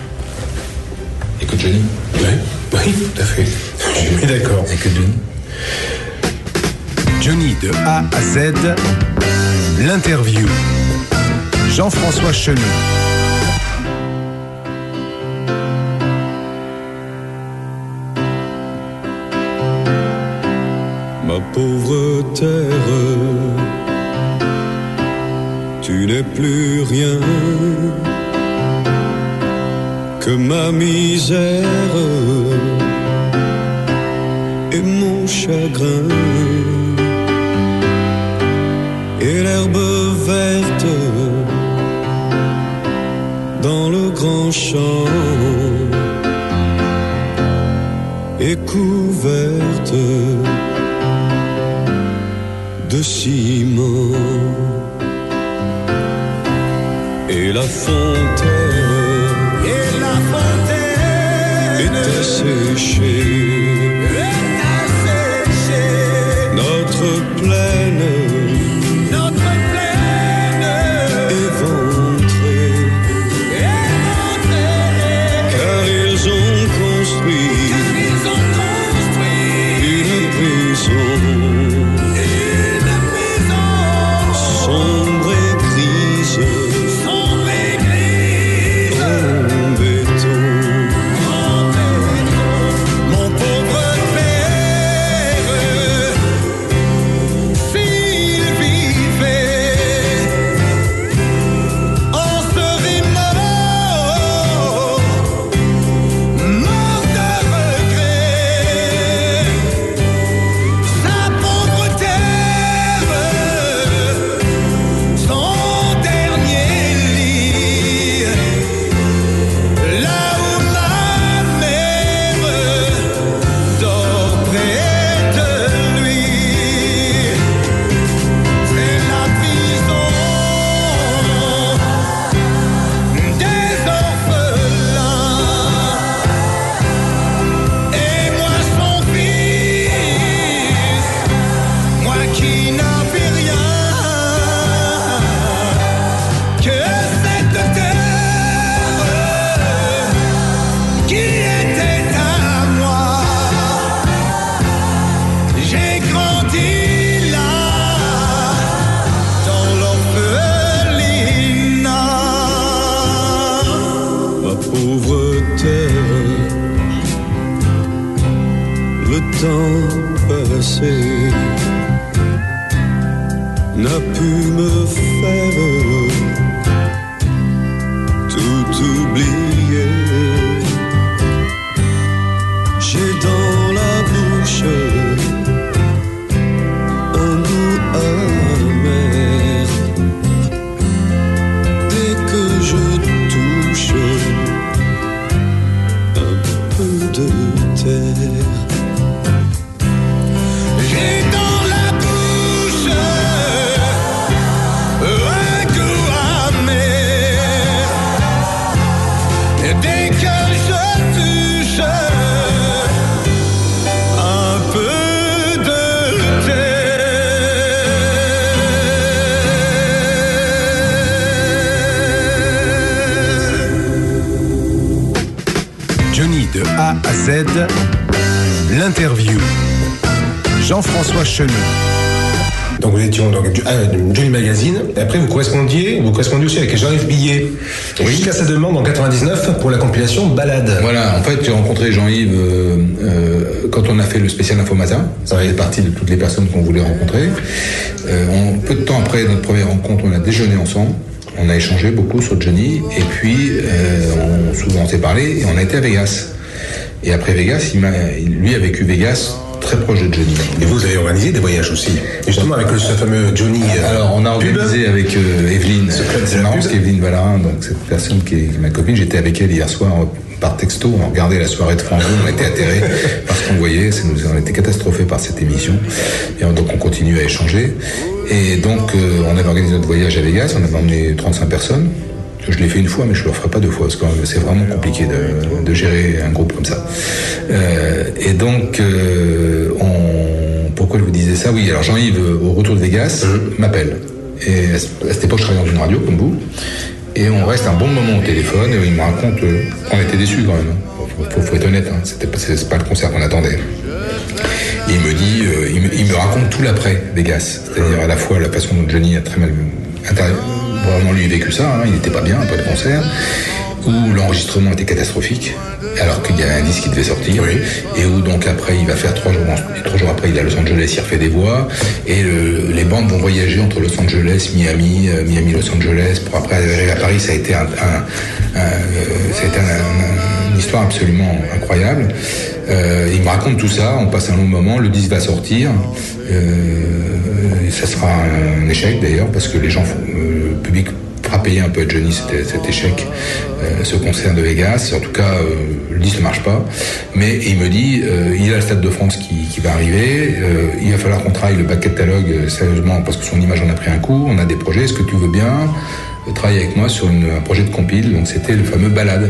[SPEAKER 6] Et que Johnny.
[SPEAKER 5] Oui, oui, tout à fait. Je suis d'accord.
[SPEAKER 6] Et que Johnny.
[SPEAKER 7] Johnny de A à Z. L'interview. Jean-François Chenu.
[SPEAKER 9] pauvre terre, tu n'es plus rien que ma misère et mon chagrin et l'herbe verte dans le grand champ est couverte de ciment et la fontaine et la fontaine est asséchée, est asséchée. Notre plaine, notre plaine éventrée, éventrée, car ils ont construit, car ils ont construit une prison. Sombre et grise, sombre et grise, en béton, en béton. Mon pauvre père, s'il vivait, en serait mort, mort de regret. Sa pauvre terre, son dernier lit, là où ma mère dort près de lui, c'est la prison des orphelins. Et moi son fils, moi qui n'avais rien que cette terre qui était à moi. J'ai grandi là dans l'orphelinat. Ma pauvre terre, le temps passé n'a pu me faire tout oublier. J'ai dans la bouche un goût amer dès que je touche un peu de terre. J'ai dans la bouche un goût amer dès que je touche un peu de terre.
[SPEAKER 7] Johnny de A à Z, l'interview. Jean-François Chenu.
[SPEAKER 5] Donc vous étions donc du- ah, du Johnny Magazine, et après vous correspondiez, vous correspondiez aussi avec Jean-Yves Billet.
[SPEAKER 6] Oui.
[SPEAKER 5] Jusqu'à sa demande en quatre-vingt-dix-neuf pour la compilation Balade.
[SPEAKER 6] Voilà, en fait, j'ai rencontré Jean-Yves euh, euh, quand on a fait le spécial Info Matin. Ça faisait partie de toutes les personnes qu'on voulait rencontrer. Euh, on- peu de temps après notre première rencontre, on a déjeuné ensemble. On a échangé beaucoup sur Johnny. Et puis, euh, on, souvent on s'est parlé et on a été à Vegas. Et après Vegas, il m'a, il- lui a vécu Vegas très proche de Johnny.
[SPEAKER 5] Et vous avez organisé des voyages aussi. Et justement avec le, ce fameux Johnny. euh,
[SPEAKER 6] Alors, on a organisé
[SPEAKER 5] pub.
[SPEAKER 6] avec euh, Evelyne.
[SPEAKER 5] Ce club de
[SPEAKER 6] C'est
[SPEAKER 5] la
[SPEAKER 6] marrant
[SPEAKER 5] pub.
[SPEAKER 6] parce qu'Evelyne Valarin, donc cette personne qui est ma copine, j'étais avec elle hier soir euh, par texto. On regardait la soirée de France deux, on était atterrés par ce qu'on voyait. Ça nous, on était catastrophés par cette émission. Et euh, donc, on continue à échanger. Et donc, euh, on avait organisé notre voyage à Vegas. On avait emmené trente-cinq personnes. Je l'ai fait une fois, mais je ne le referai pas deux fois, parce que c'est vraiment compliqué de, de gérer un groupe comme ça. Euh, et donc, euh, on, pourquoi je vous disais ça? Oui, alors Jean-Yves, au retour de Vegas, mmh. m'appelle. Et à cette époque, je travaillais dans une radio, comme vous. Et on reste un bon moment au téléphone, et il me raconte euh, qu'on était déçus quand même. Il faut, faut être honnête, hein, c'était pas, c'est pas le concert qu'on attendait. Et il me dit, euh, il, me, il me raconte tout l'après Vegas, c'est-à-dire à la fois la façon dont Johnny a très mal, intérieur, vraiment lui vécu ça, hein, il n'était pas bien après le concert. où l'enregistrement était catastrophique, alors qu'il y a un disque qui devait sortir, oui. Et où donc après il va faire trois jours, et trois jours après il est à Los Angeles, il refait des voix, et le, les bandes vont voyager entre Los Angeles, Miami, euh, Miami, Los Angeles, pour après arriver à Paris. Ça a été, un, un, un, ça a été un, un, une histoire absolument incroyable. Euh, il me raconte tout ça, on passe un long moment, le disque va sortir, euh, et ça sera un échec d'ailleurs, parce que les gens, euh, le public fera payer un peu à Johnny cet, cet échec, euh, ce concert de Vegas. En tout cas, euh, le disque ne marche pas. Mais il me dit, euh, il y a le Stade de France qui, qui va arriver, euh, il va falloir qu'on travaille le back catalogue euh, sérieusement, parce que son image en a pris un coup, on a des projets, est-ce que tu veux bien travailler avec moi sur une, un projet de compile? Donc c'était le fameux Balade.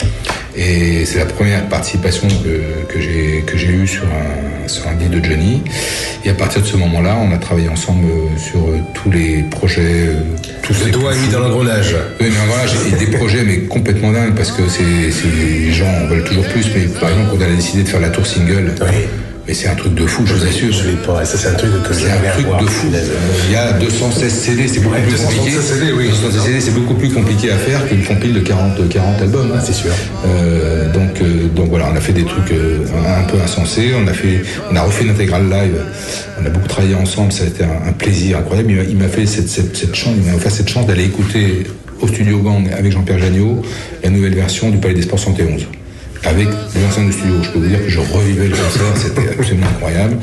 [SPEAKER 6] Et c'est la première participation que, que j'ai que j'ai eue sur un sur un disque de Johnny. Et à partir de ce moment-là, on a travaillé ensemble sur tous les projets. Tous
[SPEAKER 5] le doigt est mis dans l'engrenage.
[SPEAKER 6] Oui, mais l'engrenage et des projets mais complètement dingues, parce que c'est c'est les gens en veulent toujours plus. Mais par exemple, quand on a décidé de faire la tour single. Oui. Mais c'est un truc de fou, je vous assure.
[SPEAKER 5] Je vais pas, ça c'est un truc que
[SPEAKER 6] c'est un truc de fou. Il y a deux cent seize C D, c'est beaucoup ouais, plus compliqué. deux cent seize C D, oui. deux cent seize C D, c'est beaucoup plus compliqué à faire qu'une compile de quarante, quarante albums.
[SPEAKER 5] Ah, c'est sûr.
[SPEAKER 6] Euh, donc, euh, donc voilà, on a fait des trucs euh, un peu insensés. On a fait, on a refait une intégrale live. On a beaucoup travaillé ensemble. Ça a été un, un plaisir incroyable. Il m'a, il m'a fait cette, cette, cette chance, il m'a offert cette chance d'aller écouter au Studio Gang avec Jean-Pierre Janiot la nouvelle version du Palais des Sports soixante et onze. Avec les enceintes de studio. Je peux vous dire que je revivais le concert, c'était absolument incroyable.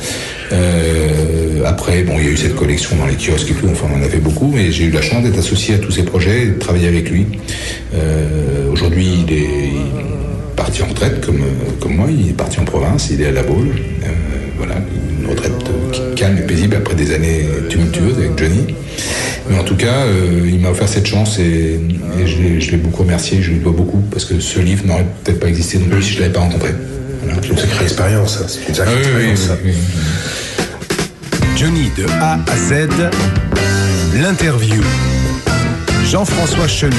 [SPEAKER 6] Euh, après, bon, il y a eu cette collection dans les kiosques et tout, enfin, on en avait beaucoup, mais j'ai eu la chance d'être associé à tous ces projets et de travailler avec lui. Euh, aujourd'hui, il est parti en retraite, comme, comme moi, il est parti en province, il est à La Baule. Euh, voilà, une retraite calme et paisible après des années tumultueuses avec Johnny. Mais en tout cas, euh, il m'a offert cette chance et, et je, l'ai, je l'ai beaucoup remercié, je lui dois beaucoup, parce que ce livre n'aurait peut-être pas existé non plus si je ne l'avais pas rencontré.
[SPEAKER 5] Voilà. C'est une sacrée expérience, c'est une sacrée ah, expérience. Oui, oui,
[SPEAKER 7] oui. Johnny de A à Z, l'interview. Jean-François Chenu.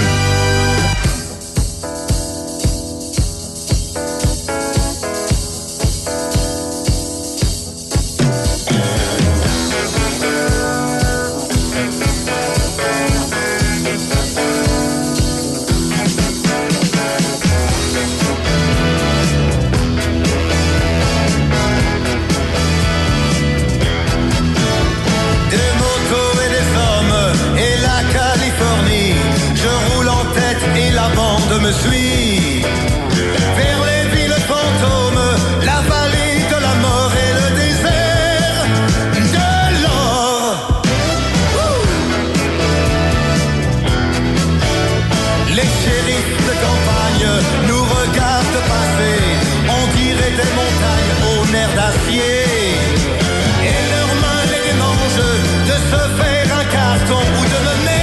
[SPEAKER 3] Me suit vers les villes fantômes, la vallée de la mort et le désert de l'or. Ouh. Les shérifs de campagne nous regardent passer, on dirait des montagnes aux nerfs d'acier, et leurs mains les démangent de se faire un carton ou de me mettre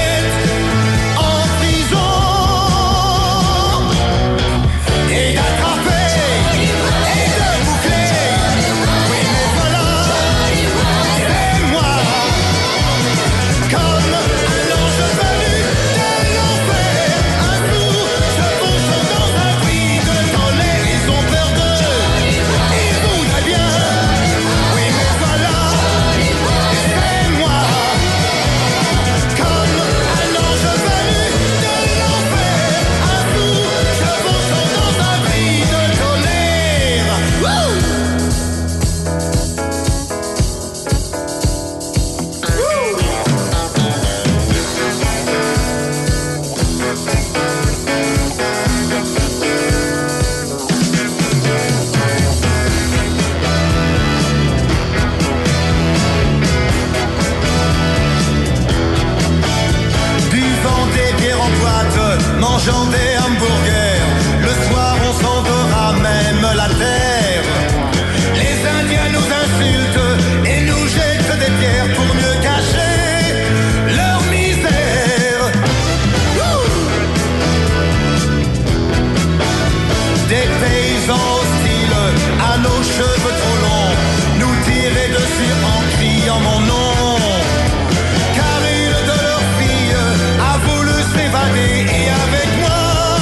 [SPEAKER 3] mangeant des hamburgers, le soir on s'endort à même la terre. Les Indiens nous insultent et nous jettent des pierres pour mieux cacher leur misère. Ouh. Des paysans hostiles à nos cheveux trop longs nous tiraient dessus en criant mon nom, car une de leurs filles a voulu s'évader et avec moi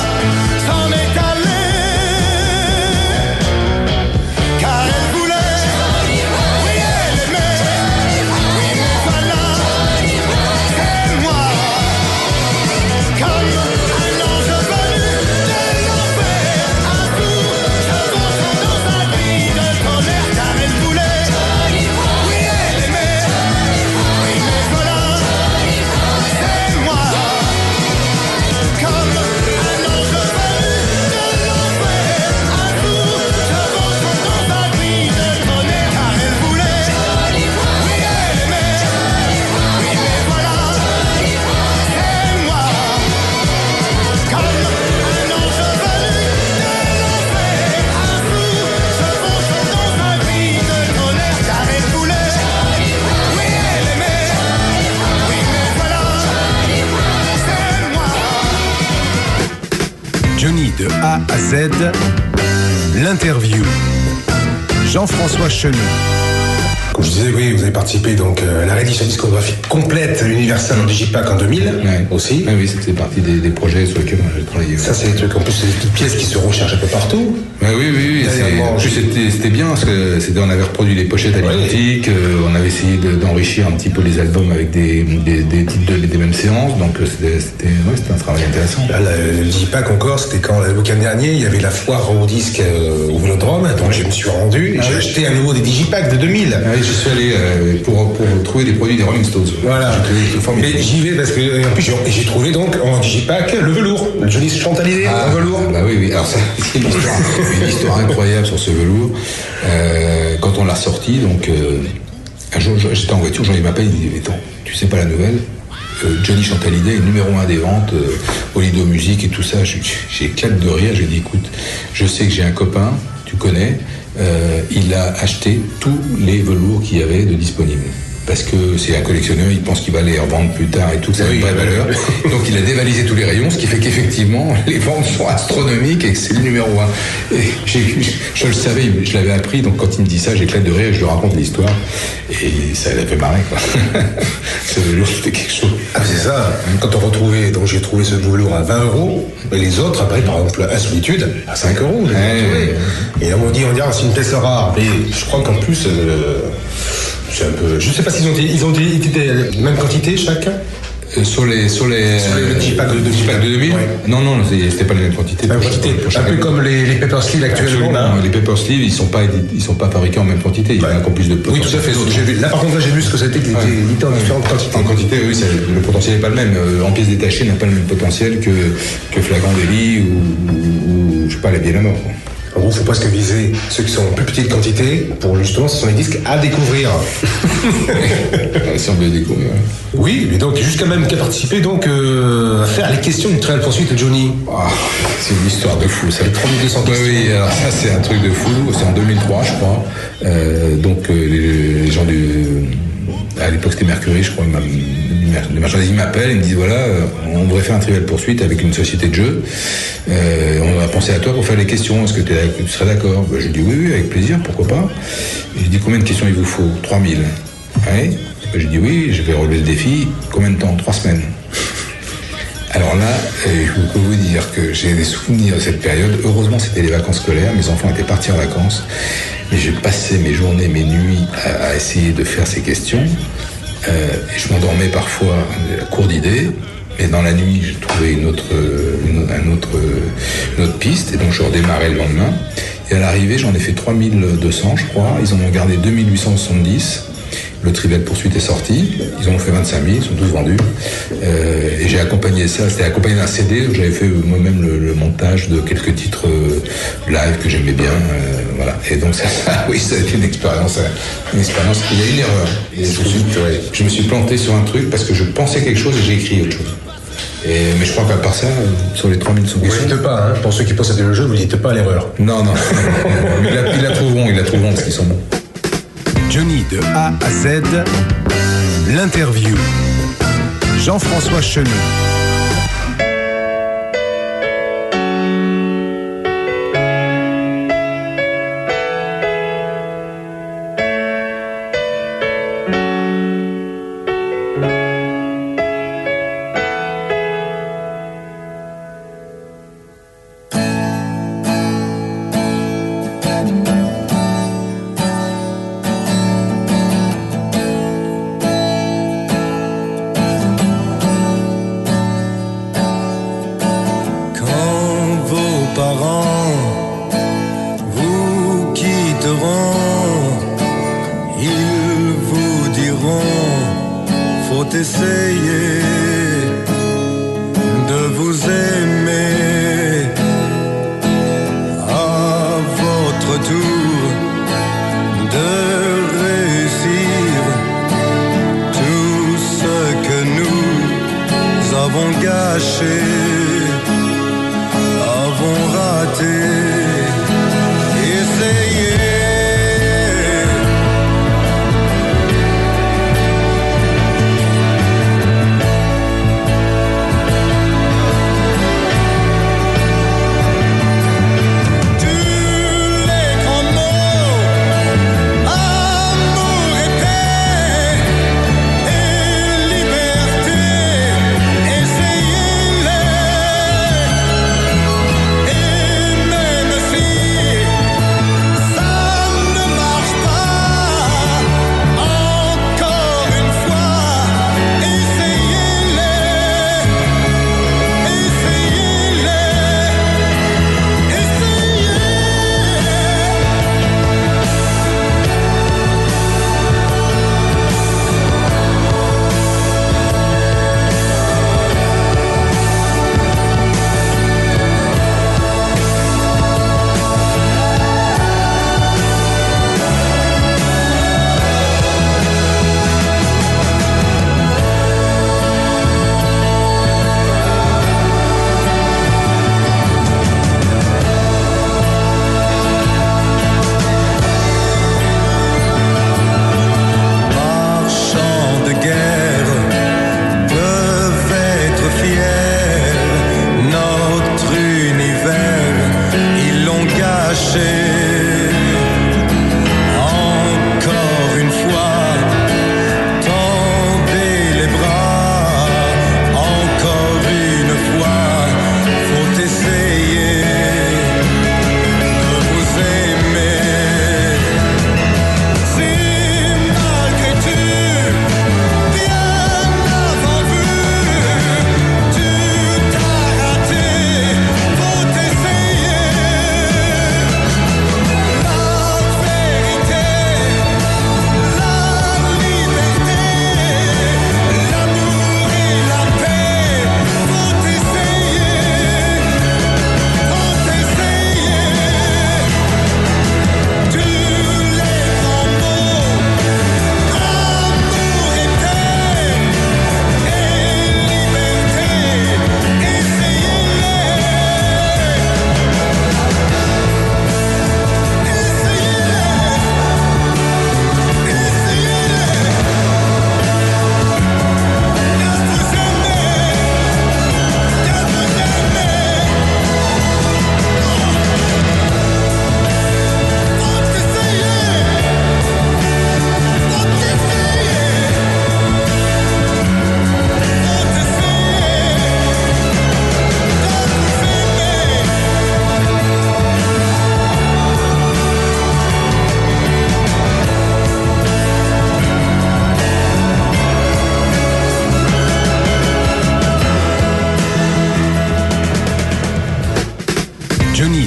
[SPEAKER 7] de A à Z, l'interview. Jean-François Chenu.
[SPEAKER 5] Comme je disais, oui, vous avez participé donc à la réédition discographique complète Universal en Digipack en deux mille
[SPEAKER 6] ouais.
[SPEAKER 5] aussi.
[SPEAKER 6] Ah oui, c'est partie des, des projets sur lesquels j'ai travaillé.
[SPEAKER 5] Ça, c'est des trucs, en plus, c'est des petites pièces qui se recherchent un peu partout.
[SPEAKER 6] Ah oui, oui, oui. C'est, en plus, c'était, c'était bien parce que c'était, on avait reproduit les pochettes à l'identique, euh, on avait essayé de, d'enrichir un petit peu les albums avec des, des, des titres de, des mêmes séances, donc c'était, c'était, ouais, c'était un travail intéressant.
[SPEAKER 5] Là, le, le Digipack encore, c'était quand le week-end dernier, il y avait la foire au disque euh, au Vélodrome, donc je me suis rendu et ah j'ai oui. acheté à nouveau des Digipack de deux mille.
[SPEAKER 6] Ah oui, je suis allé euh, pour, pour trouver des produits des Rolling Stones.
[SPEAKER 5] Voilà. Mais j'y vais parce que en plus j'ai, j'ai trouvé donc en Digipack le velours, le Johnny Chantalidé
[SPEAKER 6] ah,
[SPEAKER 5] en velours.
[SPEAKER 6] Bah oui, oui. Alors ça, c'est une histoire, une histoire incroyable sur ce velours. Euh, quand on l'a sorti, donc euh, un jour j'étais en voiture, Jean-Yves m'appelle, il dit attends, tu sais pas la nouvelle? Euh, Johnny Chantalidé est numéro un des ventes, euh, au Lido Musique et tout ça. Je, j'éclate de rire. J'ai dit écoute, je sais que j'ai un copain, tu connais. Euh, il a acheté tous les velours qu'il y avait de disponibles. Parce que c'est un collectionneur, il pense qu'il va les revendre plus tard et tout, ça a une vraie valeur. Donc il a dévalisé tous les rayons, ce qui fait qu'effectivement, les ventes sont astronomiques et que c'est le numéro un. Et j'ai, je le savais, je l'avais appris, donc quand il me dit ça, j'éclate de rire, je lui raconte l'histoire. Et ça l'a fait marrer, quoi. Ce velours, c'était quelque chose.
[SPEAKER 5] Ah, c'est ça. Quand on retrouvait, donc j'ai trouvé ce velours à vingt euros, et les autres, après, par exemple, à Solitude, à cinq euros. Ouais. Et on m'a dit, on dirait, c'est une pièce rare. Mais je crois qu'en plus, euh, c'est un peu. Je sais pas s'ils ont dit, ils ont dit, la même quantité chacun.
[SPEAKER 6] Euh, sur les sur les
[SPEAKER 5] sur les Digipack de, de,
[SPEAKER 6] de deux mille ouais. Non non c'était pas les mêmes quantités.
[SPEAKER 5] Même quantité. Un peu comme les, les Paper Sleeve actuellement. Là.
[SPEAKER 6] Les Paper Sleeve ils sont pas ils sont pas fabriqués en même quantité. Il y en a encore plus de.
[SPEAKER 5] Oui tout à fait. J'ai vu, là par contre là j'ai vu ce que c'était qu'ils étaient édités en différentes quantités.
[SPEAKER 6] En quantité oui c'est, le potentiel n'est pas le même. En pièces détachées n'a pas le même potentiel que que Flagrant délit ou, ou, ou je sais pas la Bielle à mort. Quoi.
[SPEAKER 5] En gros, il faut presque viser ceux qui sont en plus petite quantité pour justement, ce sont les disques à découvrir.
[SPEAKER 6] Si on veut découvrir.
[SPEAKER 5] Oui, mais donc jusqu'à même qu'à participer donc euh, à faire les questions du Trial Poursuite de Johnny.
[SPEAKER 6] Oh, c'est une histoire de fou, ça.
[SPEAKER 5] trois mille deux cents questions.
[SPEAKER 6] Oui, alors ça c'est un truc de fou. C'est en deux mille trois, je crois. Euh, donc euh, les, les gens du, à l'époque c'était Mercury, je crois. Les marchandises m'appellent et me disent voilà, on voudrait faire un Trivial Poursuite avec une société de jeu. Euh, on a pensé à toi pour faire les questions. Est-ce que tu serais d'accord? Ben, je dis oui, oui, avec plaisir, pourquoi pas. Et je dis combien de questions il vous faut? trois mille. Ouais. Ben, je dis oui, je vais relever le défi. Combien de temps? trois semaines. Alors là, je peux vous dire que j'ai des souvenirs de cette période. Heureusement, c'était les vacances scolaires. Mes enfants étaient partis en vacances. Mais j'ai passé mes journées, mes nuits à, à essayer de faire ces questions. Euh, et je m'endormais parfois à court d'idées, mais dans la nuit, j'ai trouvé une autre, une, un autre, une autre piste, et donc je redémarrais le lendemain. Et à l'arrivée, j'en ai fait trois mille deux cents, je crois. Ils en ont gardé deux mille huit cent soixante-dix. Le Trivial Poursuite est sorti. Ils en ont fait vingt-cinq mille, ils sont tous vendus. Euh, et j'ai accompagné ça, c'était accompagné d'un C D où j'avais fait moi-même le, le montage de quelques titres euh, live que j'aimais bien. Euh, voilà. Et donc ça, ça, oui, ça a été une expérience, une expérience. Il y a une erreur. Et je, me suis, ouais, je me suis planté sur un truc parce que je pensais quelque chose et j'ai écrit autre chose. Et, mais je crois qu'à part ça, sur les trois mille cent questions...
[SPEAKER 5] Vous ne dites pas, hein, pour ceux qui possèdent le jeu, vous ne dites pas l'erreur.
[SPEAKER 6] Non, non. Ils la, ils la trouveront, ils la trouveront parce qu'ils sont bons.
[SPEAKER 7] Johnny de A à Z, l'interview. Jean-François Chenu.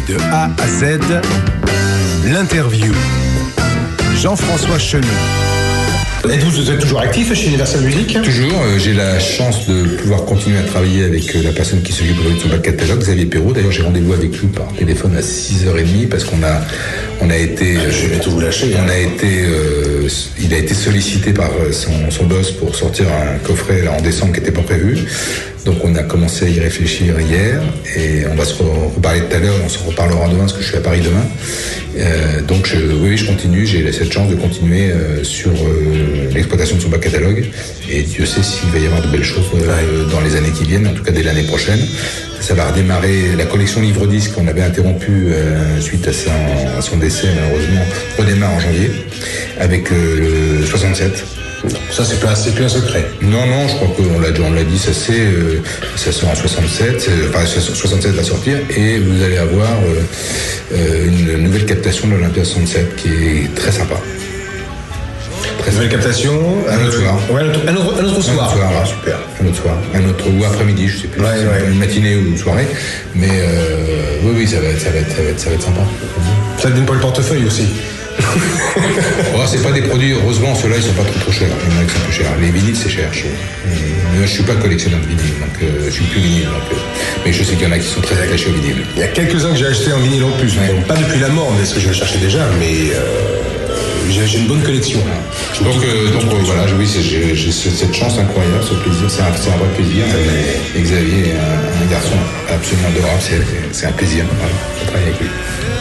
[SPEAKER 7] De A à Z, l'interview. Jean-François Chenu.
[SPEAKER 5] Êtes-vous vous êtes toujours actif chez Universal Music?
[SPEAKER 6] Toujours, euh, j'ai la chance de pouvoir continuer à travailler avec euh, la personne qui s'occupe de son bac catalogue, Xavier Perrault. D'ailleurs, j'ai rendez-vous avec lui par téléphone à six heures trente parce qu'on a, on a été,
[SPEAKER 5] ah, je vais tout vous lâcher.
[SPEAKER 6] On hein. a été, euh, il a été sollicité par son, son boss pour sortir un coffret là, en décembre qui n'était pas prévu. Donc on a commencé à y réfléchir hier et on va se reparler tout à l'heure, on se reparlera demain parce que je suis à Paris demain. Euh, donc je, oui, je continue, j'ai cette chance de continuer euh, sur euh, l'exploitation de son bac catalogue et Dieu sait s'il va y avoir de belles choses euh, dans les années qui viennent, en tout cas dès l'année prochaine. Ça va redémarrer, la collection livre-disque qu'on avait interrompue euh, suite à son, à son décès malheureusement redémarre en janvier avec euh, le soixante-sept.
[SPEAKER 5] Ça, c'est plus, c'est plus un secret.
[SPEAKER 6] Non, non, je crois qu'on l'a, on l'a dit, ça c'est, euh, ça sort en soixante-sept, enfin soixante-sept va sortir, et vous allez avoir euh, euh, une nouvelle captation de l'Olympia soixante-sept qui est très sympa.
[SPEAKER 5] Très nouvelle sympa. Captation,
[SPEAKER 6] un autre euh, soir.
[SPEAKER 5] Ouais, un autre, un autre, un autre soir.
[SPEAKER 6] Un autre soir,
[SPEAKER 5] ah, super.
[SPEAKER 6] Un autre soir, un autre ou après-midi, je sais plus,
[SPEAKER 5] ouais,
[SPEAKER 6] si
[SPEAKER 5] ouais.
[SPEAKER 6] c'est une matinée ou une soirée, mais euh, oui, oui, ça va être, ça va être, ça va être, ça va être sympa.
[SPEAKER 5] Ça ne donne pas le portefeuille aussi.
[SPEAKER 6] Oh, c'est pas des produits, heureusement ceux-là ils sont pas trop trop chers, il y en a qui sont plus chers. Les vinyles c'est cher, je, euh, je suis pas collectionneur de vinyle, donc euh, je suis plus vinyle, donc, euh, mais je sais qu'il y en a qui sont très attachés au vinyle.
[SPEAKER 5] Il y a quelques-uns que j'ai acheté en vinyle en plus, ouais. Bon, pas depuis la mort, mais ce que je le cherchais déjà, mais euh, j'ai, j'ai une bonne collection.
[SPEAKER 6] Ouais. Donc, euh, donc euh, voilà, oui, c'est, j'ai, j'ai cette chance incroyable, ce plaisir, c'est un, c'est un vrai plaisir. Et Xavier est un, un garçon absolument adorable, c'est, c'est un plaisir voilà, de travailler avec lui.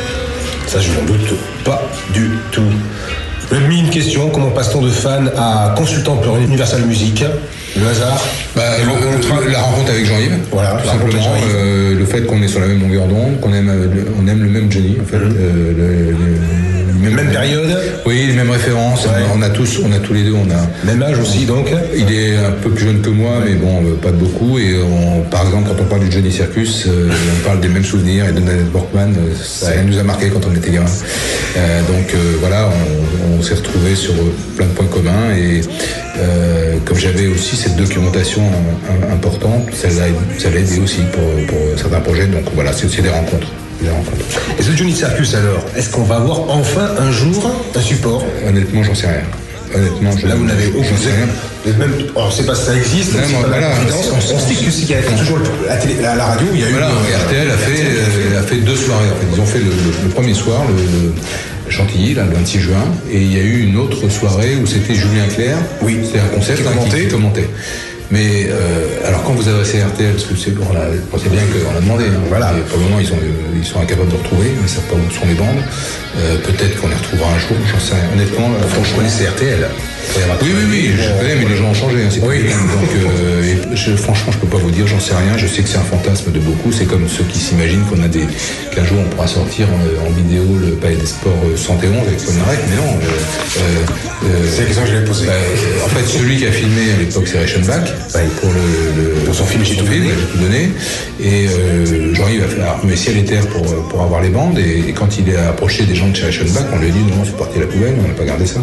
[SPEAKER 5] Ça, je n'en doute pas du tout. Je vais mis une question, comment passe-t-on de fan à consultant pour Universal Music? Le hasard
[SPEAKER 6] bah, le, rencontre, le, La rencontre avec Jean-Yves.
[SPEAKER 5] Voilà,
[SPEAKER 6] tout simplement. Jean-Yves. Euh, le fait qu'on est sur la même longueur d'onde, qu'on aime, on aime le même Johnny, en fait. Mmh. Euh, le, le,
[SPEAKER 5] même, même période.
[SPEAKER 6] Oui, les mêmes références. Ouais. On, a, on a tous, on a tous les deux, on a.
[SPEAKER 5] Même âge aussi, donc.
[SPEAKER 6] Il est un peu plus jeune que moi, ouais. mais bon, pas de beaucoup. Et on, par exemple, quand on parle du Johnny Circus, euh, on parle des mêmes souvenirs. Et de Nanette Borkman, ça ouais. nous a marqué quand on était gamin. Euh, donc euh, voilà, on, on s'est retrouvés sur plein de points communs. Et euh, comme j'avais aussi cette documentation importante, ça l'a, ça l'a aidé aussi pour, pour certains projets. Donc voilà, c'est aussi des rencontres. Des rencontres.
[SPEAKER 5] Et ce Johnny Circus alors, est-ce qu'on va avoir enfin un jour un support?
[SPEAKER 6] Honnêtement, j'en sais rien. Honnêtement, je
[SPEAKER 5] là vous n'avez aucun rien. Même, alors, on ne sait pas si ça existe.
[SPEAKER 6] Non, non, voilà,
[SPEAKER 5] on, on, on sait que c'est qu'il y a toujours à, télé, à la radio, il y a
[SPEAKER 6] voilà, eu.
[SPEAKER 5] Euh,
[SPEAKER 6] R T L a fait, euh, a fait deux soirées. En fait. Ils ont fait le, le, le premier soir, le, le Chantilly, là, le vingt-six juin, et il y a eu une autre soirée où c'était Julien Clerc.
[SPEAKER 5] Oui.
[SPEAKER 6] C'était un concept qui, qui, qui commentait. Mais euh, alors quand vous adressez R T L, parce que c'est, on a, c'est bien qu'on a demandé, hein, voilà. Et pour le moment ils sont, ils sont incapables de retrouver, ils ne savent pas où sont les bandes. Euh, peut-être qu'on les retrouvera un jour, j'en sais rien. Honnêtement, là,
[SPEAKER 5] franchement, je connaissais R T L.
[SPEAKER 6] Oui, oui, oui, je connais, mais les gens ont changé. Hein, c'est oui. Donc, euh, et je, franchement, je peux pas vous dire, j'en sais rien. Je sais que c'est un fantasme de beaucoup. C'est comme ceux qui s'imaginent qu'on a des, qu'un jour on pourra sortir en, en vidéo le Palais des Sports cent et onze avec Paul Narek, mais non. Euh,
[SPEAKER 5] euh, c'est la question que je vais poser.
[SPEAKER 6] Bah, en fait, celui qui a filmé à l'époque, c'est Reichenbach, ouais. pour le, le
[SPEAKER 5] pour son film, j'ai tout donné.
[SPEAKER 6] J'ai tout donné. Et euh, Jean-Yves a fait un ciel et terre pour pour avoir les bandes. Et, et quand il est approché des gens de chez Reichenbach, on lui a dit non, c'est parti à la poubelle, on n'a pas gardé ça.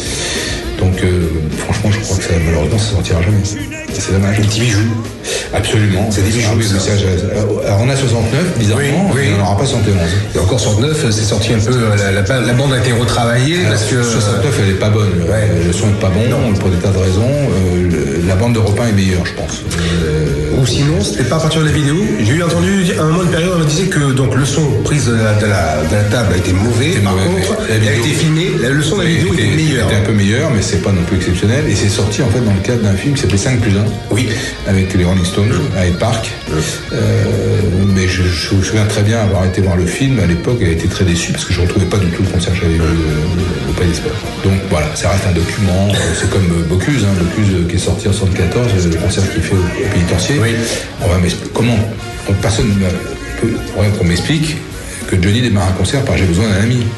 [SPEAKER 6] Donc euh, franchement, je crois que ça, malheureusement, ça sortira jamais. C'est dommage.
[SPEAKER 5] Les petits bijoux.
[SPEAKER 6] Absolument.
[SPEAKER 5] C'est des bijoux.
[SPEAKER 6] Ah, oui, ça. Ça, alors on a soixante-neuf, bizarrement, oui, oui. On n'aura pas soixante et onze.
[SPEAKER 5] Et encore soixante-neuf, c'est sorti un peu. La, la, la bande a été retravaillée
[SPEAKER 6] alors,
[SPEAKER 5] parce que.
[SPEAKER 6] soixante-neuf, elle est pas bonne. Ouais. Le son est pas bon, non. Pour des tas de raisons. Euh, le, la bande de Europe un est meilleure, je pense.
[SPEAKER 5] Euh, Ou sinon, c'était pas à partir de la vidéo. J'ai eu entendu à un moment de période, on me disait que donc le son prise de la, de la, de la table a été mauvais. Par mauvais, contre, elle a été filmée. Le son de la vidéo était, était meilleur.
[SPEAKER 6] Était un peu meilleur, mais c'est pas non plus exceptionnel. Et c'est sorti en fait dans le cadre d'un film qui s'appelait cinq plus un.
[SPEAKER 5] Oui.
[SPEAKER 6] Avec les Rolling Stones à Hyde Park. Oui. Euh, mais je, je me souviens très bien avoir été voir le film. À l'époque, elle a été très déçue parce que je ne retrouvais pas du tout le concert que j'avais vu au Palais des Sports. Donc voilà, ça reste un document. C'est comme Bocuse, hein, Bocuse qui est sorti en soixante-quatorze, le concert qu'il fait au, au pénitencier. Oui. On va m'expliquer comment personne peut, qu'on m'explique que Johnny démarre un concert par j'ai besoin d'un ami.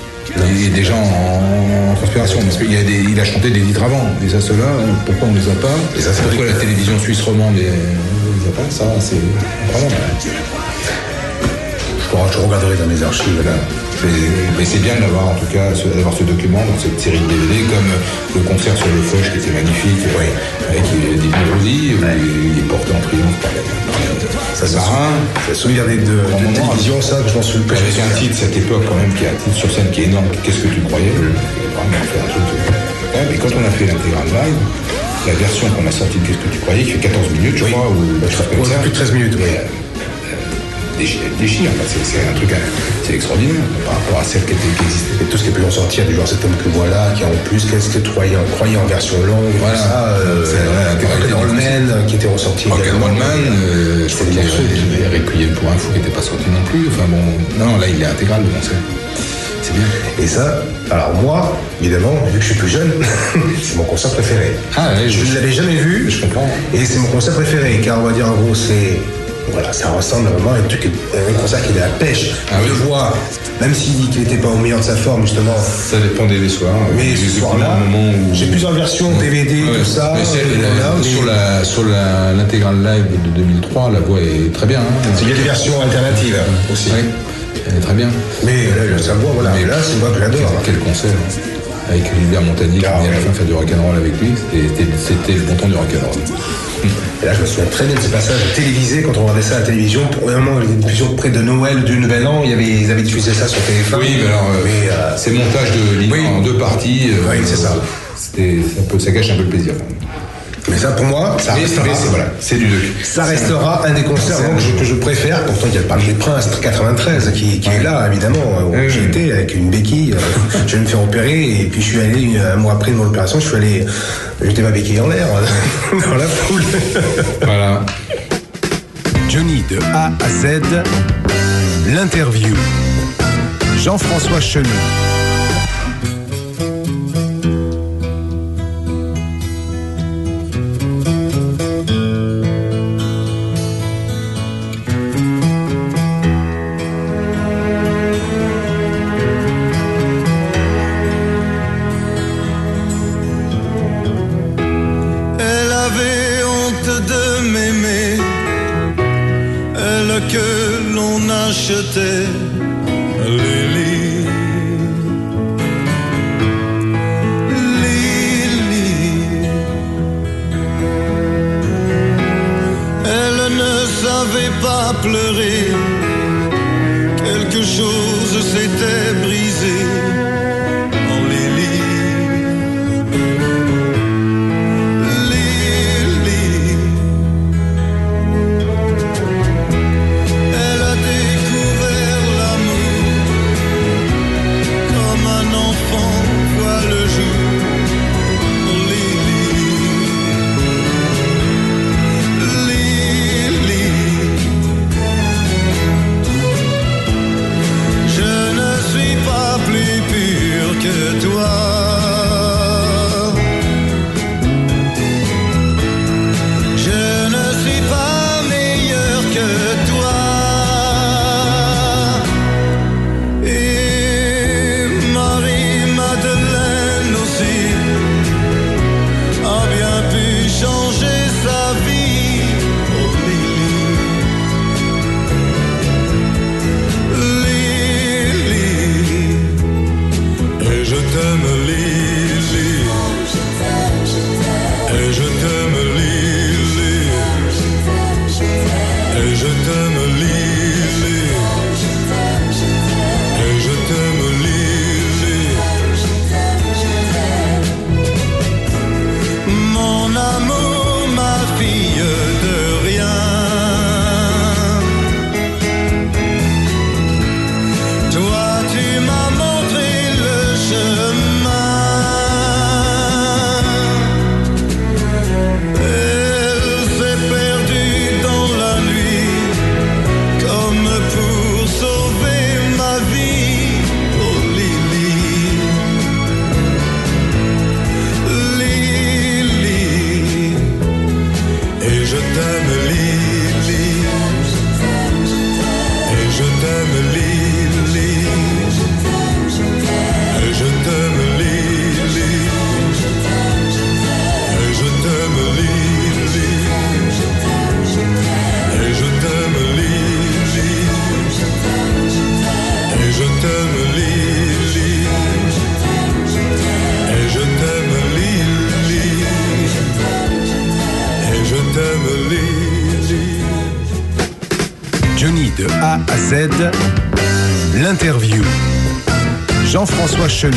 [SPEAKER 6] Et des gens en, en transpiration. Il, y a des, il a chanté des titres avant. Et ça, ceux-là, pourquoi on ne les a pas? Et ça, pourquoi la télévision suisse romande ne les a pas? Ça, c'est incroyable. Je
[SPEAKER 5] faudra que je regarderai dans mes archives là.
[SPEAKER 6] Mais, mais c'est bien d'avoir en tout cas ce, d'avoir ce document dans cette série de D V D, comme le concert sur le Feuch qui était magnifique, ouais. Avec des vendredis, où ouais. il est porté en triomphe par
[SPEAKER 5] ça c'est un souvenir de, de, de télévision, ça que je m'en souviens.
[SPEAKER 6] Avec un titre cette époque quand même qui a un titre sur scène qui est énorme. Qu'est-ce que tu croyais? Vraiment faire un truc. Ouais, mais quand on a fait l'intégrale live, la version qu'on a sortie de Qu'est-ce que tu croyais, qui fait quatorze minutes, je oui. crois, ou
[SPEAKER 5] je crois comme ça. Plus de treize minutes, oui.
[SPEAKER 6] Déchire, enfin, c'est, c'est un truc, c'est extraordinaire par rapport à celle qui, était, qui existait.
[SPEAKER 5] Et tout ce qui est pu en sortir, du genre cet homme que voilà, qui a en plus, qu'est-ce que tu croyais, croyais en version longue, voilà. Tout ça, euh, c'est vrai, Rock'n'Rollman qui était ressorti.
[SPEAKER 6] Rock'n'Rollman, euh, je crois qu'il y avait Requiem pour un fou qui n'était pas sorti non plus. Enfin bon, non, là il est intégral le concert. C'est bien.
[SPEAKER 5] Et ça, alors moi, évidemment, vu que je suis plus jeune, c'est mon concert préféré.
[SPEAKER 6] Ah ouais,
[SPEAKER 5] je ne l'avais jamais vu.
[SPEAKER 6] Je comprends.
[SPEAKER 5] Et c'est mon concert préféré, car on va dire en gros, c'est. Voilà, ça ressemble vraiment à un truc, un concert qui est de la pêche. Ah oui. De voix, même s'il dit qu'il n'était pas au meilleur de sa forme, justement.
[SPEAKER 6] Ça dépendait des soirs.
[SPEAKER 5] Mais ce soir-là, où... j'ai plusieurs versions, D V D, ouais, tout ça.
[SPEAKER 6] Mais celle, là, mais... Sur, la, sur la, l'intégrale live de deux mille trois, la voix est très bien. Hein.
[SPEAKER 5] Il y a des versions alternatives aussi.
[SPEAKER 6] Oui, elle est très bien.
[SPEAKER 5] Mais là, sa voix, voilà. Mais là, c'est une voix que j'adore.
[SPEAKER 6] Quel, quel concert. Avec Gilbert Montagnier qui venait à la fin faire du rock'n'roll avec lui. C'était, c'était le bon temps du rock'n'roll.
[SPEAKER 5] Et là, je me souviens très bien de ces passages télévisés quand on regardait ça à la télévision. Pour un moment, il y avait une diffusion près de Noël, du Nouvel An. Il y avait, ils avaient diffusé ça sur T F un.
[SPEAKER 6] Oui, mais alors, mais, euh, c'est le montage de l'île oui. en deux parties. Euh,
[SPEAKER 5] oui, c'est ça.
[SPEAKER 6] C'était, ça, peut, ça gâche un peu le plaisir.
[SPEAKER 5] Mais ça, pour moi, ça
[SPEAKER 6] mais
[SPEAKER 5] restera.
[SPEAKER 6] Mais c'est, voilà, c'est du docu.
[SPEAKER 5] Ça restera un des concerts donc, que, je, que je préfère. Pourtant, il y a le Parc des Princes quatre-vingt-treize qui, qui ouais. est là, évidemment. Où mmh. J'ai été avec une béquille. Je vais me faire opérer. Et puis, je suis allé, un mois après de mon opération, je suis allé jeter ma béquille en l'air dans la foule.
[SPEAKER 7] Voilà. Johnny de A à Z, l'interview. Jean-François Chenu.
[SPEAKER 9] Achetait Lily, Lily. Elle ne savait pas pleurer, quelque chose s'était brisé en Lily.
[SPEAKER 7] De A à Z, l'interview. Jean-François Chenu.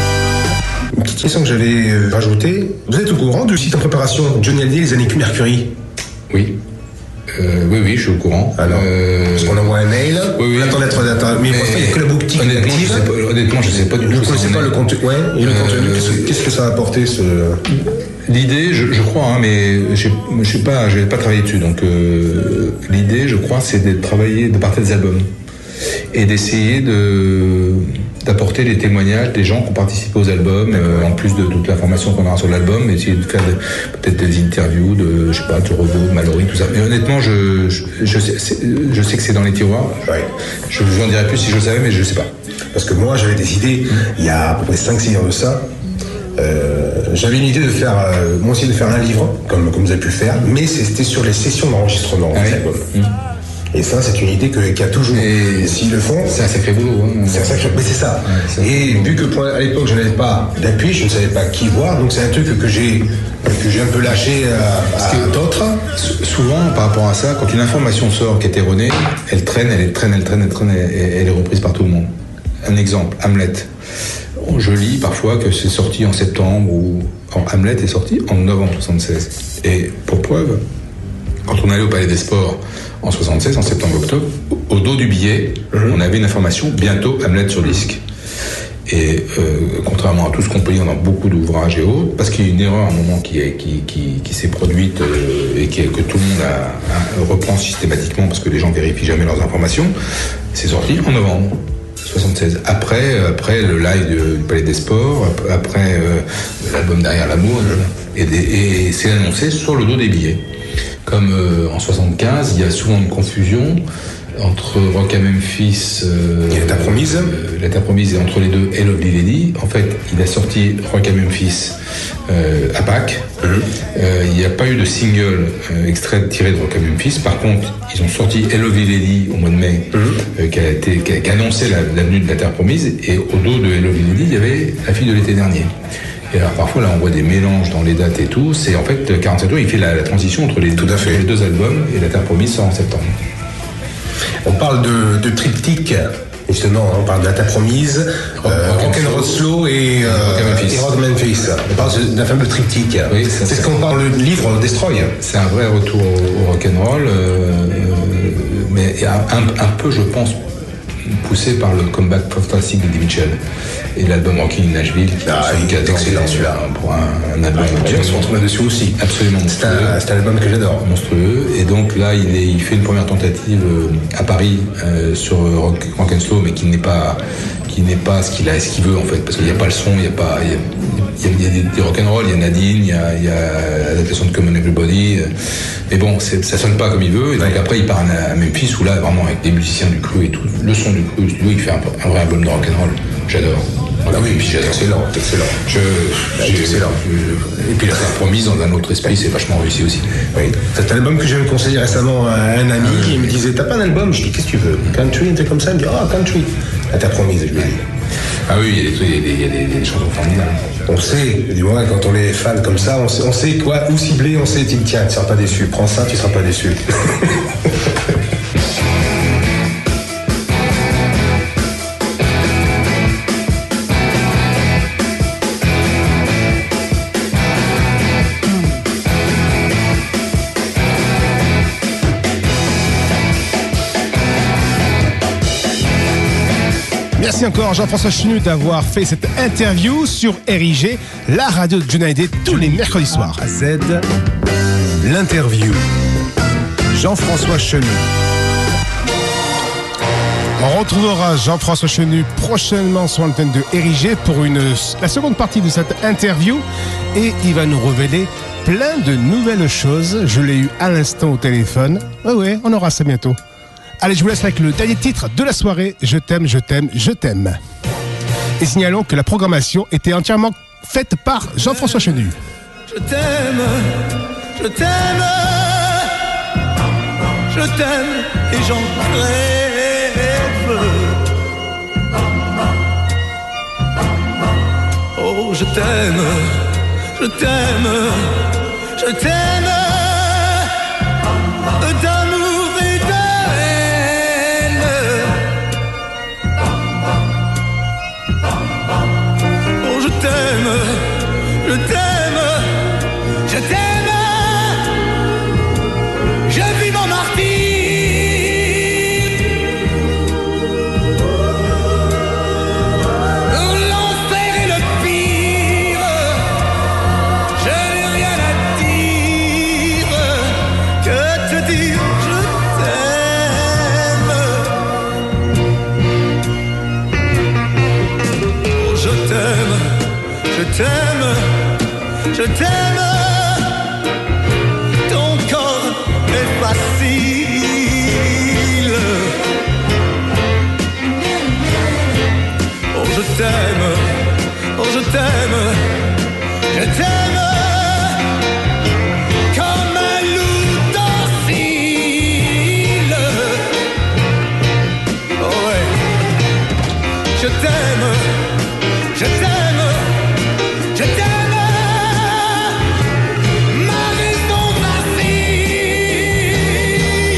[SPEAKER 5] Une petite question que j'allais euh, rajouter. Vous êtes au courant du site en préparation Johnny Hallyday, les années Mercury?
[SPEAKER 6] Oui. Euh, oui, oui, je suis au courant.
[SPEAKER 5] Alors,
[SPEAKER 6] euh...
[SPEAKER 5] parce qu'on envoie un mail,
[SPEAKER 6] oui, oui.
[SPEAKER 5] on attend d'être d'attendre. Mais, mais pour ça, il n'y a que la boutique.
[SPEAKER 6] Honnêtement, je sais pas, honnêtement, je sais pas du tout.
[SPEAKER 5] Je ne connaissais pas le contenu. Ouais, et le
[SPEAKER 6] euh...
[SPEAKER 5] contenu. Qu'est-ce, qu'est-ce que ça a apporté ce...
[SPEAKER 6] L'idée, je, je crois, hein, mais je ne suis pas, je n'ai pas travaillé dessus. Donc, euh, l'idée, je crois, c'est de travailler, de partir des albums et d'essayer de d'apporter les témoignages des gens qui ont participé aux albums, euh, en plus de toute l'information qu'on aura sur l'album, essayer de faire de, peut-être des interviews de, je sais pas, de Robot, de Mallory, tout ça. Mais honnêtement, je, je, je, sais, je sais que c'est dans les tiroirs.
[SPEAKER 5] Ouais.
[SPEAKER 6] Je vous en dirai plus si je le savais, mais je ne sais pas.
[SPEAKER 5] Parce que moi, j'avais des idées, il y a à peu près cinq six ans de ça. Euh, j'avais une idée de faire, euh, moi aussi, de faire un livre, comme, comme vous avez pu le faire, mais c'était sur les sessions d'enregistrement
[SPEAKER 6] ah
[SPEAKER 5] des
[SPEAKER 6] oui.
[SPEAKER 5] albums.
[SPEAKER 6] Mmh.
[SPEAKER 5] Et ça, c'est une idée que, qu'il y a toujours. Et s'ils le font,
[SPEAKER 6] c'est un sacré boulot. Hein,
[SPEAKER 5] c'est un sacré, mais c'est ça. Ouais, c'est et vu que pour, à l'époque, je n'avais pas d'appui, je ne savais pas qui voir, donc c'est un truc que, que j'ai que j'ai un peu lâché à, à
[SPEAKER 6] que
[SPEAKER 5] d'autres.
[SPEAKER 6] Souvent, par rapport à ça, quand une information sort qui est erronée, elle traîne, elle traîne, elle traîne, elle traîne, et elle est reprise par tout le monde. Un exemple, Hamlet. Je lis parfois que c'est sorti en septembre ou Hamlet est sorti en novembre soixante-seize. Et pour preuve, quand on allait au Palais des Sports en soixante-seize, en septembre-octobre, au dos du billet, mmh. on avait une information, bientôt Hamlet sur disque. Et euh, contrairement à tout ce qu'on peut lire dans beaucoup d'ouvrages et autres, parce qu'il y a une erreur à un moment qui, est, qui, qui, qui s'est produite euh, et qui, que tout le monde a, a, reprend systématiquement parce que les gens vérifient jamais leurs informations, c'est sorti en novembre soixante-seize. Après, après le live du, du Palais des Sports, après euh, l'album Derrière l'amour, et, des, et c'est annoncé sur le dos des billets. Comme euh, en soixante-quinze, il y a souvent une confusion entre Rock à Memphis euh,
[SPEAKER 5] et La Terre Promise.
[SPEAKER 6] Euh, La Terre Promise et entre les deux et Lovely Lady. En fait, il a sorti Rock à Memphis euh, à Pâques. Mm-hmm. Euh, il n'y a pas eu de single euh, extrait tiré de Rock à Memphis. Par contre, ils ont sorti Lovely Lady au mois de mai, mm-hmm. euh, qui a été qui a, qui a annoncé la, la venue de La Terre Promise. Et au dos de Lovely Lady, il y avait La Fille de l'été dernier. Et alors parfois là on voit des mélanges dans les dates et tout. C'est en fait quarante-sept heures, il fait la, la transition entre les, deux, entre les deux albums et La Terre Promise sort en septembre.
[SPEAKER 5] On parle de, de triptyque, justement, on parle de La Terre Promise, Rock, euh, Rock and Roll Slow et, euh, et Rock Memphis. On parle d'un fameux triptyque. Oui, c'est, c'est ce qu'on parle du livre Destroy.
[SPEAKER 6] C'est un vrai retour au, au rock and roll, euh, mais un, un peu, je pense, poussé par le comeback fantastique de Eddie Mitchell et l'album Rockin' in Nashville qui
[SPEAKER 5] ah, est excellent celui-là
[SPEAKER 6] pour un, un album
[SPEAKER 5] ah, tu vas se retrouver dessus aussi
[SPEAKER 6] absolument
[SPEAKER 5] c'est un, c'est un album que j'adore
[SPEAKER 6] monstrueux. Et donc là il, est, il fait une première tentative à Paris euh, sur Rock, Rock and Slow, mais qui n'est pas qui n'est pas ce qu'il a ce qu'il veut en fait, parce qu'il n'y a pas le son, il n'y a pas il y a, il y a, il y a des, des rock'n'roll, il y a Nadine, il y a, il y a l'adaptation de Common Everybody, mais bon c'est, ça sonne pas comme il veut. Et donc ouais. après il part à Memphis où là vraiment avec des musiciens du cru et tout, le son du cru studio, il fait un, un vrai album de rock'n'roll. J'adore.
[SPEAKER 5] Ah oui, puis j'adore. Excellent, excellent.
[SPEAKER 6] Je, j'ai, excellent. Je, et puis La Terre Promise dans un autre esprit, c'est vachement réussi aussi.
[SPEAKER 5] Oui. C'est un album que j'ai conseillé récemment à un ami ah, qui me disait t'as pas un album? Je dis qu'est-ce que tu veux? Country, un truc comme ça? Il me dit ah oh, country. La Terre Promise, je lui dis.
[SPEAKER 6] Ah oui, il y a des trucs, il y a des, il y a des, des chansons formidables.
[SPEAKER 5] On sait, du moins quand on est fan comme ça, on sait, on sait quoi, où cibler, on sait, tiens, tu seras pas déçu. Prends ça, tu seras pas déçu.
[SPEAKER 7] Merci encore Jean-François Chenu d'avoir fait cette interview sur R I G, la radio de Johnny Hallyday, tous les mercredis soirs. À Z, l'interview. Jean-François Chenu. On retrouvera Jean-François Chenu prochainement sur l'antenne de R I G pour une, la seconde partie de cette interview, et il va nous révéler plein de nouvelles choses. Je l'ai eu à l'instant au téléphone. Ouais, ouais, on aura ça bientôt. Allez, je vous laisse avec le dernier titre de la soirée, Je t'aime, je t'aime, je t'aime. Et signalons que la programmation était entièrement faite par Jean-François Chenu.
[SPEAKER 3] Je t'aime, je t'aime, je t'aime et j'en rêve. Oh, je t'aime, je t'aime, je t'aime d'amour et de haine. je t'aime. Ton corps est facile. Oh, je t'aime, oh, je t'aime, je t'aime. Comme un loup docile. Oh ouais, je t'aime, je t'aime, je t'aime. Ma raison vacille.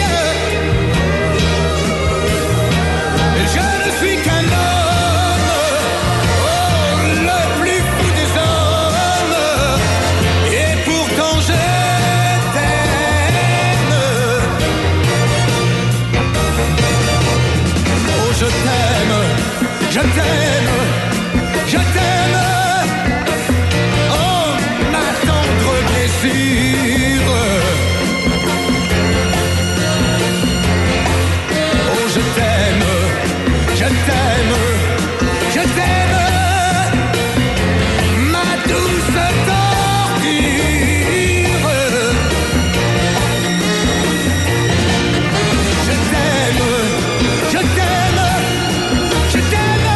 [SPEAKER 3] Je ne suis qu'un homme, oh, le plus fou des hommes. Et pourtant je t'aime. Oh, je t'aime, je t'aime, je t'aime. Oh, ma tendre blessure. Oh, je t'aime, je t'aime, je t'aime. Ma douce torture. Je t'aime, je t'aime, je t'aime.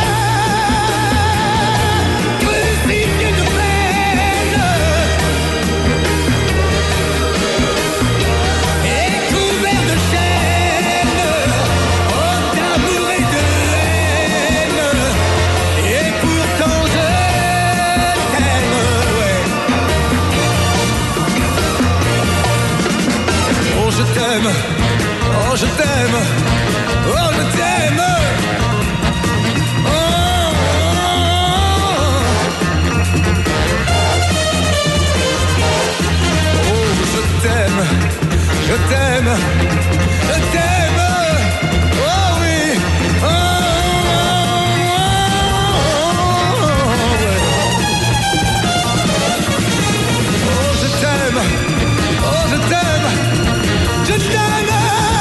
[SPEAKER 3] Crucifié de peine et couvert de chaînes, oh, d'amour et de haine. Et pourtant je t'aime, ouais. Oh, je t'aime, oh, je t'aime, oh, je t'aime. Oh, oh, je t'aime, je t'aime, je t'aime. Oh oui, oh, ouais. Oh, je t'aime, oh, je t'aime, je t'aime.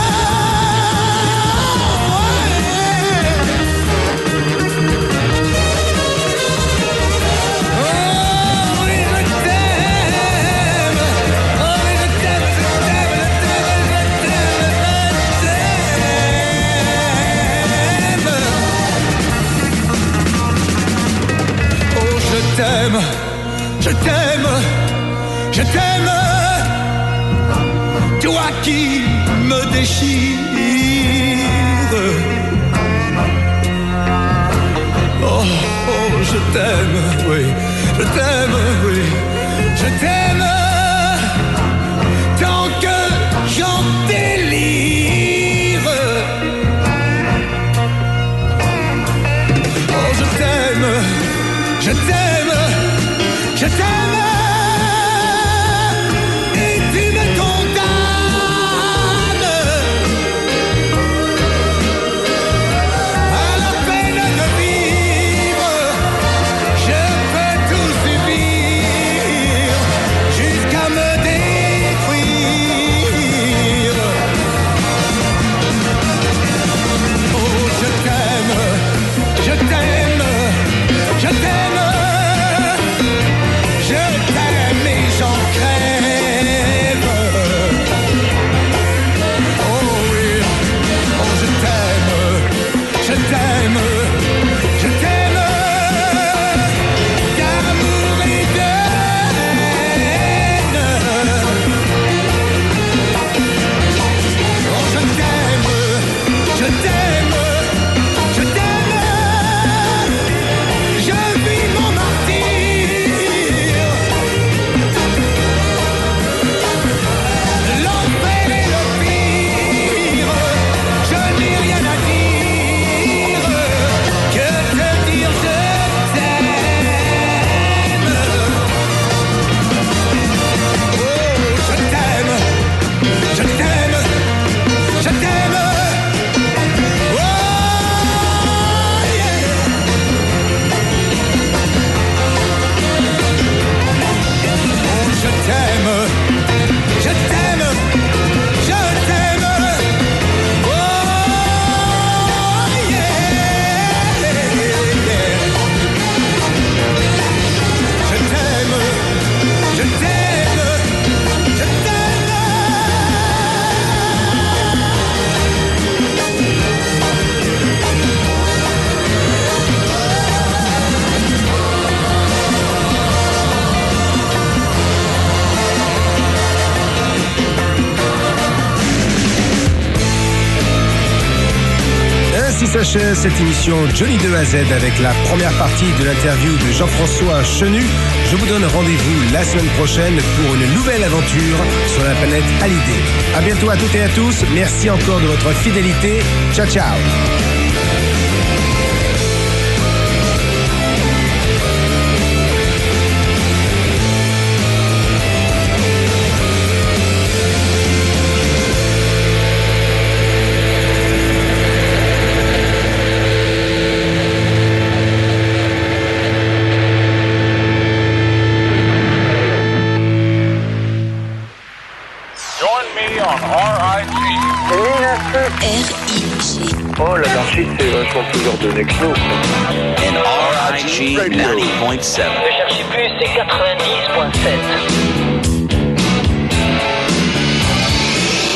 [SPEAKER 3] Oh oui, je t'aime. Oh oui, je t'aime, je t'aime, je t'aime, je t'aime, je t'aime. Oh, je t'aime, je t'aime, je t'aime. Toi qui me déchires. Oh, oh, je t'aime, oui, je t'aime, oui, je t'aime. Tant que j'en délire. Oh, je t'aime, je t'aime, je t'aime. Et tu me condamnes à la peine de vivre. Je peux tout subir.
[SPEAKER 7] Ainsi s'achève cette émission Johnny de A à Z avec la première partie de l'interview de Jean-François Chenu. Je vous donne rendez-vous la semaine prochaine pour une nouvelle aventure sur la planète Hallyday. À bientôt à toutes et à tous. Merci encore de votre fidélité. Ciao, ciao.
[SPEAKER 10] R I G.
[SPEAKER 11] Oh, l'anarchie, c'est vachement plus ordonné que nous.
[SPEAKER 10] And R I G ninety point seven.
[SPEAKER 12] Ne cherchez plus, c'est quatre-vingt-dix point sept.